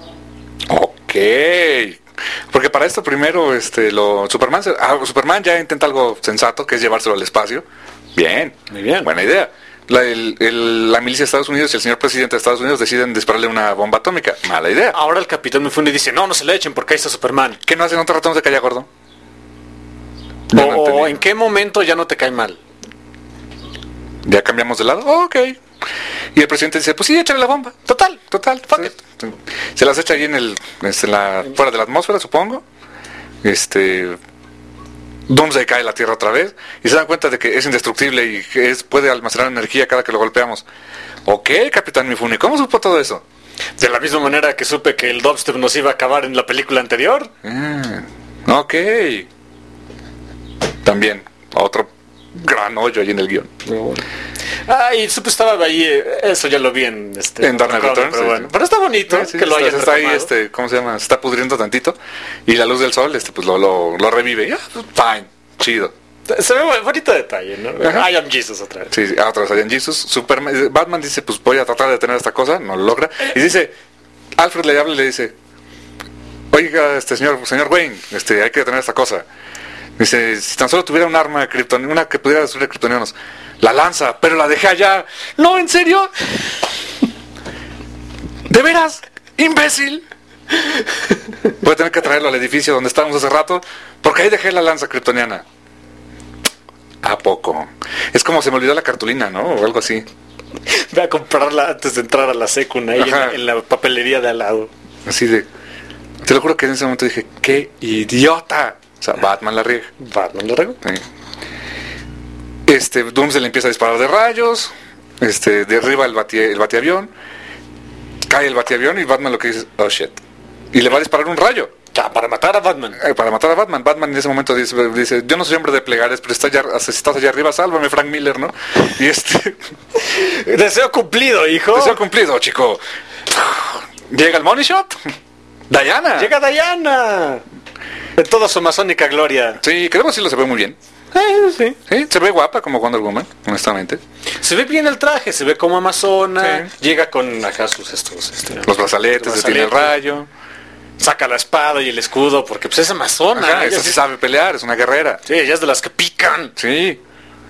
Ok. Porque para esto primero, este, lo Superman, se- ah, Superman ya intenta algo sensato, que es llevárselo al espacio. Bien. Muy bien. Buena idea. La, el- el- la milicia de Estados Unidos y el señor presidente de Estados Unidos deciden dispararle una bomba atómica. Mala idea. Ahora el capitán Mifune dice, no, no se le echen porque ahí está Superman. ¿Qué no hacen otro ratón de calla gordo? O, Ya no o entendí. en qué momento ya no te cae mal. ¿Ya cambiamos de lado? Oh, ok. Y el presidente dice, pues sí, échale la bomba. Total, total. Fuck it. Se las echa ahí en el, este, en la, fuera de la atmósfera, supongo. Este, Doomsday cae a la Tierra otra vez y se dan cuenta de que es indestructible y que es, puede almacenar energía cada que lo golpeamos. Ok, Capitán Mifune, ¿cómo supo todo eso? De la misma manera que supe que el dubstep nos iba a acabar en la película anterior. Ah, ok. También, otro gran hoyo ahí en el guión. Ah, y supe estaba ahí, eh, eso ya lo vi en este En Dark Knight Returns, pero sí, bueno, sí. pero está bonito Sí, sí, que lo está, hayan está ahí, retomado. este, ¿cómo se llama? Se está pudriendo tantito y la luz del sol, este, pues lo, lo, lo revive. Ya, fine, chido. Se ve bu- bonito detalle, ¿no? Ajá. I am Jesus otra vez. Sí, sí, ah, otra vez, en Jesus, Superman, Batman dice, pues voy a tratar de detener esta cosa, no lo logra. Y dice, Alfred le habla y le dice, oiga, este señor, señor Wayne, este, hay que detener esta cosa. Dice, si tan solo tuviera un arma krypton- una que pudiera destruir kryptonianos, la lanza, pero la dejé allá. No, ¿en serio? ¿De veras? ¿Imbécil? Voy a tener que traerlo al edificio donde estábamos hace rato, porque ahí dejé la lanza kryptoniana. ¿A poco? Es como se me olvidó la cartulina, ¿no? O algo así. Voy a comprarla antes de entrar a la secuna ahí en Ajá. la, en la papelería de al lado. Así de... Te lo juro que en ese momento dije, ¡qué idiota! O sea, Batman la riega. Batman lo regó. Sí. Este, Doomsday le empieza a disparar de rayos, este, derriba el, bati, el batiavión, cae el batiavión y Batman lo que dice es, oh shit. Y le va a disparar un rayo. Ya, para matar a Batman. Eh, Para matar a Batman. Batman en ese momento dice, dice yo no soy hombre de plegares, pero está allá, si estás allá arriba, sálvame, Frank Miller, ¿no? Y este... Deseo cumplido, hijo. Deseo cumplido, chico. Llega el money shot. Diana. Llega Diana. De toda su masónica gloria. Sí, queremos decirlo, se ve muy bien. Eh, sí. Sí, se ve guapa como Wonder Woman, honestamente. Se ve bien el traje, se ve como amazona. Sí. Llega con acá sus estos. Este, Los brazaletes, los detiene el brazaletes. rayo. Saca la espada y el escudo porque pues es amazona. Ajá, ella esa sí sí- sabe pelear, es una guerrera. Sí, ella es de las que pican. Sí.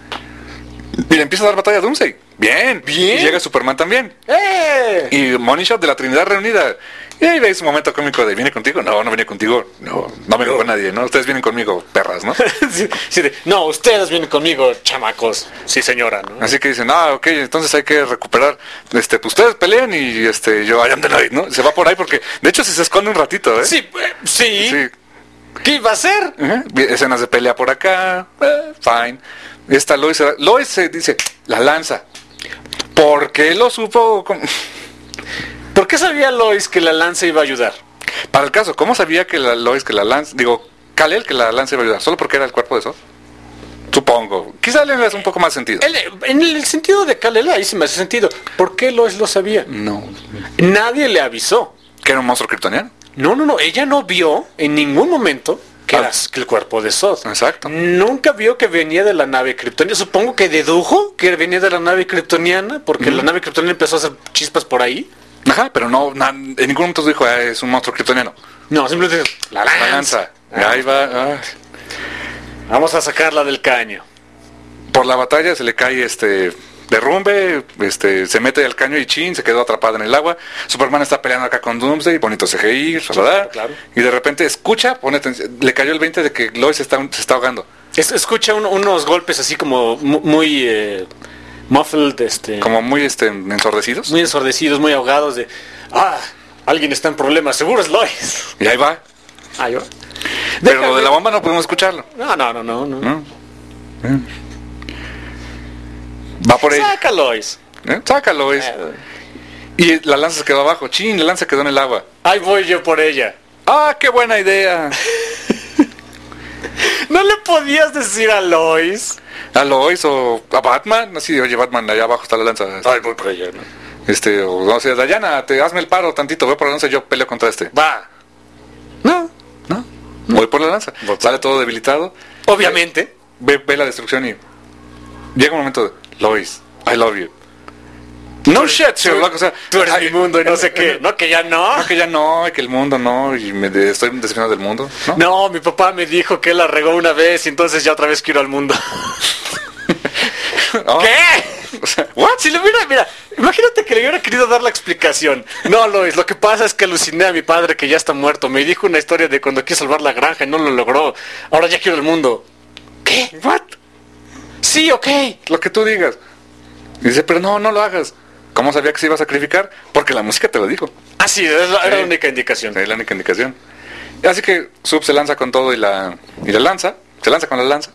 Y le empieza a dar batalla a Doomsday. Bien. Bien. Y llega Superman también. ¡Eh! Y Money Shot de la Trinidad Reunida. Y ahí veis un momento cómico de, ¿viene contigo? No, no viene contigo. No, no vengo con nadie, ¿no? Ustedes vienen conmigo, perras, ¿no? Sí, sí, de, no, ustedes vienen conmigo, chamacos. Sí, señora, ¿no? Así que dicen, ah, ok, entonces hay que recuperar, este, pues ustedes peleen y este, yo, I am the night, ¿no? Se va por ahí porque, de hecho, si se esconde un ratito, ¿eh? Sí, eh, sí. Sí. ¿Qué iba a hacer? Ajá. Escenas de pelea por acá, eh, fine. Esta Lois, Lois se dice, la lanza. ¿Por qué lo supo? ¿Cómo? ¿Por qué sabía Lois que la lanza iba a ayudar? Para el caso, ¿cómo sabía que la Lois, que la lanza, digo, Kal-El que la lanza iba a ayudar? ¿Solo porque era el cuerpo de eso? Supongo. Quizá le hagas un poco más sentido. El- en el sentido de Kal-El, ahí sí me hace sentido. ¿Por qué Lois lo sabía? No. Nadie le avisó. ¿Que era un monstruo kryptoniano? No, no, no. Ella no vio en ningún momento que Ah. era el cuerpo de Zod. Exacto. Nunca vio que venía de la nave kryptoniana. Supongo que dedujo que venía de la nave kryptoniana, porque la nave kryptoniana empezó a hacer chispas por ahí. Ajá, pero no, na- en ningún momento dijo, ah, es un monstruo kryptoniano. No, simplemente la lanza. La lanza. Y ahí va. ah. Vamos a sacarla del caño. Por la batalla se le cae este derrumbe, este, se mete al caño y chin, se quedó atrapada en el agua. Superman está peleando acá con Doomsday, bonito C G I, ¿verdad? claro. Y de repente escucha, pone atención, le cayó el veinte de que Lois está, se está ahogando. Es- escucha un- unos golpes así como mu- muy eh, muffled, este, Como muy este, ensordecidos. muy ensordecidos, muy ahogados de, ah, alguien está en problemas, seguro es Lois. Y ahí va. Ah, yo. Pero Déjame- lo de la bomba no podemos escucharlo. No, no, no, no, no. ¿no? Eh. Va por ahí. Saca Lois. ¿Eh? Saca Lois. Y la lanza se quedó abajo. Chin, la lanza quedó en el agua. Ahí voy yo por ella. ¡Ah, qué buena idea! ¿No le podías decir a Lois? A Lois o a Batman. Así, oye, Batman, allá abajo está la lanza. Ay, voy por ella, ¿no? Este, o no sé, Dayana, te, hazme el paro tantito. Voy por la lanza y yo peleo contra este. Va. No, no. Voy por la lanza. Sale todo debilitado. Obviamente. Ve, ve la destrucción y llega un momento de, Lois, I love you. No shit, Sherlock, o sea, Tú eres ay, mi mundo y no sé qué. No, que ya no. No, que ya no, que el mundo no, y me de- estoy decepcionado del mundo, ¿no? No, mi papá me dijo que él la regó una vez y entonces ya otra vez quiero al mundo. Oh, ¿Qué? o sea, ¿What? Si le hubiera, mira, imagínate que le hubiera querido dar la explicación. No, Lois, lo que pasa es que aluciné a mi padre que ya está muerto. Me dijo una historia de cuando quiso salvar la granja y no lo logró. Ahora ya quiero el mundo. ¿Qué? what? Sí, ok. Lo que tú digas. Y dice, pero no, no lo hagas. ¿Cómo sabía que se iba a sacrificar? Porque la música te lo dijo. Ah, sí, era la, era Sí. la única indicación. Es la única indicación. Así que Sub se lanza con todo y la, y la lanza. se lanza con la lanza.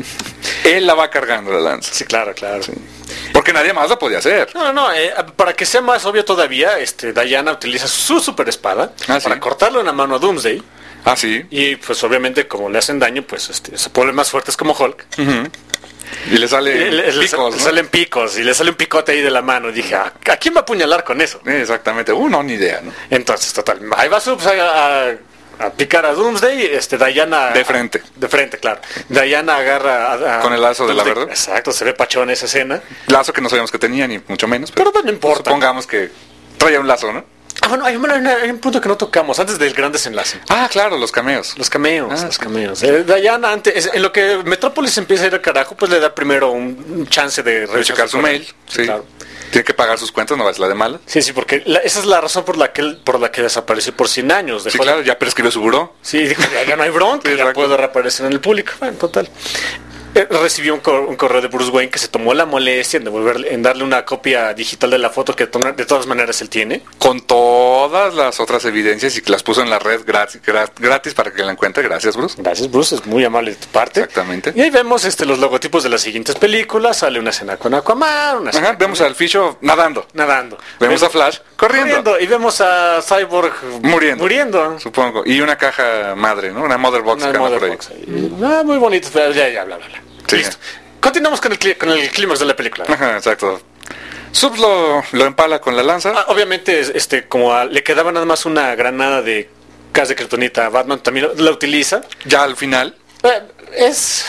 Él la va cargando la lanza. Sí, claro, claro. Sí. Porque nadie más lo podía hacer. No, no, no, eh, para que sea más obvio todavía, este, Diana utiliza su super espada Ah, ¿sí? para cortarle una mano a Doomsday. Ah, sí. Y pues obviamente como le hacen daño, pues este, se vuelven más fuertes como Hulk. Uh-huh. Y le sale Y le, le- picos, le ¿no? salen picos y le sale un picote ahí de la mano. Y dije, ¿a, a quién va a apuñalar con eso? Exactamente. Uh, no, ni idea, ¿no? Entonces, total, ahí va Subs a, a- a picar a Doomsday, este, Diana... De frente. De frente, claro. Diana agarra a, a- Con el lazo de la Doomsday. verdad. Exacto, se ve pachón esa escena. Lazo que no sabíamos que tenía, ni mucho menos. Pero no importa. Supongamos que traía un lazo, ¿no? Ah, bueno, hay, una- hay un punto que no tocamos, antes del gran desenlace. Ah, claro, los cameos. Los cameos, Ah, los sí. cameos. Eh, Diana, antes, en lo que Metrópolis empieza a ir al carajo, pues le da primero un, un chance de Debe checar su correo. mail. Sí. claro. Tiene que pagar sus cuentas, no es la de mala. Sí, sí, porque la- esa es la razón por la que él- por la que desapareció por cien años. Sí, Dejó- claro, ya prescribió su buró. Sí, dijo, ya, ya no hay bronca, Sí, ya exacto. puedo reaparecer en el público. Bueno, total. Eh, Recibió un, cor- un correo de Bruce Wayne que se tomó la molestia en, devolverle, en darle una copia digital de la foto que to- de todas maneras él tiene. Con todas las otras evidencias y que las puso en la red gratis, gra- gratis para que la encuentre. Gracias, Bruce. Gracias, Bruce, es muy amable de tu parte. Exactamente. Y ahí vemos este, los logotipos de las siguientes películas. Sale una escena con Aquaman, una escena Ajá, vemos al Ficho nadando. nadando. Vemos a Flash corriendo. Y vemos a Cyborg Muriendo. muriendo. Supongo. Y una caja madre, ¿no? Una mother box Una que anda mother por ahí. box ahí. Ah, muy bonito. pero Ya, ya, bla, bla, bla. Sí. Listo. Continuamos con el, clí- con el clímax de la película. Ajá, exacto. Subs lo, lo empala con la lanza. Ah, obviamente, es- este, como a- le quedaba nada más una granada de gas de kriptonita, Batman también la utiliza. Ya al final. Eh, es...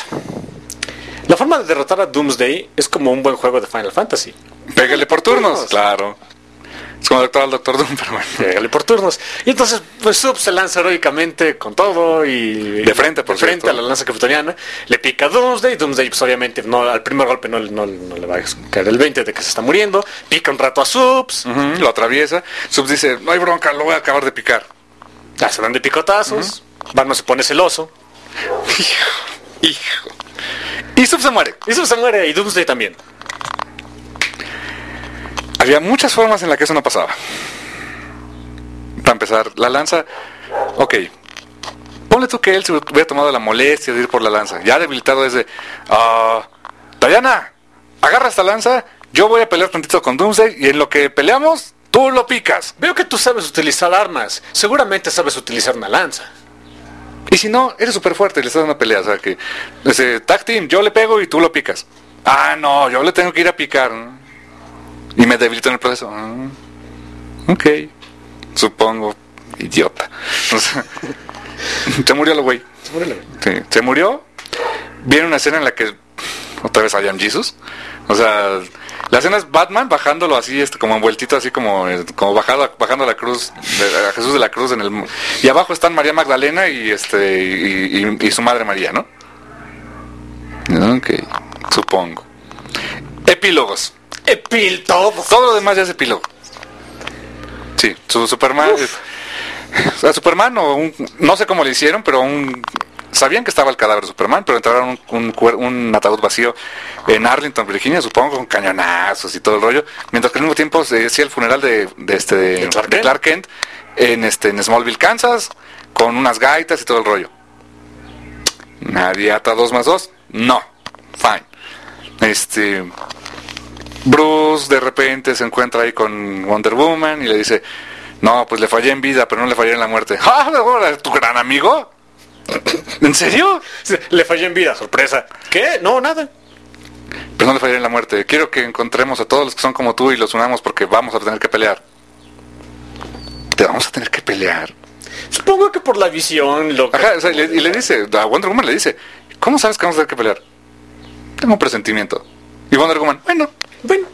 La forma de derrotar a Doomsday es como un buen juego de Final Fantasy. Pégale por turnos. turnos. Claro. Es como doctor al Doctor Doom, pero bueno. Pégale por turnos. Y entonces, pues Sub se lanza heroicamente con todo y... De frente, por De frente cierto. a la lanza kryptoniana. Le pica a Doomsday. Doomsday, pues obviamente, no, al primer golpe no, no- no le va a caer el veinte de que se está muriendo. Pica un rato a Subs. Ujú, lo atraviesa. Subs dice, no hay bronca, lo voy a acabar de picar. Ya se dan de picotazos. Batman se pone celoso. Hijo. Hijo. Y Subs se muere. Y Sub se muere y Doomsday también. Había muchas formas en las que eso no pasaba. Para empezar, la lanza... Ok. Ponle tú que él se hubiera tomado la molestia de ir por la lanza. Ya debilitado desde... ah Diana, agarra esta lanza. Yo voy a pelear tantito con Doomsday. Y en lo que peleamos, tú lo picas. Veo que tú sabes utilizar armas. Seguramente sabes utilizar una lanza. Y si no, eres súper fuerte y le estás dando una pelea. O sea que... Ese tag team, yo le pego y tú lo picas. Ah, no, yo le tengo que ir a picar, ¿no? Y me debilito en el proceso. Ah, ok. Supongo. Idiota. O sea, se murió el güey. Se muere la- Sí, se murió. Viene una escena en la que otra vez I am Jesus. O sea, la escena es Batman bajándolo así, este, como envueltito, así como, eh, como bajado, bajando a la cruz, de- a Jesús de la Cruz en el y abajo están María Magdalena y este y, y- y su madre María, ¿no? Ok, supongo. Epílogos. Epil todo. Todo lo demás ya es epílogo. Sí, su Superman. O sea, Superman o un, no sé cómo le hicieron, pero un sabían que estaba el cadáver de Superman, pero entraron un, un, cuer- un ataúd vacío en Arlington, Virginia, supongo, con cañonazos y todo el rollo, mientras que al mismo tiempo se hacía el funeral de, de este de, ¿De Clark de Clark Kent en este en Smallville, Kansas, con unas gaitas y todo el rollo. Nadie ata dos más dos. No, fine. Este Bruce de repente se encuentra ahí con Wonder Woman y le dice, no, pues le fallé en vida, pero no le fallé en la muerte. ¡Ah, ahora, tu gran amigo! ¿En serio? Le falló en vida, sorpresa. ¿Qué? No, nada. Pero no le fallé en la muerte. Quiero que encontremos a todos los que son como tú y los unamos porque vamos a tener que pelear. ¿Te vamos a tener que pelear? Supongo que por la visión, lo Ajá, o sea, y le, y le dice, a Wonder Woman le dice, ¿cómo sabes que vamos a tener que pelear? Tengo un presentimiento. Y Wonder Woman, bueno, Bueno,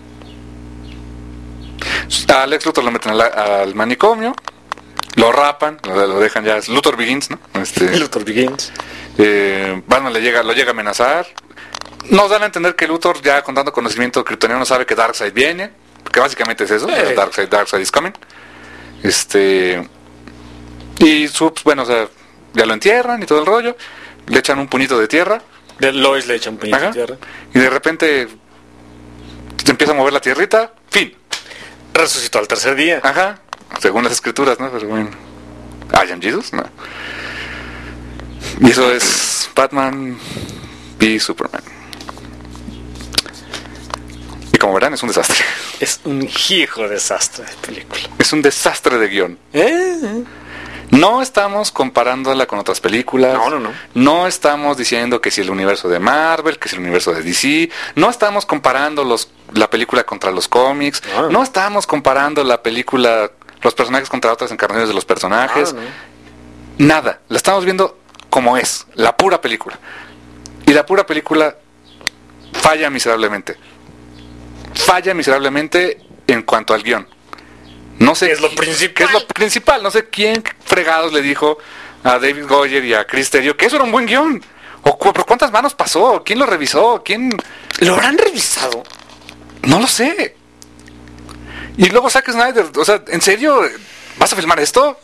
a Lex Luthor lo meten al, al manicomio, lo rapan, lo, lo dejan ya, es Luthor Begins, ¿no? Este, Luthor Begins. eh, Batman le llega, lo llega a amenazar. Nos dan a entender que Luthor, ya con tanto conocimiento kryptoniano, sabe que Darkseid viene, que básicamente es eso, Eh. Darkseid, Darkseid is coming. Este y Subs, bueno, o sea, ya lo entierran y todo el rollo, le echan un puñito de tierra. De Lois le echa un puñito Ajá. de tierra. Y de repente se empieza a mover la tierrita. Fin. Resucitó al tercer día. Ajá. Según las escrituras, ¿no? Pero bueno. ¿I am Jesus? No. Y eso es Batman v Superman. Y como verán, es un desastre. Es un hijo desastre de película. Es un desastre de guión. ¿Eh? No estamos comparándola con otras películas. No, no, no. No estamos diciendo que si el universo de Marvel, que si el universo de D C. No estamos comparando los, la película contra los cómics. No, no. No estamos comparando la película, los personajes contra otras encarnaciones de los personajes. No, no. Nada. La estamos viendo como es, la pura película. Y la pura película falla miserablemente. Falla miserablemente en cuanto al guión. No sé ¿Qué es lo qui- principal? qué es lo principal. No sé quién fregados le dijo a David Goyer y a Chris Terrio que eso era un buen guión. O cu- por cuántas manos pasó, quién lo revisó, quién... ¿Lo habrán revisado? No lo sé. Y luego Zack Snyder, o sea, ¿en serio vas a filmar esto?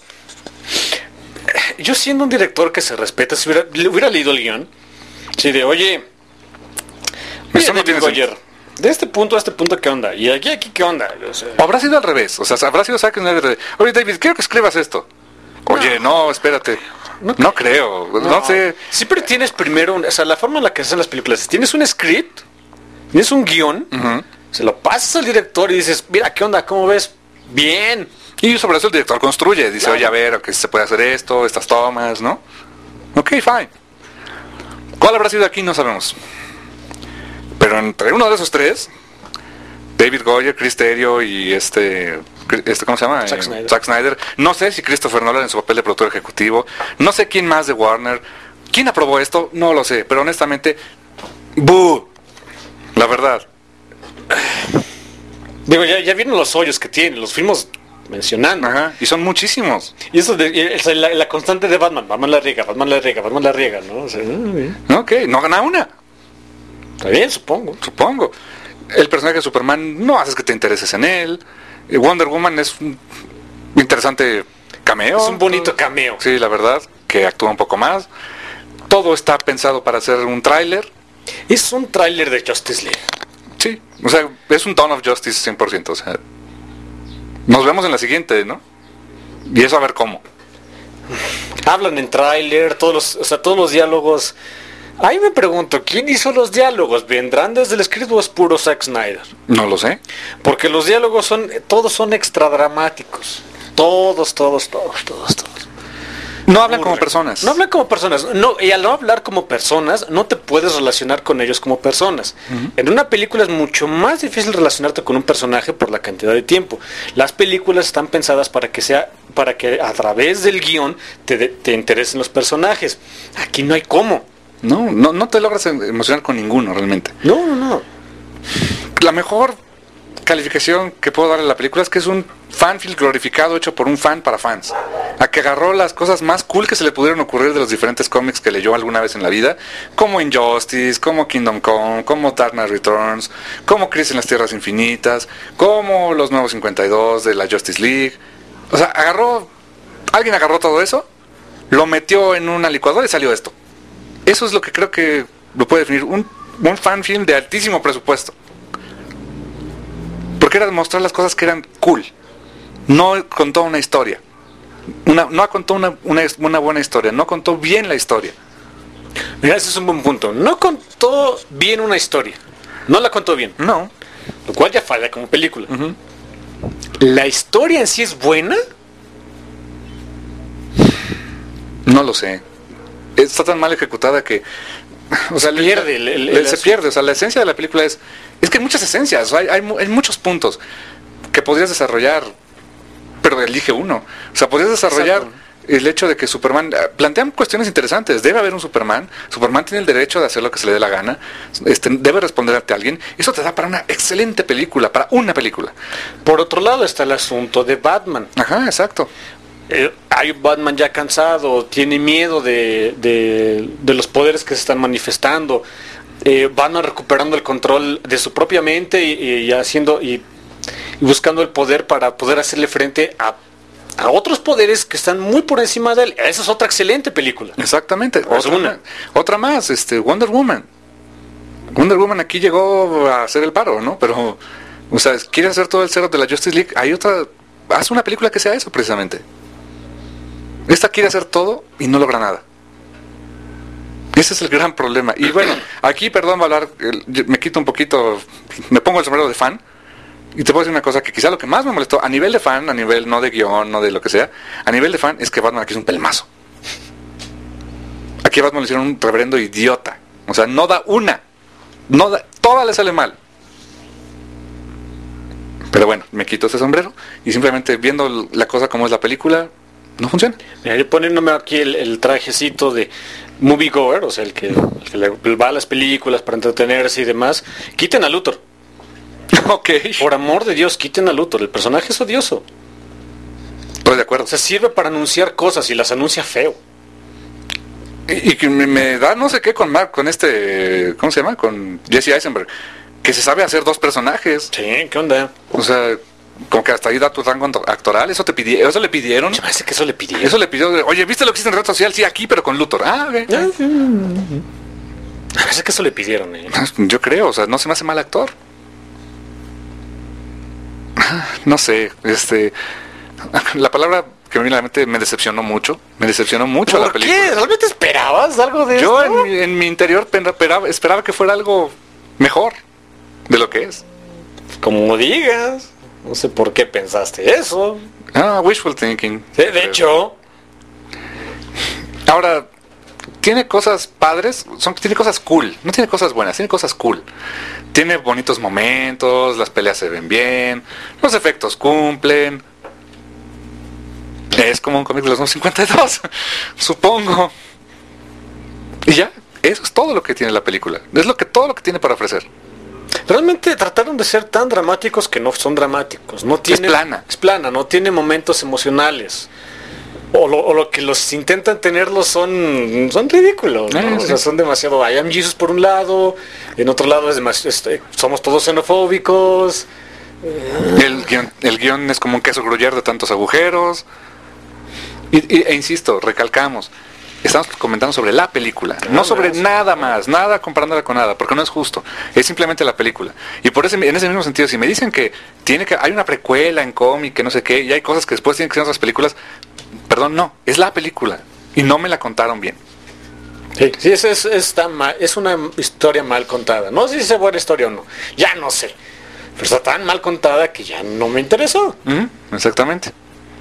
Yo siendo un director que se respeta, si hubiera, le hubiera leído el guión, sí, de, oye, Eso oye, no David tiene Goyer, de este punto a este punto, ¿qué onda? Y aquí, aquí, ¿qué onda? O sea, ¿O habrá sido al revés? O sea, habrá sido Zack Snyder de, oye David, quiero que escribas esto. Oye, no, espérate. No No, creo, no, sé. Siempre tienes primero, un- o sea, la forma en la que se hacen las películas, si tienes un script, tienes un guión, Ujú. se lo pasas al director y dices, mira, ¿qué onda? ¿Cómo ves? Bien. Y sobre eso el director construye, dice, Claro. oye, a ver, que se puede hacer esto, estas tomas, ¿no? Ok, fine. ¿Cuál habrá sido aquí? No sabemos. Pero entre uno de esos tres, David Goyer, Chris Terrio y este, este ¿cómo se llama? Zack Eh, Snyder. Zack Snyder. No sé si Christopher Nolan en su papel de productor ejecutivo. No sé quién más de Warner. ¿Quién aprobó esto? No lo sé. Pero honestamente, ¡bú! La verdad. Digo, ya, ya vieron los hoyos que tiene, los fuimos mencionando. Ajá. Y son muchísimos. Y eso de y, o sea, la, la constante de Batman, Batman la riega, Batman la riega, Batman la riega, ¿no? O sea, ah, bien. Ok, no gana una. Está bien, supongo. Supongo. El personaje de Superman no haces que te intereses en él. Eh, Wonder Woman es un interesante cameo. Es un bonito cameo. Sí, la verdad, que actúa un poco más. Todo está pensado para hacer un tráiler. Es un tráiler de Justice League. Sí, o sea, es un Dawn of Justice cien por ciento. O sea, nos vemos en la siguiente, ¿no? Y eso a ver cómo. Hablan en tráiler, todos los, o sea, todos los diálogos. Ahí me pregunto, ¿quién hizo los diálogos? ¿Vendrán desde el script o es puro Zack Snyder? No lo sé. Porque los diálogos son, todos son extra dramáticos. Todos, todos, todos, todos, todos. No hablan como Aburre. personas. No hablan como personas. No, y al no hablar como personas, no te puedes relacionar con ellos como personas. En una película es mucho más difícil relacionarte con un personaje por la cantidad de tiempo. Las películas están pensadas para que sea, para que a través del guión te, de- te interesen los personajes. Aquí no hay cómo. No, no, no te logras em- emocionar con ninguno realmente. No, no, no. La mejor calificación que puedo darle a la película es que es un fanfilm glorificado hecho por un fan para fans. A que agarró las cosas más cool que se le pudieron ocurrir de los diferentes cómics que leyó alguna vez en la vida, como Injustice, como Kingdom Come, como Dark Knight Returns, como Crisis en las Tierras Infinitas, como los nuevos cincuenta y dos de la Justice League. O sea, agarró, alguien agarró todo eso, lo metió en una licuadora y salió esto. Eso es lo que creo que lo puede definir un, un fanfilm de altísimo presupuesto. Porque era demostrar las cosas que eran cool. No contó una historia. Una, no contó una, una, una buena historia. No contó bien la historia. Mira, ese es un buen punto. No contó bien una historia. No la contó bien. No. Lo cual ya falla como película. ¿La historia en sí es buena? No lo sé. Está tan mal ejecutada que... O sea, Se pierde el- el- el se asunto. pierde. O sea, la esencia de la película es... Es que hay muchas esencias. Hay, hay, mu- hay muchos puntos que podrías desarrollar, pero elige uno. O sea, podrías desarrollar Exacto. el hecho de que Superman... eh, Plantean cuestiones interesantes. Debe haber un Superman. Superman tiene el derecho de hacer lo que se le dé la gana. Este, debe responder ante alguien. Eso te da para una excelente película. Para una película. Por otro lado está el asunto de Batman. Ajá, exacto. Eh, hay un Batman ya cansado, tiene miedo de, de, de los poderes que se están manifestando. Eh, Batman recuperando el control de su propia mente y, y haciendo y, y buscando el poder para poder hacerle frente a, a otros poderes que están muy por encima de él. Esa es otra excelente película. Exactamente. Pues Otra, una. ma- otra más, este, Wonder Woman. Wonder Woman aquí llegó a hacer el paro, ¿no? Pero, o sea, quieres hacer todo el cero de la Justice League, hay otra, haz una película que sea eso precisamente. Esta quiere hacer todo y no logra nada. Ese es el gran problema. Y bueno, aquí, perdón, va a hablar, el- me quito un poquito, me pongo el sombrero de fan. Y te puedo decir una cosa que quizá lo que más me molestó, a nivel de fan, a nivel no de guión, no de lo que sea, a nivel de fan, es que Batman aquí es un pelmazo. Aquí a Batman le hicieron un reverendo idiota. O sea, no da una. No da, toda le sale mal. Pero bueno, me quito ese sombrero y simplemente viendo la cosa como es la película, no funciona. Mira, yo poniéndome aquí el, el trajecito de moviegoer, o sea, el que, el que le va a las películas para entretenerse y demás, quiten a Luthor. Ok. Por amor de Dios, quiten a Luthor. El personaje es odioso. Estoy de acuerdo. O sea, sirve para anunciar cosas y las anuncia feo. Y, y que me, me da no sé qué con Mark, con este, ¿cómo se llama? Con Jesse Eisenberg, que se sabe hacer dos personajes. Sí, ¿qué onda? O sea, como que hasta ahí da tu rango actoral. Eso te pidi- eso le pidieron. Se me hace que eso le pidieron. Eso le pidió. Oye, ¿viste lo que hice en red social? Sí, aquí, pero con Luthor. Ah, ok. Ah, sí. Me parece que eso le pidieron, eh. Yo creo, o sea, no se me hace mal actor. No sé, este, la palabra que me viene a la mente, me decepcionó mucho. Me decepcionó mucho la ¿Por película. qué? ¿Realmente esperabas algo de Yo esto? en mi, en mi interior pen- esperaba, esperaba que fuera algo mejor de lo que es. Como digas. No sé por qué pensaste eso. Ah, wishful thinking. Sí, de hecho, Ahora, tiene cosas padres, son, tiene cosas cool, no tiene cosas buenas, tiene cosas cool. Tiene bonitos momentos, las peleas se ven bien, los efectos cumplen. Es como un cómic de los años cincuenta y dos, supongo. Y ya, eso es todo lo que tiene la película. Es lo que todo lo que tiene para ofrecer. realmente trataron de ser tan dramáticos que no son dramáticos. No tiene, plana. Es plana, no tiene momentos emocionales. O lo, o lo que los intentan tenerlos son son ridículos, ¿no? Eh, O sí. sea, son demasiado I am Jesus por un lado, en otro lado es demasiado, este, somos todos xenofóbicos. El guión, el guión es como un queso gruyere de tantos agujeros. Y, y- e insisto, recalcamos, estamos comentando sobre la película, no sobre más. nada más, nada comparándola con nada, porque no es justo, es simplemente la película. Y por ese, en ese mismo sentido, si me dicen que tiene que hay una precuela en cómic, que no sé qué, y hay cosas que después tienen que ser otras películas, perdón, no, es la película. Y no me la contaron bien. Sí, sí, es, es, está mal, es una historia mal contada. No sé si es buena historia o no, ya no sé. Pero está tan mal contada que ya no me interesó. Ujú, exactamente.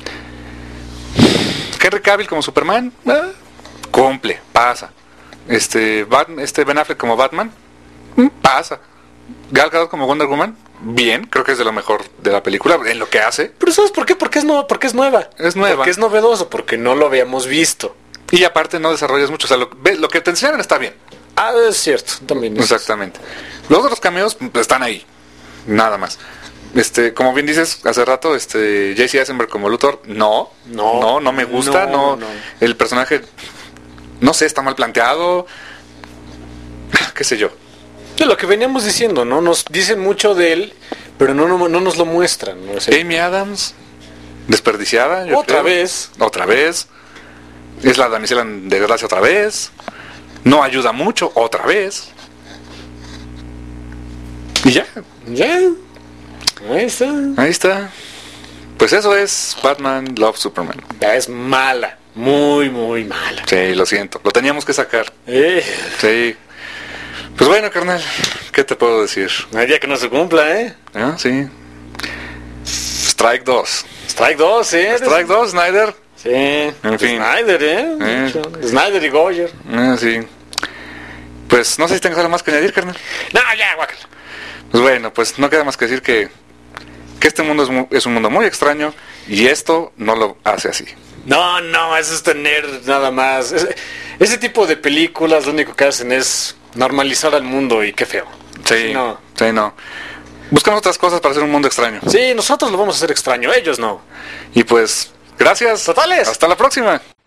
Henry Cavill como Superman, ah, cumple, pasa. Este, Bat- este Ben Affleck como Batman, mm, pasa. Gal Gadot como Wonder Woman, bien, creo que es de lo mejor de la película, en lo que hace. Pero ¿sabes por qué? Porque es, nueva, porque es nueva. Es nueva. Porque es novedoso, porque no lo habíamos visto. Y aparte no desarrollas mucho, o sea, lo, ve- lo que te enseñan está bien. Ah, es cierto, también es. Exactamente. Los otros cameos pues, están ahí, nada más. Este, como bien dices hace rato, este J C Eisenberg como Luthor, no, No, no, no me gusta, no, no, no. el personaje, no sé, está mal planteado, qué sé yo. De lo que veníamos diciendo, ¿no? Nos dicen mucho de él, pero no, no, no nos lo muestran. ¿No? O sea, Amy Adams, desperdiciada, yo Otra creo. vez. otra vez, es la damisela en desgracia otra vez, no ayuda mucho, otra vez, y ya, ya. Ahí está. ahí está. Pues eso es Batman Love Superman. Ya es mala. Muy, muy mala. Sí, lo siento, lo teníamos que sacar. Eh, Sí. Pues bueno, carnal, ¿qué te puedo decir? no hay día que no se cumpla, ¿eh? ¿Ah? Sí. Strike dos. Strike dos, ¿eh? Strike dos, Snyder. Sí. En fin. Snyder, ¿eh? Eh. Snyder y Goyer. Ah, sí. Pues no sé si tengas algo más que añadir, carnal. No, ya, guácala. Pues bueno, pues no queda más que decir que, que este mundo es, mu- es un mundo muy extraño y esto no lo hace así. No, no, eso es tener nada más. Es- ese tipo de películas lo único que hacen es normalizar al mundo y qué feo. Sí, No. sí, no. Buscamos otras cosas para hacer un mundo extraño. Sí, nosotros lo vamos a hacer extraño, ellos no. Y pues, gracias. Totales. Hasta la próxima.